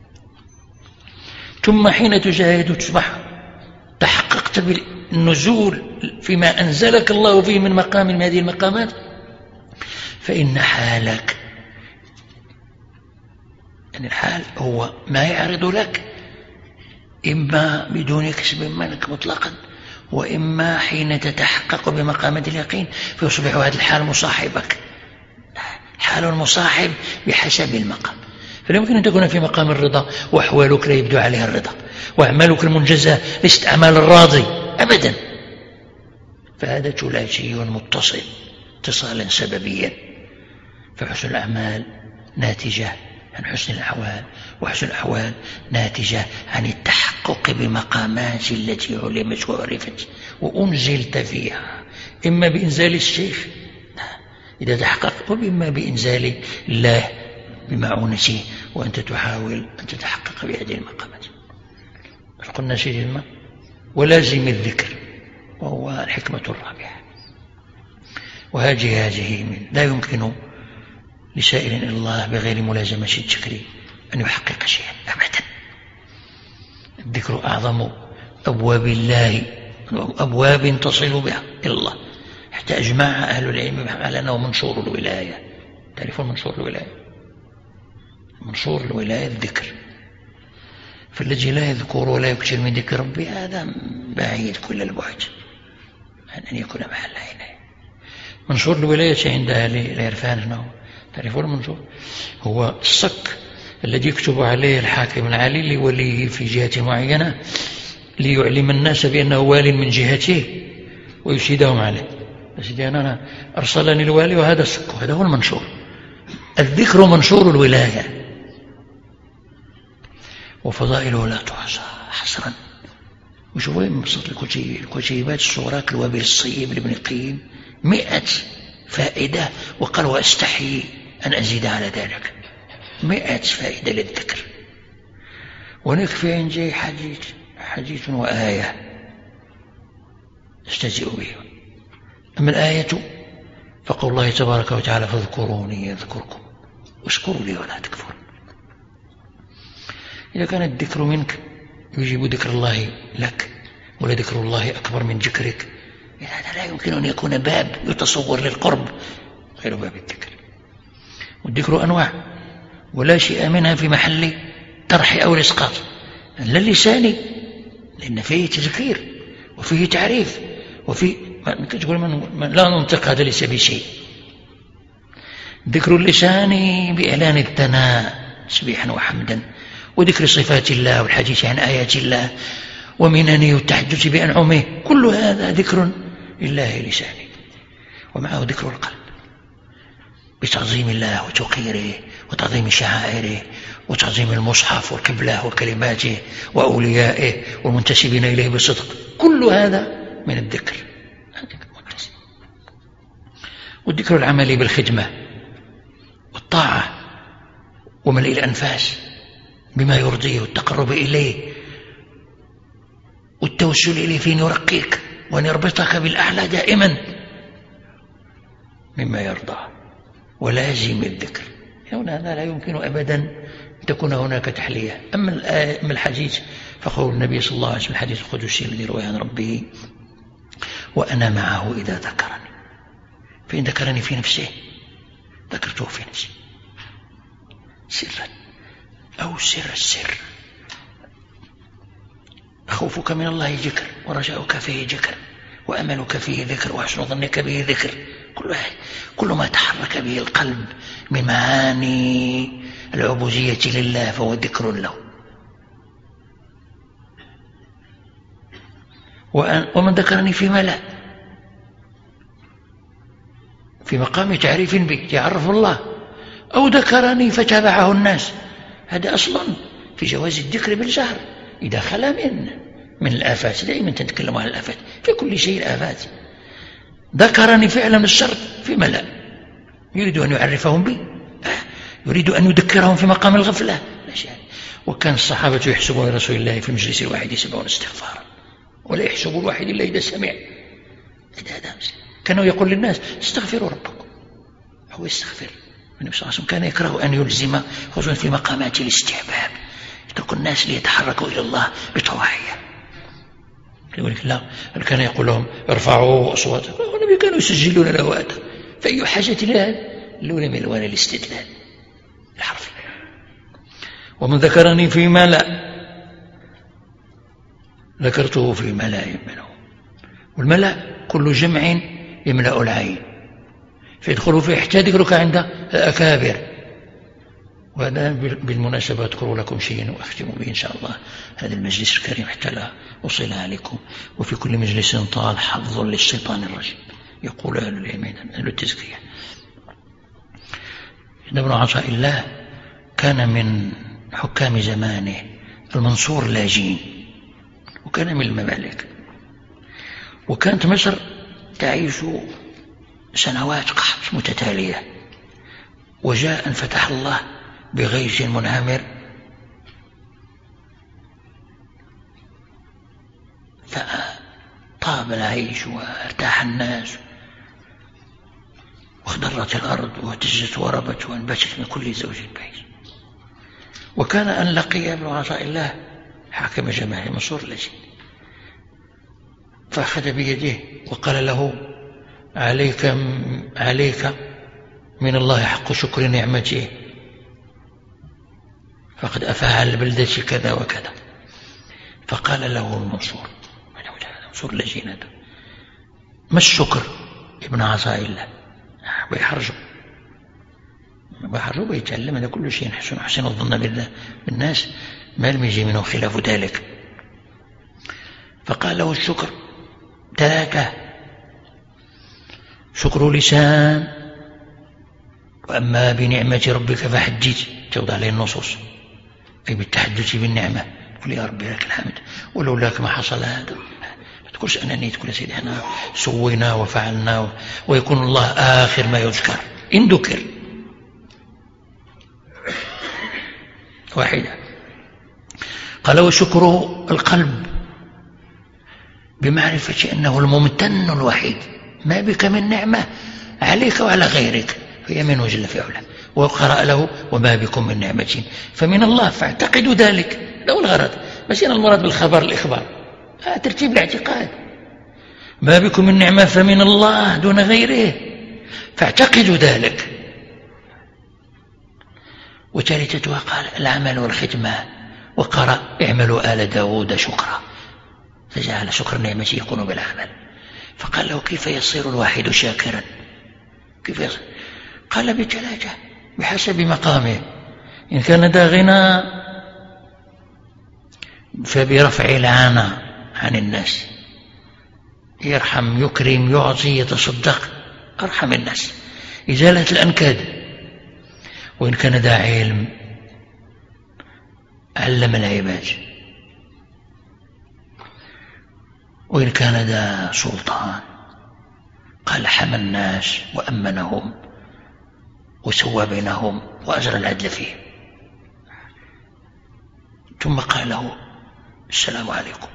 ثم حين تجاهد تصبح تحققت بالنزول فيما أنزلك الله فيه من مقام من هذه المقامات، فإن حالك، يعني الحال هو ما يعرض لك إما بدون كسب منك مطلقا، وإما حين تتحقق بمقامات اليقين فيصبح هذا الحال مصاحبك، حال مصاحب بحسب المقام. فلا يمكن أن تكون في مقام الرضا وأحوالك لا يبدو عليها الرضا، وأعمالك المنجزة ليست أعمال الراضي أبدا، فهذا ثلاثي متصل اتصالا سببيا. فحسن الأعمال ناتجة عن حسن الأحوال، وحسن الأحوال ناتجة عن التحقق بمقامات التي علمت وعرفت وأنزلت فيها، إما بإنزال الشيخ إذا تحقق، وإما بإنزال الله بمعونته وأنت تحاول أن تتحقق بهذه المقامات. قلنا سيدنا ولازم الذكر، وهو الحكمة الرابعة. وهذه هذه من لا يمكن لسائر إلى الله بغير ملازمة الذكر أن يحقق شيئا أبدا. الذكر أعظم أبواب الله، أبواب تصل بها إلى الله، حتى أجمع أهل العلم على أنه منشور الولاية. تعرفون منشور الولاية؟ منشور الولاية الذكر. فالذي لا يذكر ولا يكثر من ذكر ربي هذا بعيد كل البعد عن أن يكون محل عناية. منشور الولاية عند أهل العرفان شنو؟ تعرفون المنشور؟ هو الصك الذي يكتب عليه الحاكم العالي لوليه في جهة معينة ليعلم الناس بأنه وال من جهته ويشهدهم عليه. سيدي أنا أرسلني الوالي وهذا الصك، هذا هو المنشور. الذكر منشور الولاية، وفضائله لا تحصى حصرا. وشوفوا من بسط الكتيبات الصغرات الوابل الصيب لابن القيم مئة فائدة، وقال وأستحي أن أزيد على ذلك مئة فائدة للذكر. ونكفي عن جاي حديث حديث وآية استهزئوا به. أما الآية فقول الله تبارك وتعالى فاذكروني يذكركم واشكروا لي ولا تكفرون. إذا كان الذكر منك يجيب ذكر الله لك، ولا ذكر الله أكبر من ذكرك، هذا لا يمكن أن يكون باب يتصور للقرب غير باب الذكر. والذكر أنواع، ولا شيء منها في محل طرح أو الإسقاط، لا اللساني لأن فيه تذكير وفيه تعريف وفيه تقول من لا ننطق هذا ليس بشيء. ذكر اللسان بإعلان الثناء تسبيحا وحمدا، وذكر صفات الله والحديث عن آيات الله ومننه والتحدث بأنعمه، كل هذا ذكر لله لساني. ومعه ذكر القلب بتعظيم الله وتوقيره وتعظيم شعائره وتعظيم المصحف والقبلة وكلماته وأوليائه والمنتسبين إليه بصدق، كل هذا من الذكر. والذكر العملي بالخدمة والطاعة وملء الأنفاس بما يرضيه والتقرب إليه والتوسل إليه في أن يرقيك وأن يربطك بالأعلى دائما مما يرضى. ولازم الذكر، هنا لا يمكن أبدا أن تكون هناك تحلية. أما الحديث فقول النبي صلى الله عليه وسلم الحديث القدسي الذي رواه عن ربه وأنا معه إذا ذكرني، فإن ذكرني في نفسه ذكرته في نفسي سرا أو سر السر. خوفك من الله ذكر، ورجاؤك فيه ذكر، وأملك فيه ذكر، وحسن ظنك به ذكر. كل كل ما تحرك به القلب من معاني العبودية لله فهو ذكر له. ومن ذكرني في ملأ في مقام تعريف به يعرف الله، أو ذكرني فتابعه الناس، هذا أصلا في جواز الذكر بالجهر إذا خلا من من الآفات. دائما تتكلم عن الآفات، في كل شيء آفات. ذكرني فعلا الشر في ملأ يريد أن يعرفهم بي، يريد أن يذكرهم في مقام الغفلة. وكان الصحابة يحسبون رسول الله في المجلس الواحد سبعون استغفارا، ولا يحسب الواحد إلا إذا سمع. كانوا يقول للناس استغفروا ربكم، هو يستغفر. النبي صلى الله عليه وسلم كان يكره أن يلزم خصوصا في مقامات الاستحباب، يترك الناس ليتحركوا إلى الله بطواعية. لذلك لا، كان يقول لهم ارفعوا أصواتكم، والنبي كانوا يسجلون له هذا. فأي حاجة لهذا لولا من ألوان الاستدلال الحرفي. ومن ذكرني في ملأ ذكرته في ملأ منه. والملأ كل جمع يملأ العين، فيدخل فيه حتى ذكرك عند الأكابر. وأنا بالمناسبة أذكر لكم شيئا وأختم به إن شاء الله هذا المجلس الكريم حتى لا أصل عليكم. وفي كل مجلس طال حظ للشيطان الرجيم، يقول أهل اليمين أهل التزكية. ابن عطاء الله كان من حكام زمانه المنصور لاجين، وكان من الممالك. وكانت مصر تعيش سنوات قحط متتالية، وجاء أن فتح الله بغيث منهمر، فطاب العيش وارتاح الناس، واخضرت الأرض واهتزت وربت وانبتت من كل زوج بهيج. وكان أن لقي ابن عطاء الله حاكم جماعة منصور لاجين، فأخذ بيده وقال له عليك عليك من الله حق شكر نعمته، فقد أفعل بلدتي كذا وكذا. فقال له المنصور منصور لاجين هذا ما الشكر ابن عطاء الله؟ بيحرجوا بيحرجوا بيتعلم هذا كل شيء. نحسن حسن الظن بالله بالناس ما لم يجي منه خلاف ذلك. فقال له الشكر ثلاثة: شكر لسان، وأما بنعمة ربك فحدث، توضع عليه النصوص أي بالتحدث بالنعمة، قل يا ربي لك الحمد ولولاك ما حصل هذا. ما تقولش أنني، تقول يا سيدي احنا سوينا وفعلنا، ويكون الله آخر ما يذكر إن ذكر. واحدة. قال وشكر القلب بمعرفة أنه الممتن الوحيد، ما بك من نعمة عليك وعلى غيرك فهي منه جل في علاه. وقرأ له وما بكم من نعمة فمن الله فاعتقدوا ذلك. لو الغرض مش أنا المراد بالخبر الإخبار، هذا ترتيب الاعتقاد. ما بكم من نعمة فمن الله دون غيره فاعتقدوا ذلك. وثالثتها قال العمل والخدمة، وقرأ اعملوا آل داود شكرا، فجعل شكر نعمته يكون بالعمل. فقال له كيف يصير الواحد شاكرا؟ كيف يصير؟ قال بثلاثة بحسب مقامه. إن كان ذا غنى فبرفع العانى عن الناس، يرحم يكرم يعطي يتصدق، أرحم الناس، إزالة الأنكاد. وإن كان ذا علم علم العباد، وإن كان ذا سلطان قال حمى الناس وأمنهم وسوى بينهم وأجرى العدل فيه. ثم قال له السلام عليكم.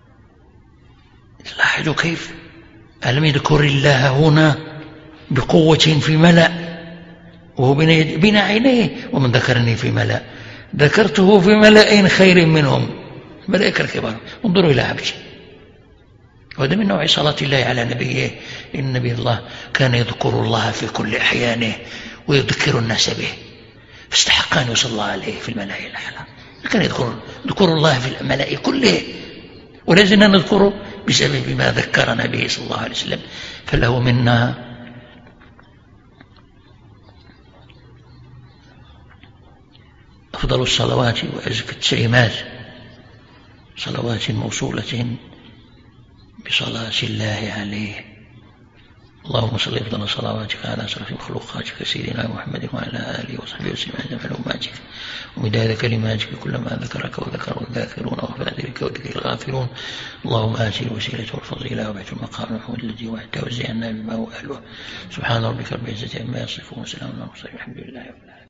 لاحظوا كيف ألم يذكر الله هنا بقوة في ملأ وهو بين عينيه. ومن ذكرني في ملأ ذكرته في ملأ خير منهم، ملائكة الكبار. انظروا إلى عبده، وهذا من نوع صلاة الله على نبيه. إن نبي الله كان يذكر الله في كل أحيانه ويذكر الناس به، فاستحق أن يصلى عليه في الملأ الأعلى. كان يذكر ذكر الله في الملأ كله، ولازلنا نذكره بسبب ما ذكرنا به صلى الله عليه وسلم. فله منا أفضل الصلوات وأزكى التسليمات، صلوات موصولة بصلاة الله عليه. اللهم صل أفضل صلواتك على أشرف مخلوقاتك سيدنا محمد وعلى آله وصحبه وسلم على معلوماتك ومداد كلماتك كلما ذكرك وذكر الذاكرون وغفر ذلك وذكر الغافرون. اللهم آت الوسيلة والفضيلة وبعث المقام المحمود الذي وعدته وزعنا بما هو أهله. سبحان ربك رب العزة عما يصفون وسلام على المرسلين والحمد لله رب العالمين.